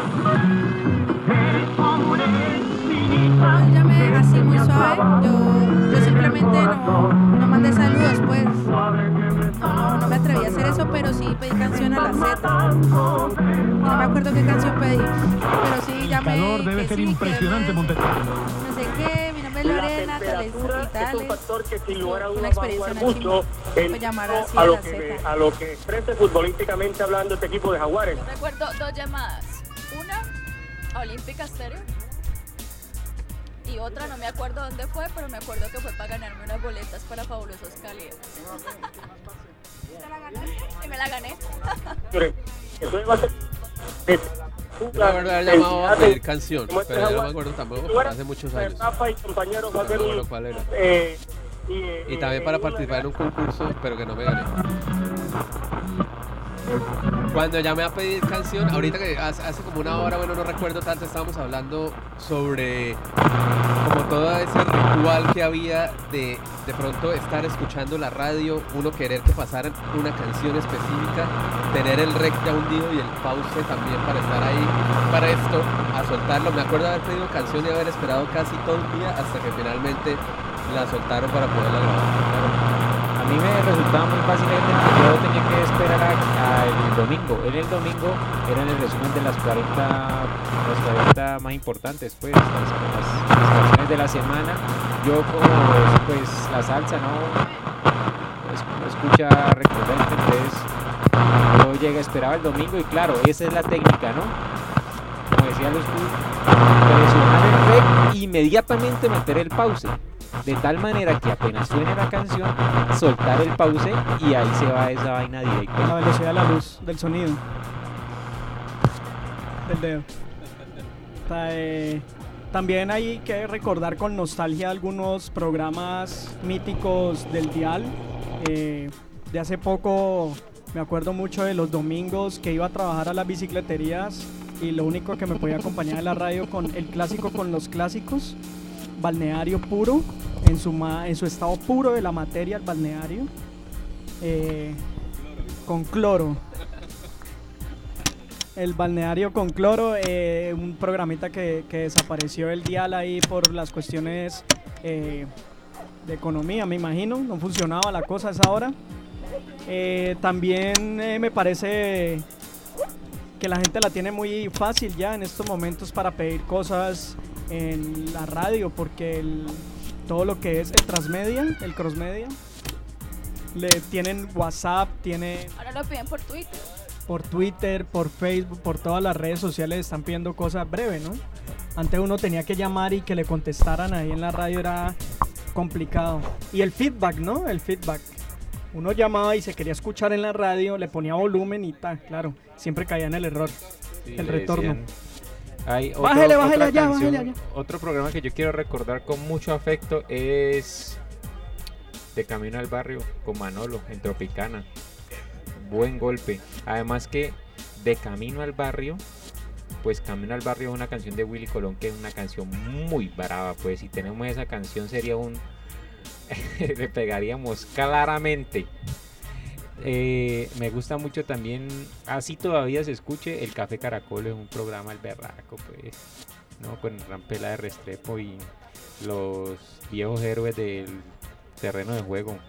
No, llamé así muy suave. Yo simplemente no mandé saludos, pues. No me atreví a hacer eso, pero sí pedí canción a la Z. No me acuerdo qué canción pedí, pero sí llamé. El calor debe ser impresionante, Monterrey. No sé qué, mi nombre es Lorena, tales y tales. Es un factor que sin lugar a Una dudas va a experiencia jugar mucho Fue llamar así a la Z. a lo que exprese futbolísticamente hablando este equipo de Jaguares. Yo recuerdo 2 llamadas. Una a Olímpica Stereo. Y otra, no me acuerdo dónde fue, pero me acuerdo que fue para ganarme unas boletas para Fabulosos Cali. Y me la gané. Entonces va a ser... Yo me acuerdo de haber llamado a pedir canción, pero yo no me acuerdo tampoco, hace muchos años. Rafa y compañeros va a ser No, ¿cuál era? Y también para participar en un concurso, pero que no me gané. Cuando llamé a pedir canción, ahorita que hace como una hora, bueno, no recuerdo tanto, estábamos hablando sobre como todo ese ritual que había de pronto estar escuchando la radio, uno querer que pasara una canción específica, tener el rec ya hundido y el pause también para estar ahí, para esto, a soltarlo. Me acuerdo de haber pedido canción y haber esperado casi todo el día hasta que finalmente la soltaron para poderla grabar. A mí me resultaba muy fácil que yo tenía que esperar al domingo. En el domingo eran el resumen de las 40 más importantes, pues, las canciones de la semana. Yo como pues la salsa, ¿no? Escucha recurrente, entonces yo llegué, esperaba el domingo y claro, esa es la técnica, ¿no? Como decía los presionar el rec e inmediatamente meter el pause. De tal manera que apenas suene la canción, soltar el pause y ahí se va esa vaina directa. La velocidad de la luz, del sonido. Del dedo. También hay que recordar con nostalgia algunos programas míticos del dial. De hace poco me acuerdo mucho de los domingos que iba a trabajar a las bicicleterías y lo único que me podía acompañar en la radio con el clásico con los clásicos. Balneario puro, en su estado puro de la materia, el balneario, con cloro. El balneario con cloro, un programita que desapareció el dial ahí por las cuestiones de economía, me imagino, no funcionaba la cosa a esa hora. También me parece que la gente la tiene muy fácil ya en estos momentos para pedir cosas en la radio, porque todo lo que es el transmedia, el crossmedia, le tienen WhatsApp, Ahora lo piden por Twitter. Por Twitter, por Facebook, por todas las redes sociales están pidiendo cosas breves, ¿no? Antes uno tenía que llamar y que le contestaran ahí en la radio, era complicado. Y el feedback, ¿no? El feedback. Uno llamaba y se quería escuchar en la radio, le ponía volumen y tal, claro, siempre caía en el error, Sí, el retorno. Bájale allá. Otro programa que yo quiero recordar con mucho afecto es De Camino al Barrio con Manolo en Tropicana. Buen golpe. Además que De Camino al Barrio, pues Camino al Barrio es una canción de Willy Colón que es una canción muy brava, pues si tenemos esa canción sería le pegaríamos claramente. Me gusta mucho también, así todavía se escuche, el Café Caracol es un programa al berraco, pues, ¿no? Con Rampela de Restrepo y los viejos héroes del terreno de juego.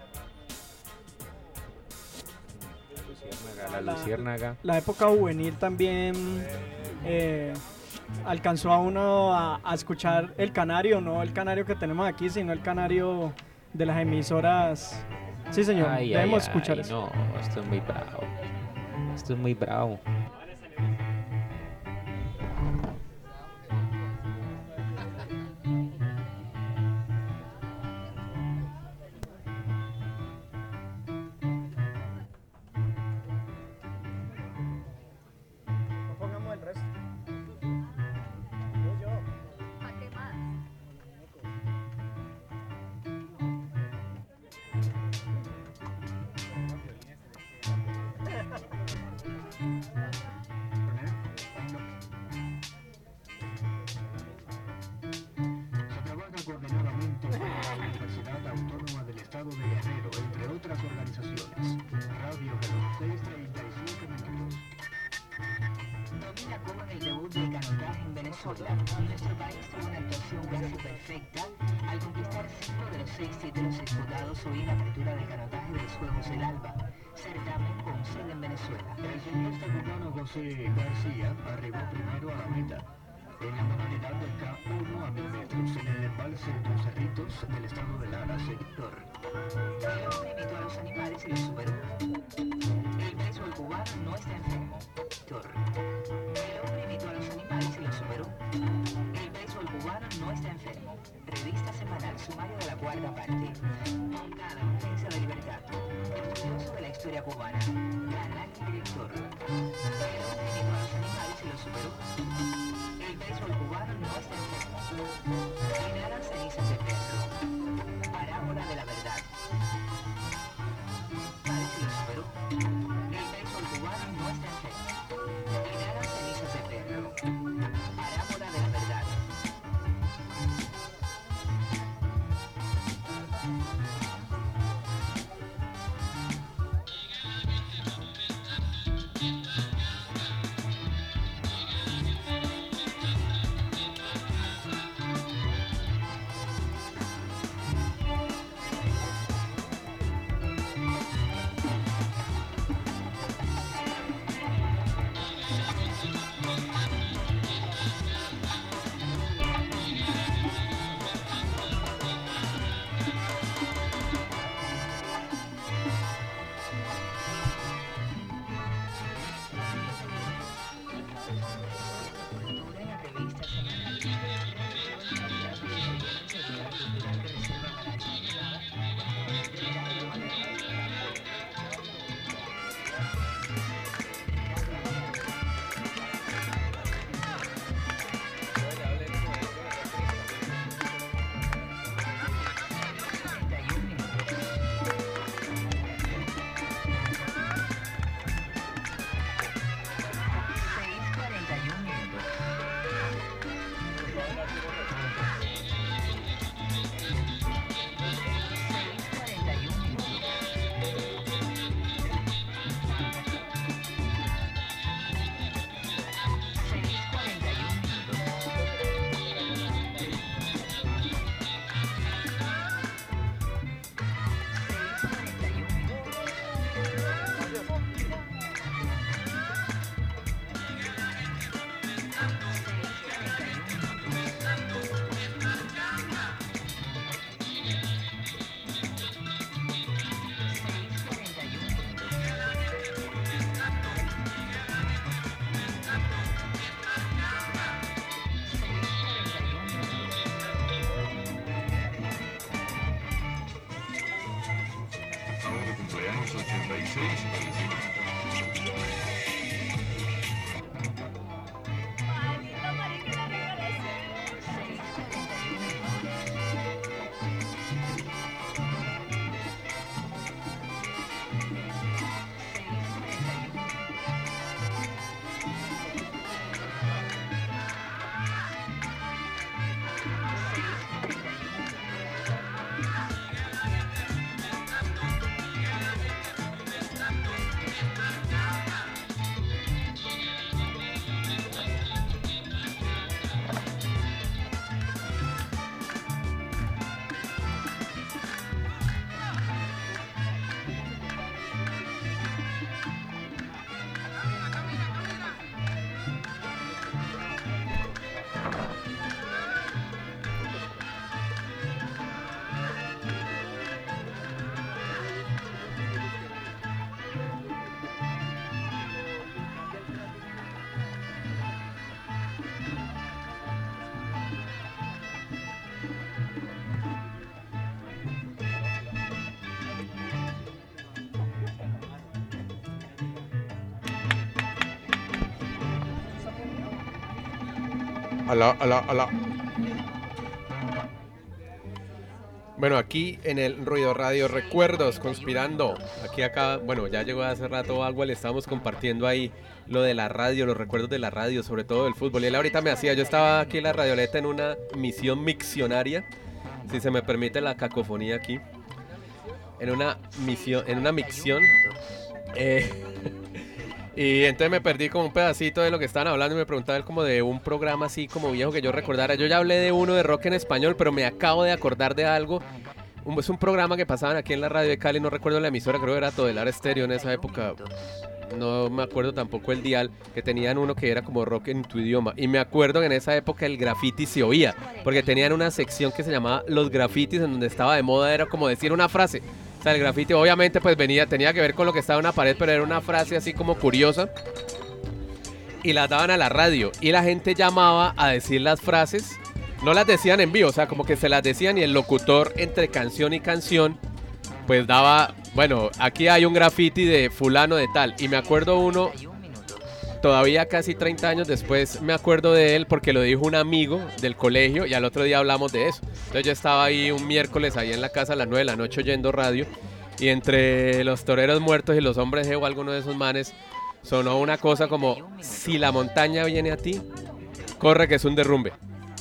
La Luciérnaga. La época juvenil también alcanzó a uno a escuchar el canario, no el canario que tenemos aquí, sino el canario de las emisoras. Sí, señor, debemos escuchar eso. No, esto es muy bravo. Esto es muy bravo. Pongamos el resto. Se trabaja coordinadamente con la Universidad Autónoma del Estado de Guerrero, entre otras organizaciones. Radio Reloj 6:37 minutos. Domina Cuba el debut del canotaje en Venezuela. Nuestro país tuvo una actuación casi perfecta al conquistar 5 de los 6 títulos disputados hoy en la apertura del canotaje de los Juegos del Alba, certamen con sede en Venezuela. El ciclista cubano José García arribó primero a la meta en la modalidad del K1 a 1000 metros en el embalse Dos Cerritos del estado de Lara, sector. El hombre imitó a los animales y los superó. El béisbol cubano no está enfermo. El hombre imitó a los animales y los superó. El béisbol cubano no está enfermo. Revista semanal, sumario de la cuarta parte. Moncada, Defensa de Libertad. Estudioso de la historia cubana. Canal y director. El hombre imitó a los animales y los superó. El béisbol cubano no está enfermo. Inhalan cenizas de perro. Parábola de la verdad. Parece lo superó. El béisbol cubano no está enfermo. Inhalan cenizas de perro. Parábola de la verdad. cumpleaños 86. Alá. Bueno, aquí en el Ruido Radio Recuerdos, conspirando. Acá, bueno, ya llegó hace rato agua, le estábamos compartiendo ahí lo de la radio, los recuerdos de la radio, sobre todo del fútbol. Y él ahorita yo estaba aquí en la radioleta en una misión miccionaria, si se me permite la cacofonía aquí. En una micción. Y entonces me perdí como un pedacito de lo que estaban hablando y me preguntaba él como de un programa así como viejo que yo recordara. Yo ya hablé de uno de rock en español, pero me acabo de acordar de algo. Es un programa que pasaban aquí en la radio de Cali, no recuerdo la emisora, creo que era Todelar Estéreo en esa época. No me acuerdo tampoco el dial, que tenían uno que era como rock en tu idioma. Y me acuerdo que en esa época el graffiti se oía, porque tenían una sección que se llamaba Los Grafitis, en donde estaba de moda, era como decir una frase. O sea, el graffiti obviamente pues tenía que ver con lo que estaba en una pared, pero era una frase así como curiosa. Y las daban a la radio, y la gente llamaba a decir las frases. No las decían en vivo, o sea, como que se las decían y el locutor entre canción y canción pues daba, bueno, aquí hay un graffiti de fulano de tal. Y me acuerdo uno, todavía casi 30 años después, me acuerdo de él porque lo dijo un amigo del colegio y al otro día hablamos de eso. Entonces yo estaba ahí un miércoles ahí en la casa a las 9 de la noche oyendo radio y entre los toreros muertos y los hombres G o alguno de esos manes sonó una cosa como: si la montaña viene a ti, corre que es un derrumbe.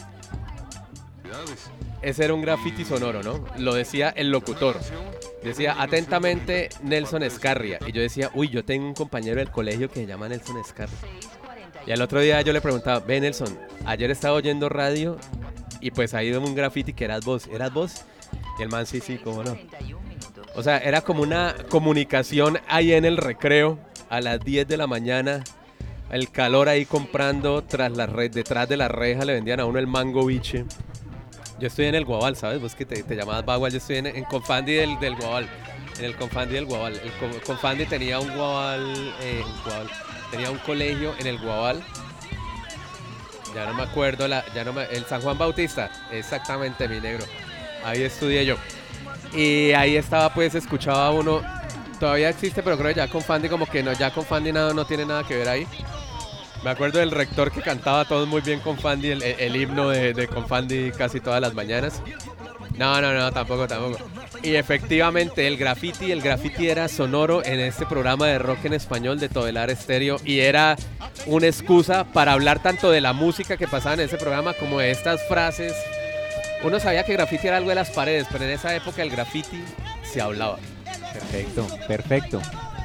Ese era un graffiti sonoro, ¿no? Lo decía el locutor. Decía, atentamente, Nelson Escarria. Y yo decía, uy, yo tengo un compañero del colegio que se llama Nelson Escarria. Y al otro día yo le preguntaba, ve Nelson, ayer estaba oyendo radio y pues ahí veo un graffiti que eras vos. ¿Eras vos? Y el man, sí, cómo no. O sea, era como una comunicación ahí en el recreo a las 10 de la mañana. El calor ahí comprando detrás de la reja le vendían a uno el mango biche. Yo estoy en el Guabal, ¿sabes? Vos que te llamabas Bagual, yo estoy en Confandi del Guabal. En el Confandi del Guabal. El Confandi tenía un Guabal, tenía un colegio en el Guabal. Ya no me acuerdo, el San Juan Bautista, exactamente, mi negro. Ahí estudié yo. Y ahí estaba, pues, escuchaba uno, todavía existe, pero creo que ya Confandi como que no, ya Confandi no tiene nada que ver ahí. Me acuerdo del rector que cantaba todos muy bien Confandi, el himno de Confandi casi todas las mañanas. No, tampoco. Y efectivamente el graffiti era sonoro en este programa de rock en español de Todelar Estéreo y era una excusa para hablar tanto de la música que pasaba en ese programa como de estas frases. Uno sabía que graffiti era algo de las paredes, pero en esa época el graffiti se hablaba. Perfecto.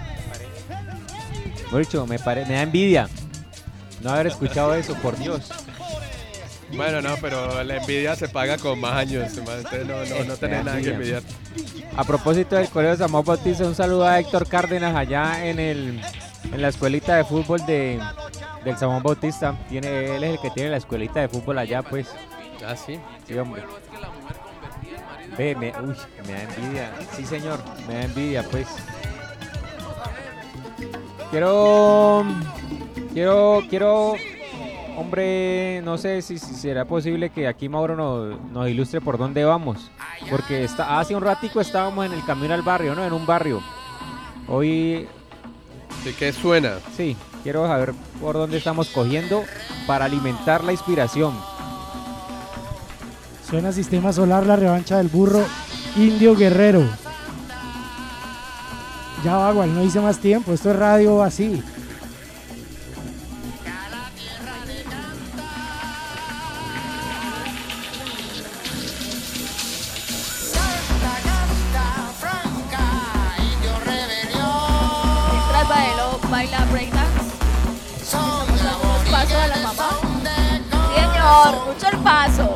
Mucho, me da envidia no haber escuchado eso, por Dios. Bueno, no, pero la envidia se paga con más años, entonces no tenés nada que envidiar. A propósito del Colegio San Juan Bautista, un saludo a Héctor Cárdenas allá en la escuelita de fútbol del San Juan Bautista. Él es el que tiene la escuelita de fútbol allá, pues. Ah, sí. Sí, hombre. Me da envidia. Sí, señor, me da envidia, pues. Quiero, hombre, no sé si será posible que aquí Mauro nos ilustre por dónde vamos, porque hace un ratico estábamos en el camino al barrio, ¿no? En un barrio. Hoy... ¿De qué suena? Sí, quiero saber por dónde estamos cogiendo para alimentar la inspiración. Suena Sistema Solar, la revancha del burro Indio Guerrero. Ya Bagual, no hice más tiempo, esto es radio así. Baila breakdance. Los pasos a la mamá. Sí, señor, mucho el paso.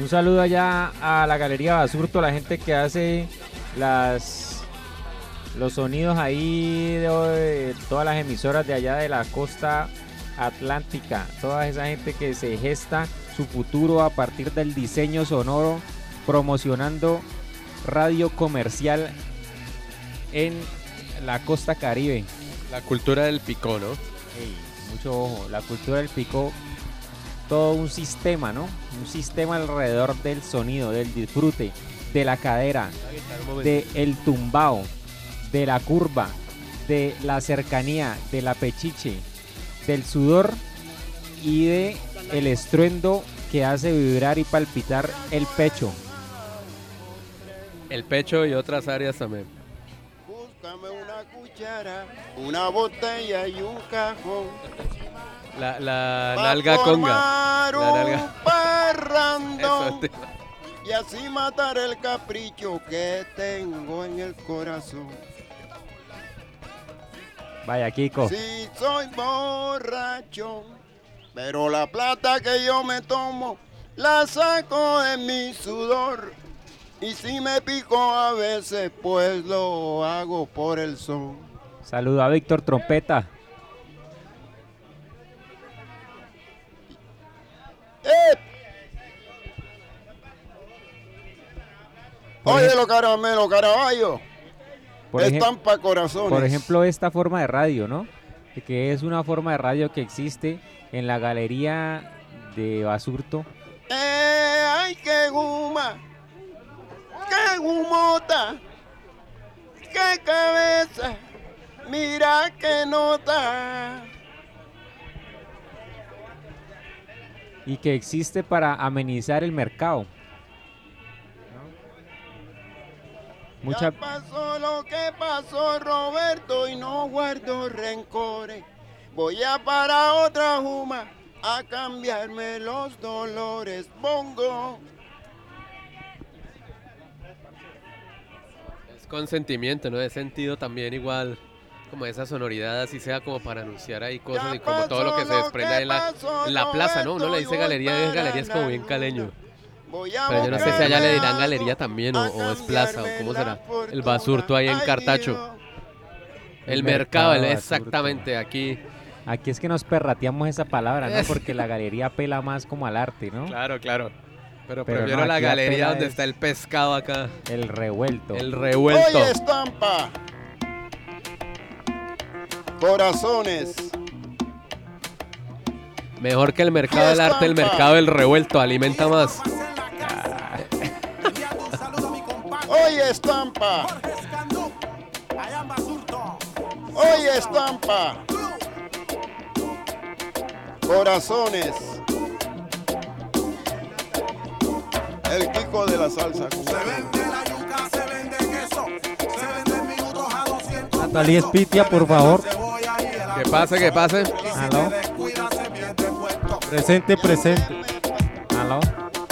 saludo allá a la Galería Basurto, la gente que hace los sonidos ahí de todas las emisoras de allá de la costa atlántica, toda esa gente que se gesta su futuro a partir del diseño sonoro, promocionando radio comercial en la costa Caribe. La cultura del picó, ¿no? Hey, mucho ojo, la cultura del picó, todo un sistema, ¿no? Un sistema alrededor del sonido, del disfrute, de la cadera, del tumbao, de la curva, de la cercanía, de la pechiche, del sudor y de el estruendo que hace vibrar y palpitar el pecho. El pecho y otras áreas también. Búscame una cuchara, una botella y un cajón. La nalga conga. La nalga. Parrandón, y así matar el capricho que tengo en el corazón. Vaya, Kiko. Sí, soy borracho, pero la plata que yo me tomo la saco de mi sudor. Y si me pico a veces, pues lo hago por el son. Saluda a Víctor Trompeta. Oye, los caramelos, Caraballo. Estampa corazones. Por ejemplo, esta forma de radio, ¿no? Que es una forma de radio que existe en la Galería de Basurto. ¡Ay, qué guma! ¡Qué gumota! ¡Qué cabeza! ¡Mira qué nota! Y que existe para amenizar el mercado. Ya pasó lo que pasó, Roberto, y no guardo rencores. Voy a para otra juma a cambiarme los dolores. Bongo. Es con sentimiento, ¿no? Es sentido también igual, como esa sonoridad, así sea como para anunciar ahí cosas y como todo lo que se desprende ahí en la plaza, ¿no? Uno le dice galería, es galería, es como bien caleño. Pero yo no sé si allá le dirán galería también o es plaza o cómo será. El Basurto ahí en Cartacho. El mercado, exactamente, aquí. Aquí es que nos perrateamos esa palabra, ¿no? Porque la galería apela más como al arte, ¿no? Claro, claro. Pero prefiero no, la galería donde está el pescado acá. El revuelto. El revuelto. Oye, estampa. Corazones. Mejor que el mercado del arte, el mercado del revuelto. Alimenta más. Oye, estampa. Oye, estampa. Corazones. El Kiko de la salsa. Natalia Espitia, por favor. Que pase, que pase. Aló. Presente, presente. Aló.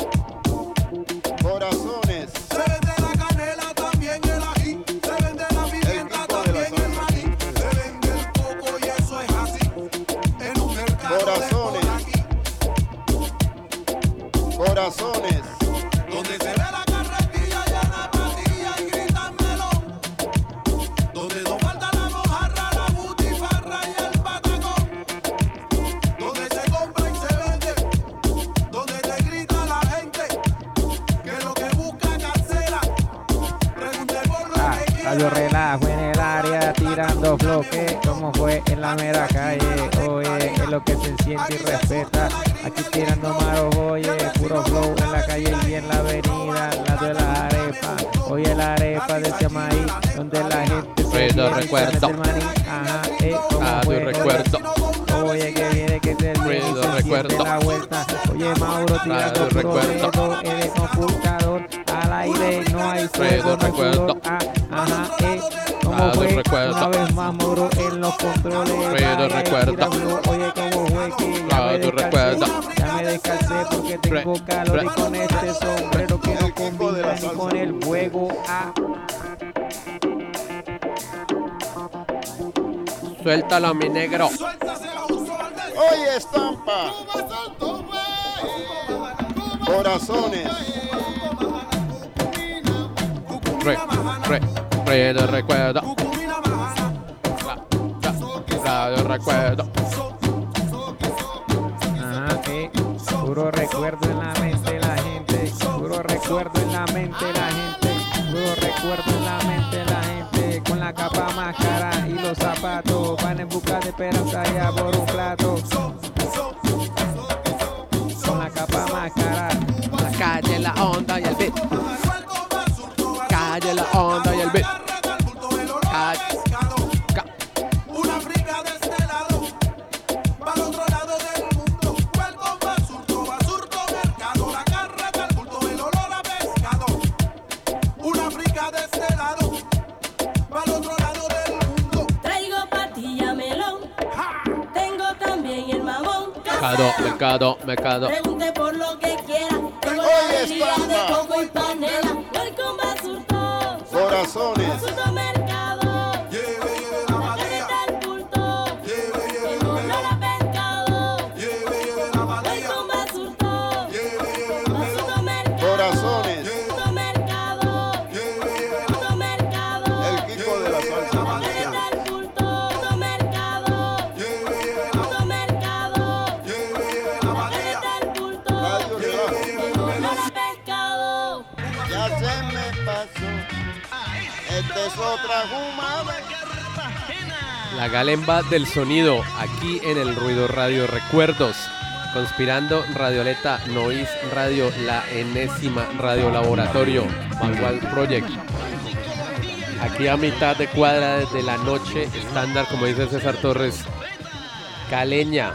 Corazones. Se vende la canela, también el ají. Se vende la pimienta, también el maní. Se vende el coco y eso es así. En un mercado Corazones. Corazones. donde se ve la carretilla llena de patilla y gritan melón. Donde no falta la mojarra, la butifarra y el patacón. Donde se compra y se vende. Donde te grita la gente que lo que busca carcera. Pregunte por lo que quiera. Salió relajo en el área tirando bloque, como fue en la mera calle. Oye, es lo que se siente y respeta. Aquí tirando maros, oye, puro flow en la calle y en la avenida, al lado de la arepa. Oye, la arepa de ese maíz, donde la gente se Recuerdo, recuerdo. Ajá, como tu recuerdo. Oye, que viene que te Recuerdo, recuerdo. la vuelta. Oye, Mauro tirando tu recuerdo. proceso, eres computador, al aire no hay fuego, Recuerdo, no hay recuerdo. sudor. Ajá, como tu fue, recuerdo. una vez más Mauro en los controles. Recuerdo, Vaya, recuerdo. tirando. Oye, como fue que Tu recuerdo. ya me descansé porque tengo calor y con este sombrero que no combina ni con el fuego. Suéltalo, mi negro. Oye, estampa. Corazones. Radio recuerdo. Radio recuerdo. Ajá, puro recuerdo en la mente de la gente. Puro recuerdo en la mente de la gente. Puro recuerdo en la mente de la gente. Con la capa más cara y los zapatos. Van en busca de esperanza allá por un plato. Con la capa más cara. La calle, la onda y el beat. Calle, la onda y el beat. Una África de este lado, para el otro lado del mundo. Huelgo, basurto, mercado. La carreta, el bulto, el olor a pescado. Una África de este lado, para el otro lado del mundo. Traigo patilla melón, tengo también el mamón. Mercado. Pregunte por lo que quiera, tengo la habilidad de coco y panela. Welcome basurto, Corazones. basurto mercado. La carreta al bulto, el olor a pescado. Welcome basurto, basurto mercado. Corazones. Basurto mercado, basurto mercado. El equipo de la salsa. La carreta al bulto, basurto mercado. Basurto mercado, la carreta al bulto. El olor a pescado. Ya se me pasó. Esta es otra jumada. La galemba del sonido, aquí en el Ruido Radio Recuerdos. Conspirando Radioleta, Noise Radio, la enésima Radio Laboratorio, Manual Project. Aquí a mitad de cuadra desde la noche estándar, como dice César Torres, caleña.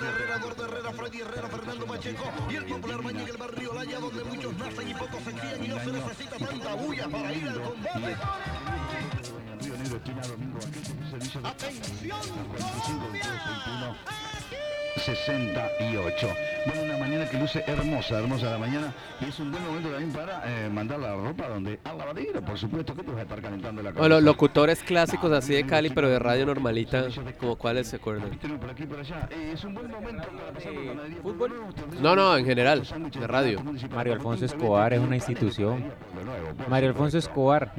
Atención, 68. Bueno, una mañana que luce hermosa la mañana, y es un buen momento también para mandar la ropa donde a la lavadera, por supuesto, que te vas a estar calentando la cabeza. Bueno, locutores clásicos así de Cali, pero de radio normalita, como cuáles se acuerdan. Por aquí, por allá. Es un buen momento para pasar por panadería. ¿Fútbol? No, en general, de radio. Mario Alfonso Escobar es una institución. Mario Alfonso Escobar,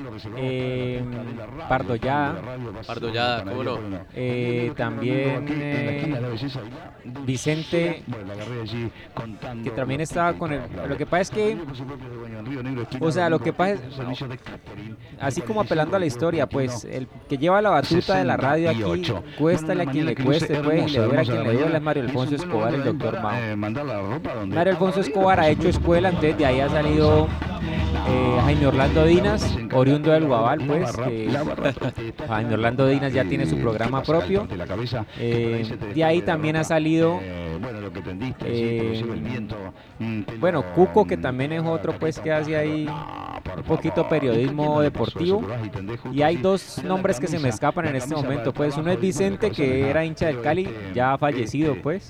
Pardollada, ¿cómo no? También Vicente, que también estaba con el... Lo que pasa es que... O sea, lo que pasa es... Así como apelando a la historia, pues, el que lleva la batuta de la radio aquí, cuéstale a quien le cueste, pues, y le duele a quien le duele, es Mario Alfonso Escobar, el doctor Mao. Mario Alfonso Escobar ha hecho escuela, entonces de ahí ha salido Jaime Orlando Dinas, oriundo del Guabal, pues. Jaime Orlando Dinas ya tiene su programa propio. De ahí también ha salido bueno, Cuco, que también es otro, pues, que hace ahí un poquito periodismo deportivo. Y hay dos nombres que se me escapan en este momento, pues. Uno es Vicente, que era hincha del Cali, ya fallecido, pues.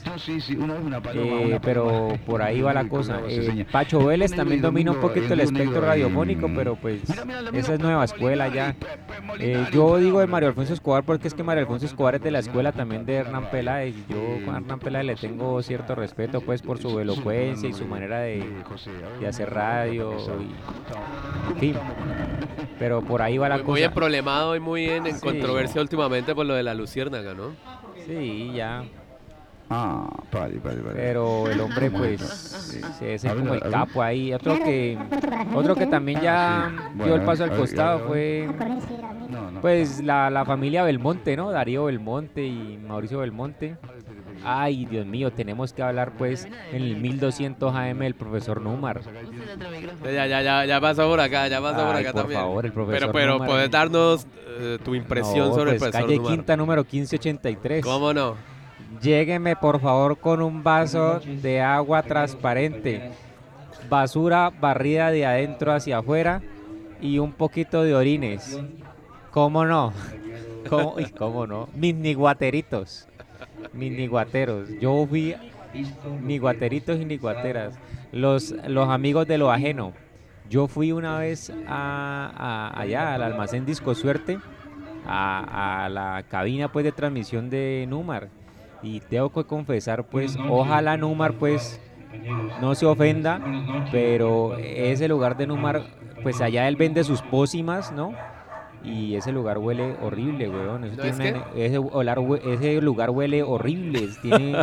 Pero por ahí va la cosa. Pacho Vélez también domina un poquito el espectro radiofónico, pero pues esa es nueva escuela ya. Yo digo de Mario Alfonso Escobar porque es que Mario Alfonso Escobar es de la escuela también de Hernán Peláez, y yo con Hernán Peláez le tengo cierto respeto, pues, por su elocuencia y su manera de hacer radio y, en fin, pero por ahí va la cosa. Muy emproblemado y muy en controversia últimamente por lo de la luciérnaga, ¿no? Sí, ya. Vale. Pero el hombre, pues, se es como el capo ahí. Otro que también ya dio el paso al costado fue, pues, la familia Belmonte, ¿no? Darío Belmonte y Mauricio Belmonte. Ay, Dios mío, tenemos que hablar, pues, en el 1200 AM del profesor Númar. Ya pasó por acá, por también. Favor, el profesor pero Númar. ¿puedes darnos tu impresión sobre pues, el profesor calle Númar? Quinta, número 1583. ¿Cómo no? Llégueme, por favor, con un vaso de agua transparente, basura barrida de adentro hacia afuera y un poquito de orines. ¿Cómo no? ¿Cómo no? Mis niguateritos, mis niguateros. Yo fui niguateritos y niguateras. Los amigos de lo ajeno. Yo fui una vez allá al almacén Disco Suerte, a la cabina, pues, de transmisión de Númar. Y tengo que confesar, pues, ojalá Númar, pues, no se ofenda, pero ese lugar de Numar, pues allá él vende sus pócimas, ¿no? Y ese lugar huele horrible, weón. Eso ¿No tiene es qué? ese lugar huele horrible. Tiene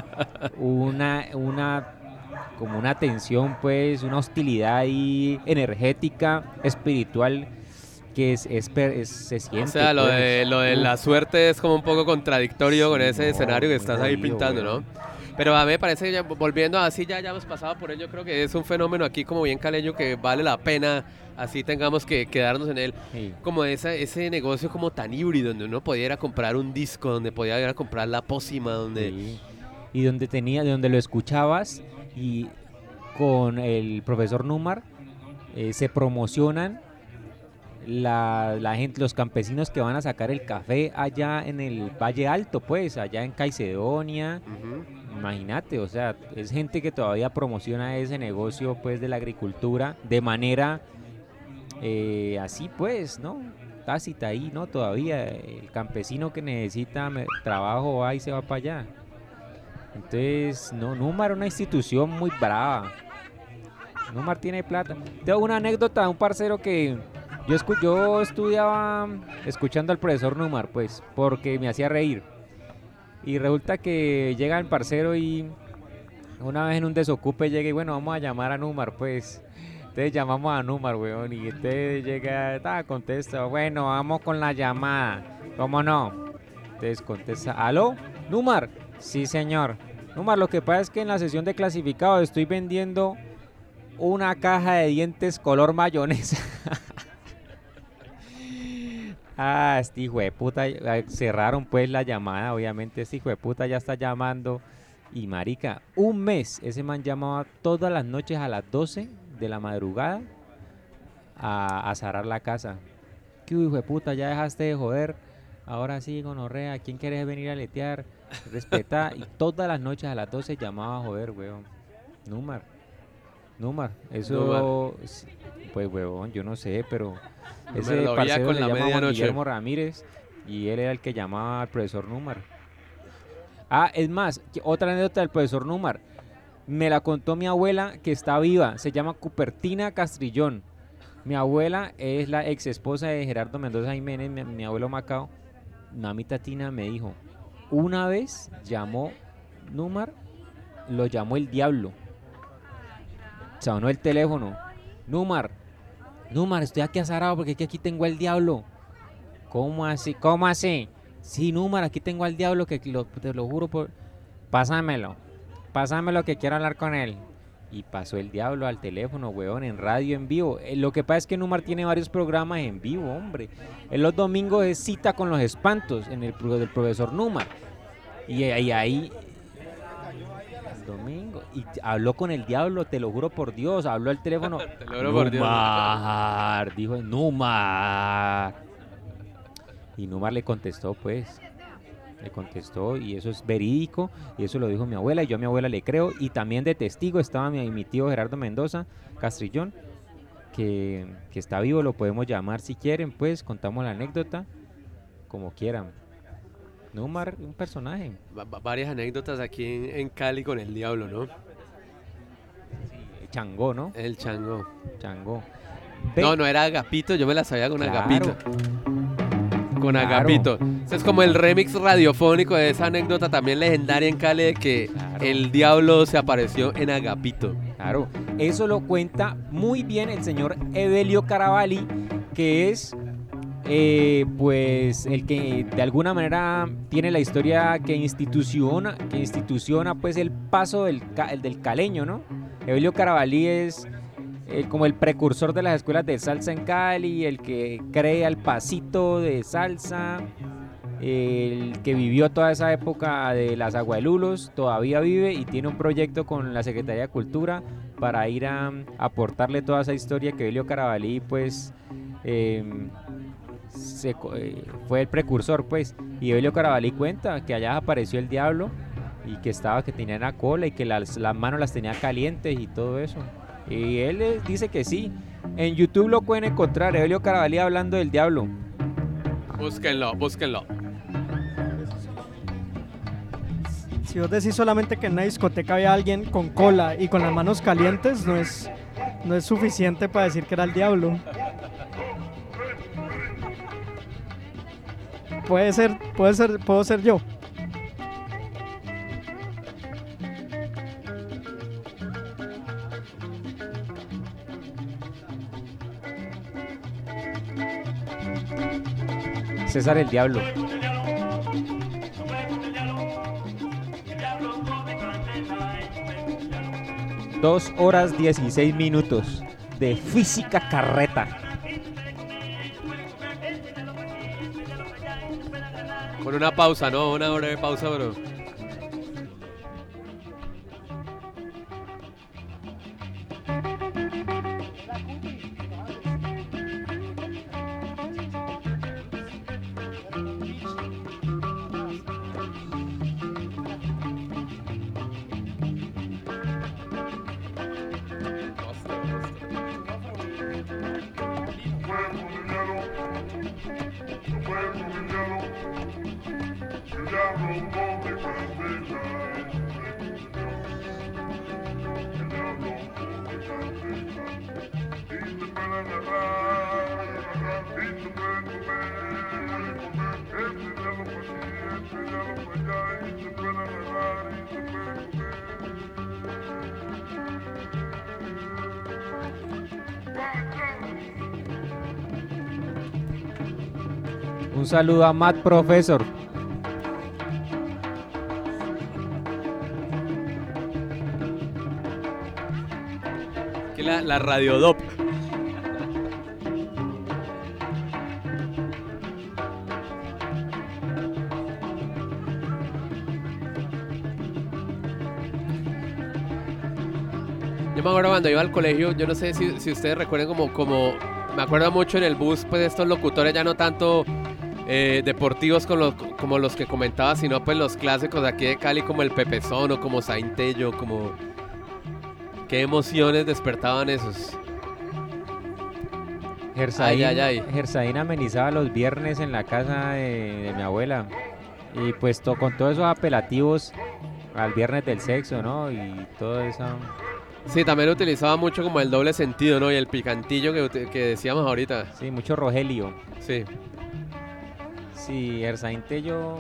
como una tensión, pues, una hostilidad ahí energética, espiritual, que se siente. O sea, lo de pues. la suerte es como un poco contradictorio con ese escenario que muy estás ahí jodido, pintando, weón. ¿no? Pero a mí me parece que volviendo así, ya hemos pasado por él, yo creo que es un fenómeno aquí como bien caleño que vale la pena, así tengamos que quedarnos en él, Sí. como ese negocio como tan híbrido, donde uno podía ir a comprar un disco, donde podía ir a comprar la pócima, donde... Sí. Y donde lo escuchabas y con el profesor Numar se promocionan la gente, los campesinos que van a sacar el café allá en el Valle Alto, pues, allá en Caicedonia. Imagínate, o sea, es gente que todavía promociona ese negocio, pues, de la agricultura de manera así, pues, ¿no? Tácita ahí, ¿no? Todavía el campesino que necesita trabajo va y se va para allá. Entonces, no, Numar es una institución muy brava. Numar tiene plata. Tengo una anécdota de un parcero que yo estudiaba escuchando al profesor Numar, pues, porque me hacía reír. Y resulta que llega el parcero y una vez en un desocupe llega y bueno, vamos a llamar a Numar, pues. Entonces llamamos a Numar, weón, y entonces llega, contesta, bueno, vamos con la llamada. ¿Cómo no? Entonces contesta, ¿aló? ¿Numar? Sí, señor. Numar, lo que pasa es que en la sesión de clasificados estoy vendiendo una caja de dientes color mayonesa. Este hijo de puta, cerraron pues la llamada, obviamente este hijo de puta ya está llamando. Y marica, un mes, ese man llamaba todas las noches a las 12 de la madrugada a cerrar la casa. ¿Qué hijo de puta? Ya dejaste de joder. Ahora sí, gonorrea, ¿quién quieres venir a letear? Respetá. Y todas las noches a las 12 llamaba a joder, weón. Numar. Eso, pues, weón, yo no sé, pero ese lo veía parcero con se la llama Juan medianoche. Guillermo Ramírez y él era el que llamaba al profesor Numar. Es más, otra anécdota del profesor Numar. Me la contó mi abuela que está viva. Se llama Cupertina Castrillón. Mi abuela es la ex esposa de Gerardo Mendoza Jiménez, mi abuelo Macao. Mamita Tina me dijo, una vez llamó Numar, lo llamó el diablo. Sonó el teléfono. Numar, estoy aquí azarado porque aquí tengo el diablo. ¿Cómo así? ¿Cómo así? Sí, Numar, aquí tengo al diablo que te lo juro por... Pásamelo que quiero hablar con él. Y pasó el diablo al teléfono, weón, en radio en vivo. Lo que pasa es que Numar tiene varios programas en vivo, hombre. En los domingos es Cita con los Espantos, en el del profesor Numar. Y ahí domingo, y habló con el diablo, te lo juro por Dios, habló al teléfono. Te lo juro por Dios. Numar, dijo Numar. Y Numar le contestó, pues. Le contestó y eso es verídico y eso lo dijo mi abuela y yo a mi abuela le creo y también de testigo estaba mi tío Gerardo Mendoza Castrillón que está vivo, lo podemos llamar si quieren, pues contamos la anécdota como quieran. Numar, un personaje. Varias anécdotas aquí en Cali con el diablo, ¿no? Changó, ¿no? El Changó. No, era Agapito, yo me la sabía con Claro. Agapito. Con Claro. Agapito. Ese es como el remix radiofónico de esa anécdota también legendaria en Cali de que el diablo se apareció en Agapito. Claro, eso lo cuenta muy bien el señor Evelio Caravalli, que es pues el que de alguna manera tiene la historia que instituciona pues el paso del caleño, ¿no? Evelio Caravalli es como el precursor de las escuelas de salsa en Cali, el que crea el pasito de salsa, el que vivió toda esa época de las agualulos, todavía vive y tiene un proyecto con la Secretaría de Cultura para ir a aportarle toda esa historia que Evelio Caravalli pues fue el precursor, pues. Y Evelio Caravalli cuenta que allá apareció el diablo y que tenía una cola y que las manos las tenía calientes y todo eso. Y él dice que sí. En YouTube lo pueden encontrar, Evelio Caravalli hablando del diablo. Búsquenlo. Si vos decís solamente que en una discoteca había alguien con cola y con las manos calientes, no es suficiente para decir que era el diablo. Puedo ser yo. César el Diablo. Dos horas 16 minutos de física carreta. Con una pausa, ¿no? Una breve pausa, bro. Un saludo a Matt Professor. Que la radiodop. Yo me acuerdo cuando iba al colegio, yo no sé si ustedes recuerdan como me acuerdo mucho en el bus, pues estos locutores ya no tanto deportivos como los que comentaba, sino pues los clásicos de aquí de Cali como el Pepezón o como Saintello, como qué emociones despertaban esos. Gersaín amenizaba los viernes en la casa de mi abuela y pues con todos esos apelativos al viernes del sexo, ¿no? Y todo eso. Sí, también utilizaba mucho como el doble sentido, ¿no? Y el picantillo que decíamos ahorita. Sí, mucho Rogelio. Sí. Sí, Ersaintello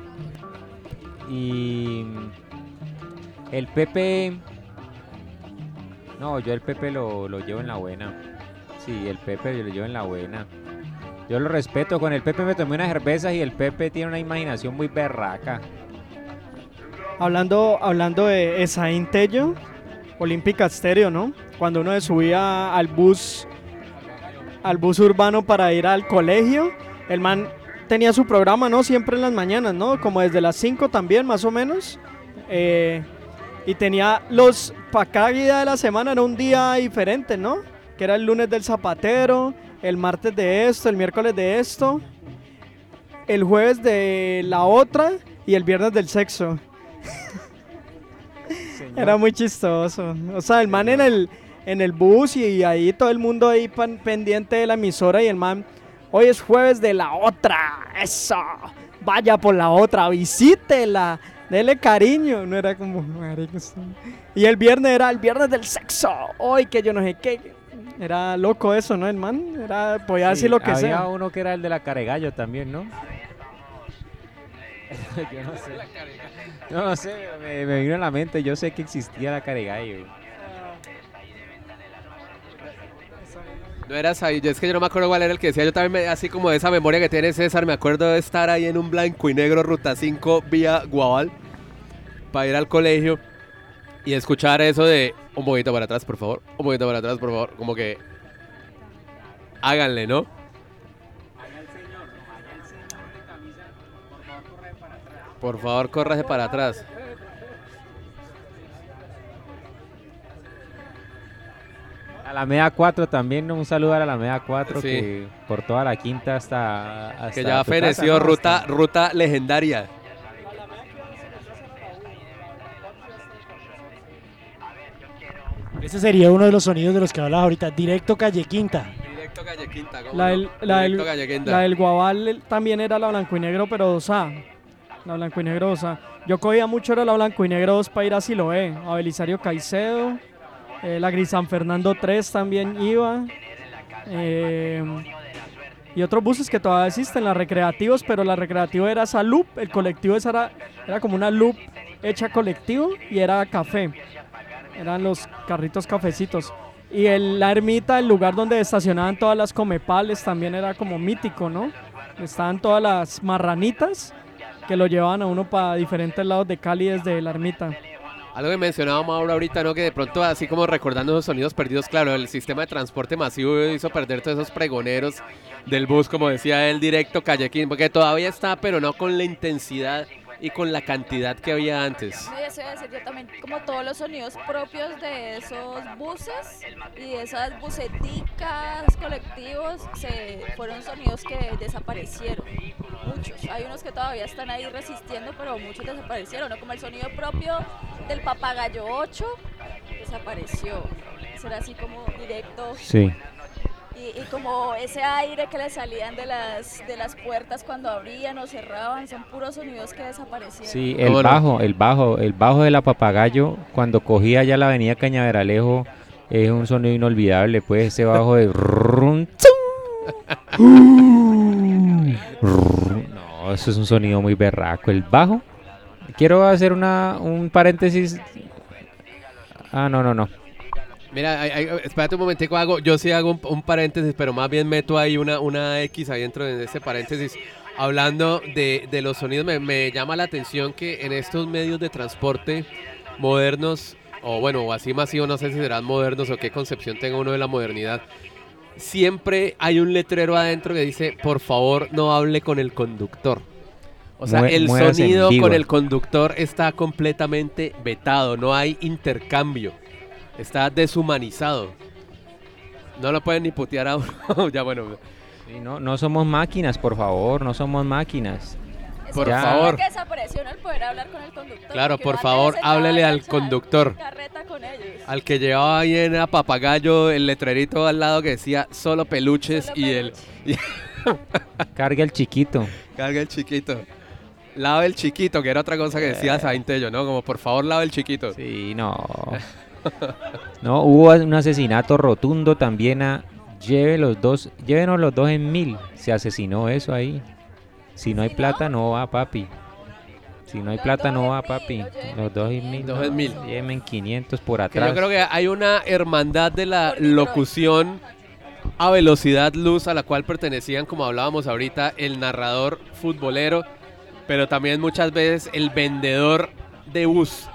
y el Pepe. No, yo el Pepe lo llevo en la buena. Sí, el Pepe yo lo llevo en la buena. Yo lo respeto. Con el Pepe me tomé unas cervezas y el Pepe tiene una imaginación muy berraca. Hablando de Ersaintello, Olímpica Stereo, ¿no? Cuando uno se subía al bus urbano para ir al colegio, el man tenía su programa, ¿no? Siempre en las mañanas, ¿no? Como desde las 5 también, más o menos. Y tenía para cada día de la semana era un día diferente, ¿no? Que era el lunes del zapatero, el martes de esto, el miércoles de esto, el jueves de la otra y el viernes del sexo. Era muy chistoso. O sea, el man en el bus y ahí todo el mundo ahí pendiente de la emisora y el man... Hoy es jueves de la otra, eso, vaya por la otra, visítela, dele cariño, no era como, y el viernes era el viernes del sexo, hoy que yo no sé qué, era loco eso, ¿no? El man, podía decir lo que sea. Había uno que era el de la Caregallo también, ¿no? Yo no sé, me vino a la mente, yo sé que existía la Caregallo. No eras ahí, es que yo no me acuerdo cuál era el que decía, yo también así como de esa memoria que tiene César, me acuerdo de estar ahí en un blanco y negro Ruta 5 vía Guabal para ir al colegio y escuchar eso de un poquito para atrás, por favor, un poquito para atrás, por favor, como que háganle, ¿no? Por favor, córrase para atrás. Alameda 4 también, un saludo a la Alameda 4 sí. Que por toda la quinta hasta que ya ha fenecido, ¿no? ruta legendaria. Ese sería uno de los sonidos de los que hablabas ahorita, directo Calle Quinta. Directo Calle Quinta, La del Guabal también era la blanco y negro, pero o sea, La blanco y negrosa. Yo cogía mucho era la blanco y negro 2 para ir a Siloé, a Belisario Caicedo, la Gris San Fernando 3 también iba. Y otros buses que todavía existen, las recreativos, pero la recreativa era esa loop, el colectivo esa era como una loop hecha colectivo y era café. Eran los carritos cafecitos. Y la ermita, el lugar donde estacionaban todas las comepales, también era como mítico, ¿no? Estaban todas las marranitas que lo llevaban a uno para diferentes lados de Cali desde la ermita. Algo que mencionaba Mauro ahorita, ¿no? Que de pronto, así como recordando esos sonidos perdidos, claro, el sistema de transporte masivo hizo perder todos esos pregoneros del bus, como decía él, directo Callequín, porque todavía está, pero no con la intensidad y con la cantidad que había antes. Sí, eso iba a decir yo también, como todos los sonidos propios de esos buses y de esas buseticas, colectivos, fueron sonidos que desaparecieron. Muchos, hay unos que todavía están ahí resistiendo, pero muchos desaparecieron, ¿no? Como el sonido propio del Papagayo 8 desapareció. Eso era así como directo. Sí. Y como ese aire que le salían de las puertas cuando abrían o cerraban, son puros sonidos que desaparecieron. Sí, el bajo de la Papagayo, cuando cogía ya la avenida Cañaveralejo, es un sonido inolvidable, pues ese bajo de... No, eso es un sonido muy berraco. El bajo. Quiero hacer un paréntesis. No. Mira, espérate un momentico, yo sí hago un paréntesis, pero más bien meto ahí una X ahí dentro de ese paréntesis. Hablando de los sonidos, me llama la atención que en estos medios de transporte modernos, o así masivo, no sé si serán modernos o qué concepción tenga uno de la modernidad, siempre hay un letrero adentro que dice, por favor, no hable con el conductor. O sea, el sonido con el conductor está completamente vetado, no hay intercambio. Está deshumanizado. No lo pueden ni putear a uno. Ya bueno. Sí, no somos máquinas, por favor, no somos máquinas. Por favor. Que desapareció, ¿no? El poder hablar con el conductor. Claro, por favor, háblele al conductor. Con ellos. Al que llevaba ahí en a Papagayo el letrerito al lado que decía solo peluches y el... Carga el chiquito. Carga el chiquito. Lava el chiquito, que era otra cosa que decía Saintello, ¿no? Como por favor lava el chiquito. Sí, no. No, hubo un asesinato rotundo también a llévenos los dos en 1000. Se asesinó eso ahí. Si no hay plata, no va, papi. Si no hay plata, no va, papi. Los dos en 1000. Dos en 1000. Lleven 500 por Que atrás. yo creo que hay una hermandad de la locución a velocidad luz a la cual pertenecían, como hablábamos ahorita, el narrador futbolero, pero también muchas veces el vendedor de bus,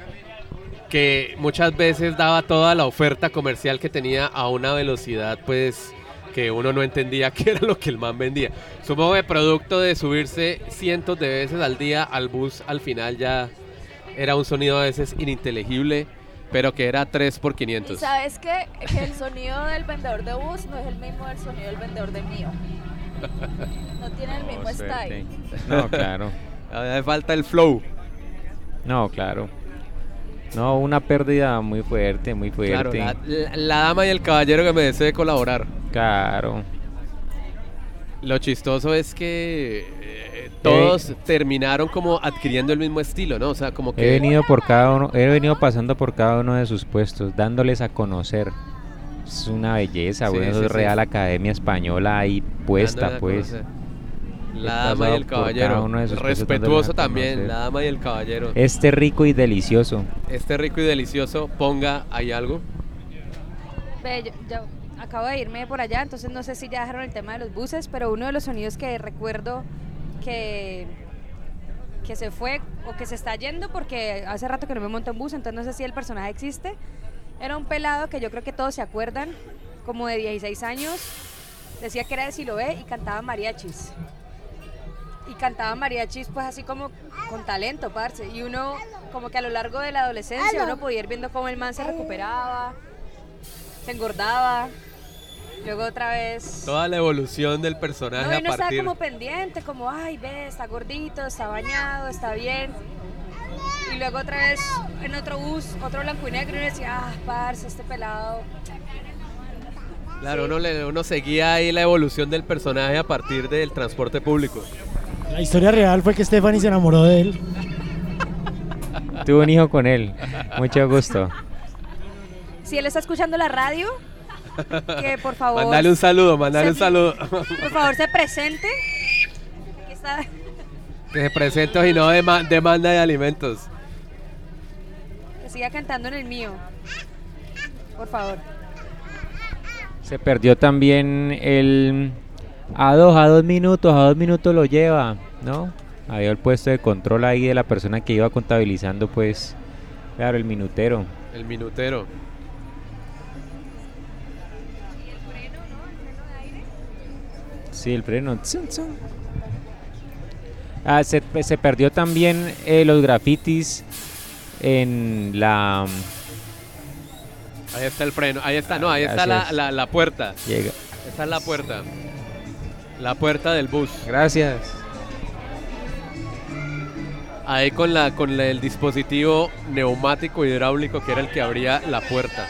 que muchas veces daba toda la oferta comercial que tenía a una velocidad pues que uno no entendía qué era lo que el man vendía. Supongo que producto de subirse cientos de veces al día al bus, al final ya era un sonido a veces ininteligible, pero que era 3 por 500. ¿Y sabes qué? Que el sonido del vendedor de bus no es el mismo del sonido del vendedor de mío. No tiene el mismo style. No, claro. Me falta el flow. No, claro. No, una pérdida muy fuerte, muy fuerte. Claro, la dama y el caballero que me desee colaborar. Claro. Lo chistoso es que todos terminaron como adquiriendo el mismo estilo, ¿no? O sea, como que... He venido pasando por cada uno de sus puestos, dándoles a conocer. Es una belleza, Sí, bueno, sí, eso es sí. Real Academia Española ahí puesta, Dándole a pues. conocer. La dama y el caballero. Respetuoso también, la dama y el caballero. Este rico y delicioso. Este rico y delicioso, ponga ahí algo. Ve, yo acabo de irme por allá, entonces no sé si ya dejaron el tema de los buses, pero uno de los sonidos que recuerdo que se fue o que se está yendo, porque hace rato que no me monto en bus, entonces no sé si el personaje existe, era un pelado que yo creo que todos se acuerdan, como de 16 años, decía que era de Siloé y cantaba mariachis. Y cantaba mariachis pues así como con talento, parce. Y uno como que a lo largo de la adolescencia uno podía ir viendo cómo el man se recuperaba, se engordaba, luego otra vez... Toda la evolución del personaje No, y a uno estaba partir... como pendiente, como ay, ve, está gordito, está bañado, está bien. Y luego otra vez en otro bus, otro blanco y negro, y uno decía, ah, parce, este pelado... Claro, uno seguía ahí la evolución del personaje a partir del transporte público. La historia real fue que Stephanie se enamoró de él. Tuve un hijo con él. Mucho gusto. Si él está escuchando la radio, que por favor... Mandale un saludo, mandale un saludo. Por favor, se presente. Aquí está. Que se presente y no demanda de alimentos. Que siga cantando en el mío. Por favor. Se perdió también el a dos minutos lo lleva, ¿no? Había el puesto de control ahí de la persona que iba contabilizando, pues, claro, el minutero. El minutero. Sí, el freno. Se perdió también los grafitis en la... Ahí está el freno, ahí está, no, ahí está la puerta. Llega. Esa es la puerta. La puerta del bus. Gracias. Ahí con el dispositivo neumático hidráulico que era el que abría la puerta.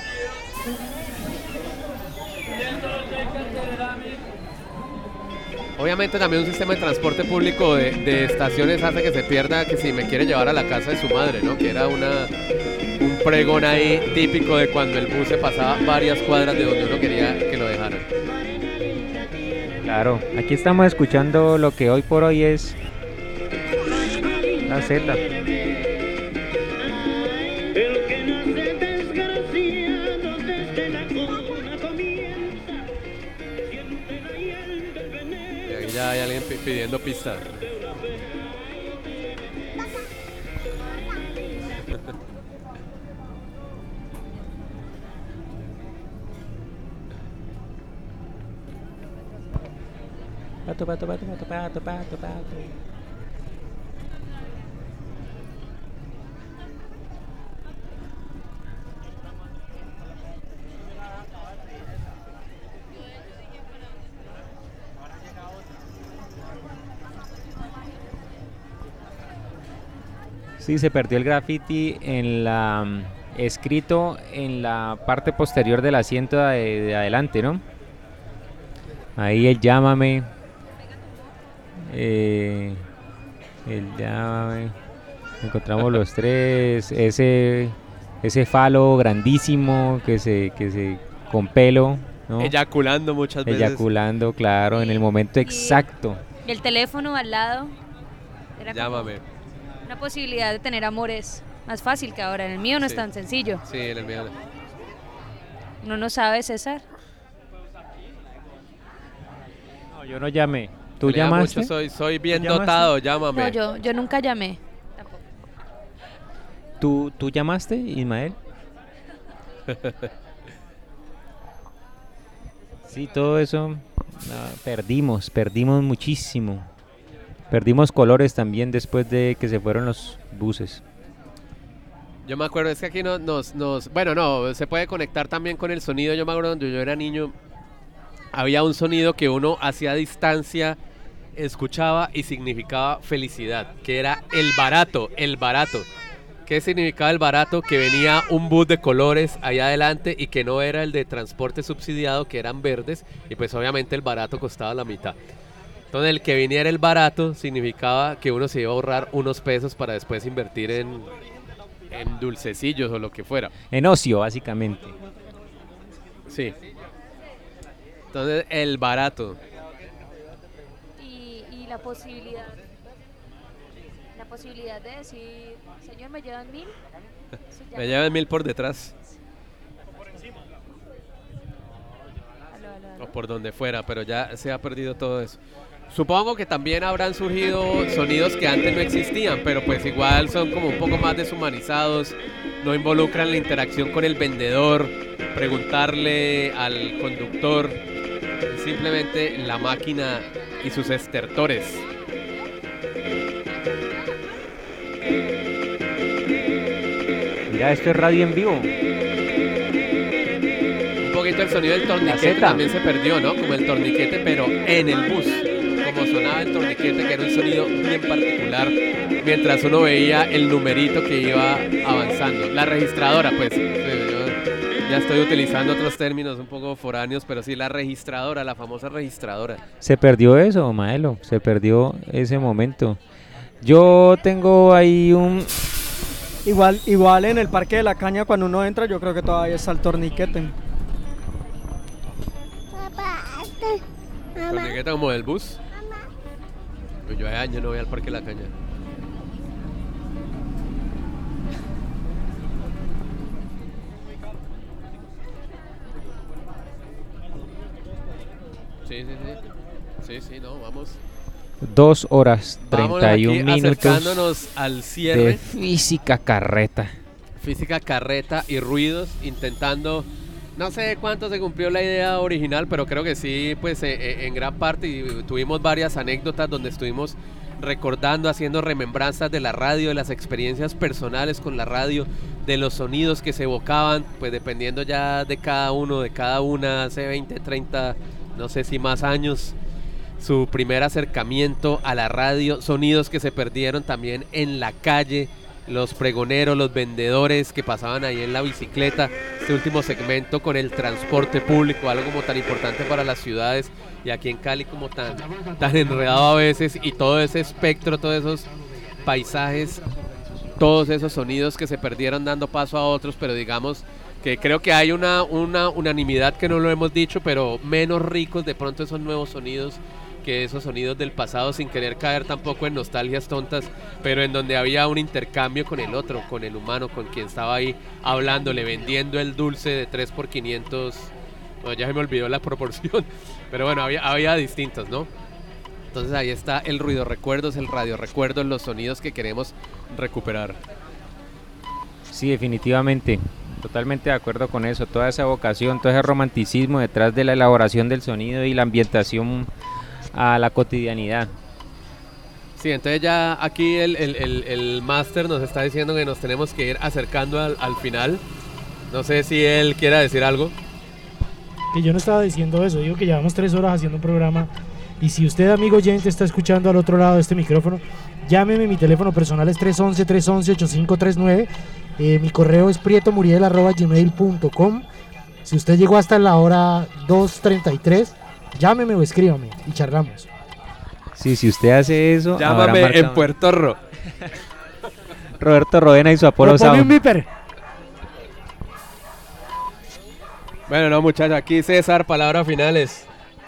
Obviamente también un sistema de transporte público de estaciones hace que se pierda, que si me quiere llevar a la casa de su madre, ¿no? Que era un pregón ahí típico de cuando el bus se pasaba varias cuadras de donde uno quería que lo dejaran. Claro, aquí estamos escuchando lo que hoy por hoy es la Z. Y ahí ya hay alguien pidiendo pista. Pato. Sí, se perdió el graffiti en la escrito en la parte posterior del asiento de adelante, ¿no? Ahí el llámame. El llámame. Encontramos los tres. Ese falo grandísimo que se con pelo, ¿no? Eyaculando muchas veces. Eyaculando, claro, en el momento exacto. Y el teléfono al lado. Era Llámame. una posibilidad de tener amores más fácil que ahora. En el mío no es Sí. tan sencillo. Sí, en el mío. ¿No lo sabe, César? No, yo no llamé. ¿Tú Pelea llamaste? mucho, soy bien ¿Tú llamaste? dotado, llámame. No, yo nunca llamé. ¿Tú llamaste, Ismael? Sí, todo eso perdimos muchísimo. Perdimos colores también después de que se fueron los buses. Yo me acuerdo, es que aquí bueno, no, se puede conectar también con el sonido. Yo me acuerdo cuando yo era niño, había un sonido que uno hacía a distancia, escuchaba y significaba felicidad, que era el barato. ¿Qué significaba el barato? Que venía un bus de colores allá adelante y que no era el de transporte subsidiado, que eran verdes, y pues obviamente el barato costaba la mitad. Entonces el que viniera el barato significaba que uno se iba a ahorrar unos pesos para después invertir en dulcecillos o lo que fuera. En ocio, básicamente. Sí. Entonces el barato. Y la posibilidad de decir, señor, ¿me llevan 1000? Eso ya- Me llevan 1000 por detrás. O por donde fuera, pero ya se ha perdido todo eso. Supongo que también habrán surgido sonidos que antes no existían, pero pues igual son como un poco más deshumanizados, no involucran la interacción con el vendedor, preguntarle al conductor, simplemente la máquina y sus estertores. Mira, esto es radio en vivo. Un poquito el sonido del torniquete Zeta. también se perdió, ¿no? Como el torniquete, pero en el bus. Como sonaba el torniquete, que era un sonido bien particular, mientras uno veía el numerito que iba avanzando. La registradora, pues. Yo Ya estoy utilizando otros términos un poco foráneos, pero sí, la registradora, la famosa registradora. Se perdió eso, Maelo, se perdió ese momento. Yo tengo ahí un... Igual en el Parque de la Caña, cuando uno entra, yo creo que todavía está el torniquete. ¿Torniquete como del bus? Pues yo hace años no voy al Parque de la Caña. Sí, no, vamos. 2 horas, Vámonos 31 aquí minutos acercándonos al cierre. de física carreta. Física carreta y ruidos, intentando, no sé cuánto se cumplió la idea original, pero creo que sí, pues en gran parte, y tuvimos varias anécdotas donde estuvimos recordando, haciendo remembranzas de la radio, de las experiencias personales con la radio, de los sonidos que se evocaban, pues dependiendo ya de cada uno, de cada una, hace 20, 30, no sé si más años, su primer acercamiento a la radio, sonidos que se perdieron también en la calle, los pregoneros, los vendedores que pasaban ahí en la bicicleta, este último segmento con el transporte público, algo como tan importante para las ciudades y aquí en Cali como tan enredado a veces, y todo ese espectro, todos esos paisajes, todos esos sonidos que se perdieron dando paso a otros, pero digamos que creo que hay una unanimidad, que no lo hemos dicho, pero menos ricos de pronto esos nuevos sonidos que esos sonidos del pasado, sin querer caer tampoco en nostalgias tontas, pero en donde había un intercambio con el otro, con el humano, con quien estaba ahí hablándole, vendiendo el dulce de 3 por 500, bueno, ya se me olvidó la proporción, pero bueno, había distintos, ¿no? Entonces ahí está el ruido recuerdos, el radio recuerdos, los sonidos que queremos recuperar. Sí, definitivamente, totalmente de acuerdo con eso, toda esa evocación, todo ese romanticismo detrás de la elaboración del sonido y la ambientación a la cotidianidad. Sí, entonces ya aquí el máster nos está diciendo que nos tenemos que ir acercando al final. No sé si él quiera decir algo. Que yo no estaba diciendo eso, digo que llevamos 3 horas haciendo un programa, y si usted, amigo oyente, está escuchando al otro lado de este micrófono, llámeme, mi teléfono personal es 311-311-8539, mi correo es prietomuriel@gmail.com. Si usted llegó hasta la hora 2:33, llámeme o escríbame y charlamos. Sí, si usted hace eso, llámame en Puerto Ro. Roberto Rodena y su Apolo Propone un Sound. viper. Bueno, no, muchachos, aquí César, palabras finales.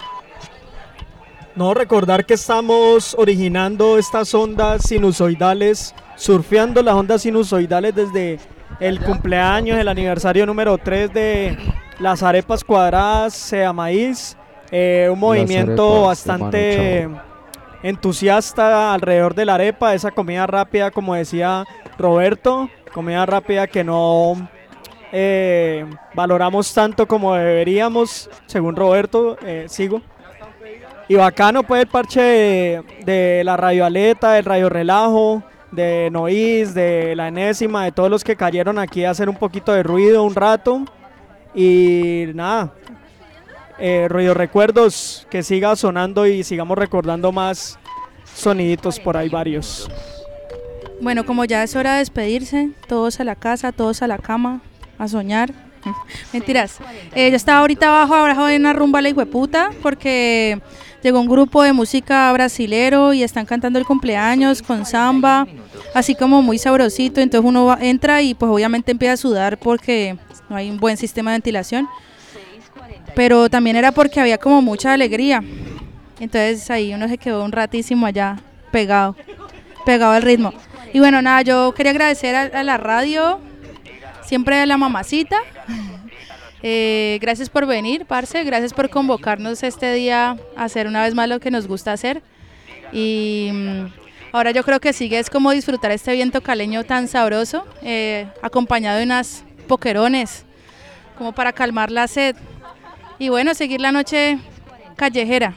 No, recordar que estamos originando estas ondas sinusoidales, surfeando las ondas sinusoidales desde el cumpleaños, el aniversario número 3 de las arepas cuadradas, Sea Maíz, un movimiento bastante entusiasta alrededor de la arepa, esa comida rápida, como decía Roberto, comida rápida que no valoramos tanto como deberíamos, según Roberto, sigo. Y bacano pues el parche de la Radio Aleta, del Radio Relajo, de Noís, de la Enésima, de todos los que cayeron aquí a hacer un poquito de ruido un rato. Y nada, ruido recuerdos, que siga sonando y sigamos recordando más soniditos, por ahí varios. Bueno, como ya es hora de despedirse, todos a la casa, todos a la cama, a soñar. Mentiras. Yo estaba ahorita abajo de una rumba la hijueputa, porque llegó un grupo de música brasilero y están cantando el cumpleaños con samba, así como muy sabrosito. Entonces uno entra y pues obviamente empieza a sudar porque no hay un buen sistema de ventilación, pero también era porque había como mucha alegría. Entonces ahí uno se quedó un ratísimo allá pegado al ritmo. Y bueno, nada, yo quería agradecer a la radio, siempre a la mamacita. Gracias por venir, parce, gracias por convocarnos este día a hacer una vez más lo que nos gusta hacer. Y ahora yo creo que sigue es como disfrutar este viento caleño tan sabroso, acompañado de unas poquerones, como para calmar la sed. Y bueno, seguir la noche callejera.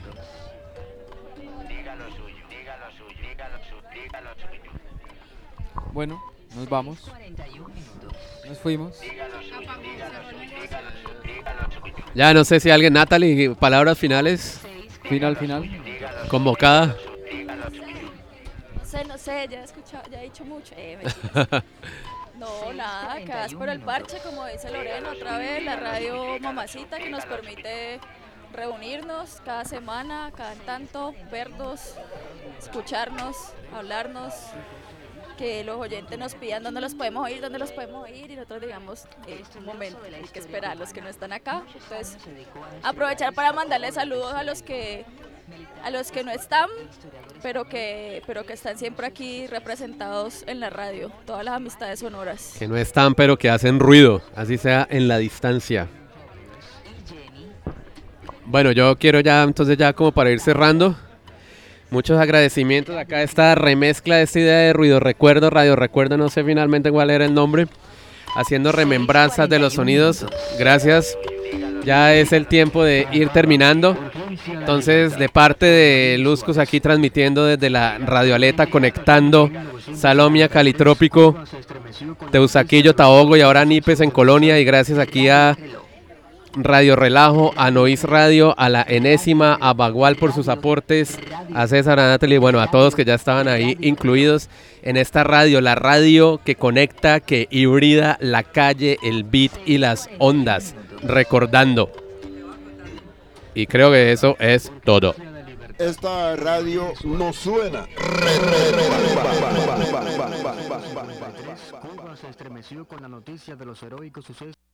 Bueno, nos vamos. Nos fuimos. Ya no sé si alguien, Natalie, palabras finales. Final. Convocada. No sé, ya he escuchado, ya he dicho mucho. No, nada, acá es por el parche, como dice Lorena, otra vez la radio Mamacita que nos permite reunirnos cada semana, cada tanto, vernos, escucharnos, hablarnos, que los oyentes nos pidan dónde los podemos oír, y nosotros digamos, un momento, hay que esperar, los que no están acá. Entonces, aprovechar para mandarles saludos a los que no están, pero que están siempre aquí representados en la radio, todas las amistades sonoras. Que no están, pero que hacen ruido, así sea en la distancia. Bueno, yo quiero ya, entonces ya como para ir cerrando, muchos agradecimientos. Acá esta remezcla de esta idea de Ruido Recuerdo, Radio Recuerdo, no sé finalmente cuál era el nombre, haciendo remembranzas de los sonidos. Gracias. Ya es el tiempo de ir terminando. Entonces, de parte de Luzcos aquí transmitiendo desde la Radioaleta, conectando Salomia, Calitrópico, Teusaquillo, Tabogo y ahora Nípez en Colonia. Y gracias aquí a Radio Relajo, a Nois Radio, a la Enésima, a Bagual por sus aportes, a César, a Natalie, bueno, a todos que ya estaban ahí incluidos en esta radio, la radio que conecta, que hibrida la calle, el beat y las ondas, recordando. Y creo que eso es todo. Esta radio no suena. Cuba se estremeció con la noticia de los heroicos sucesos.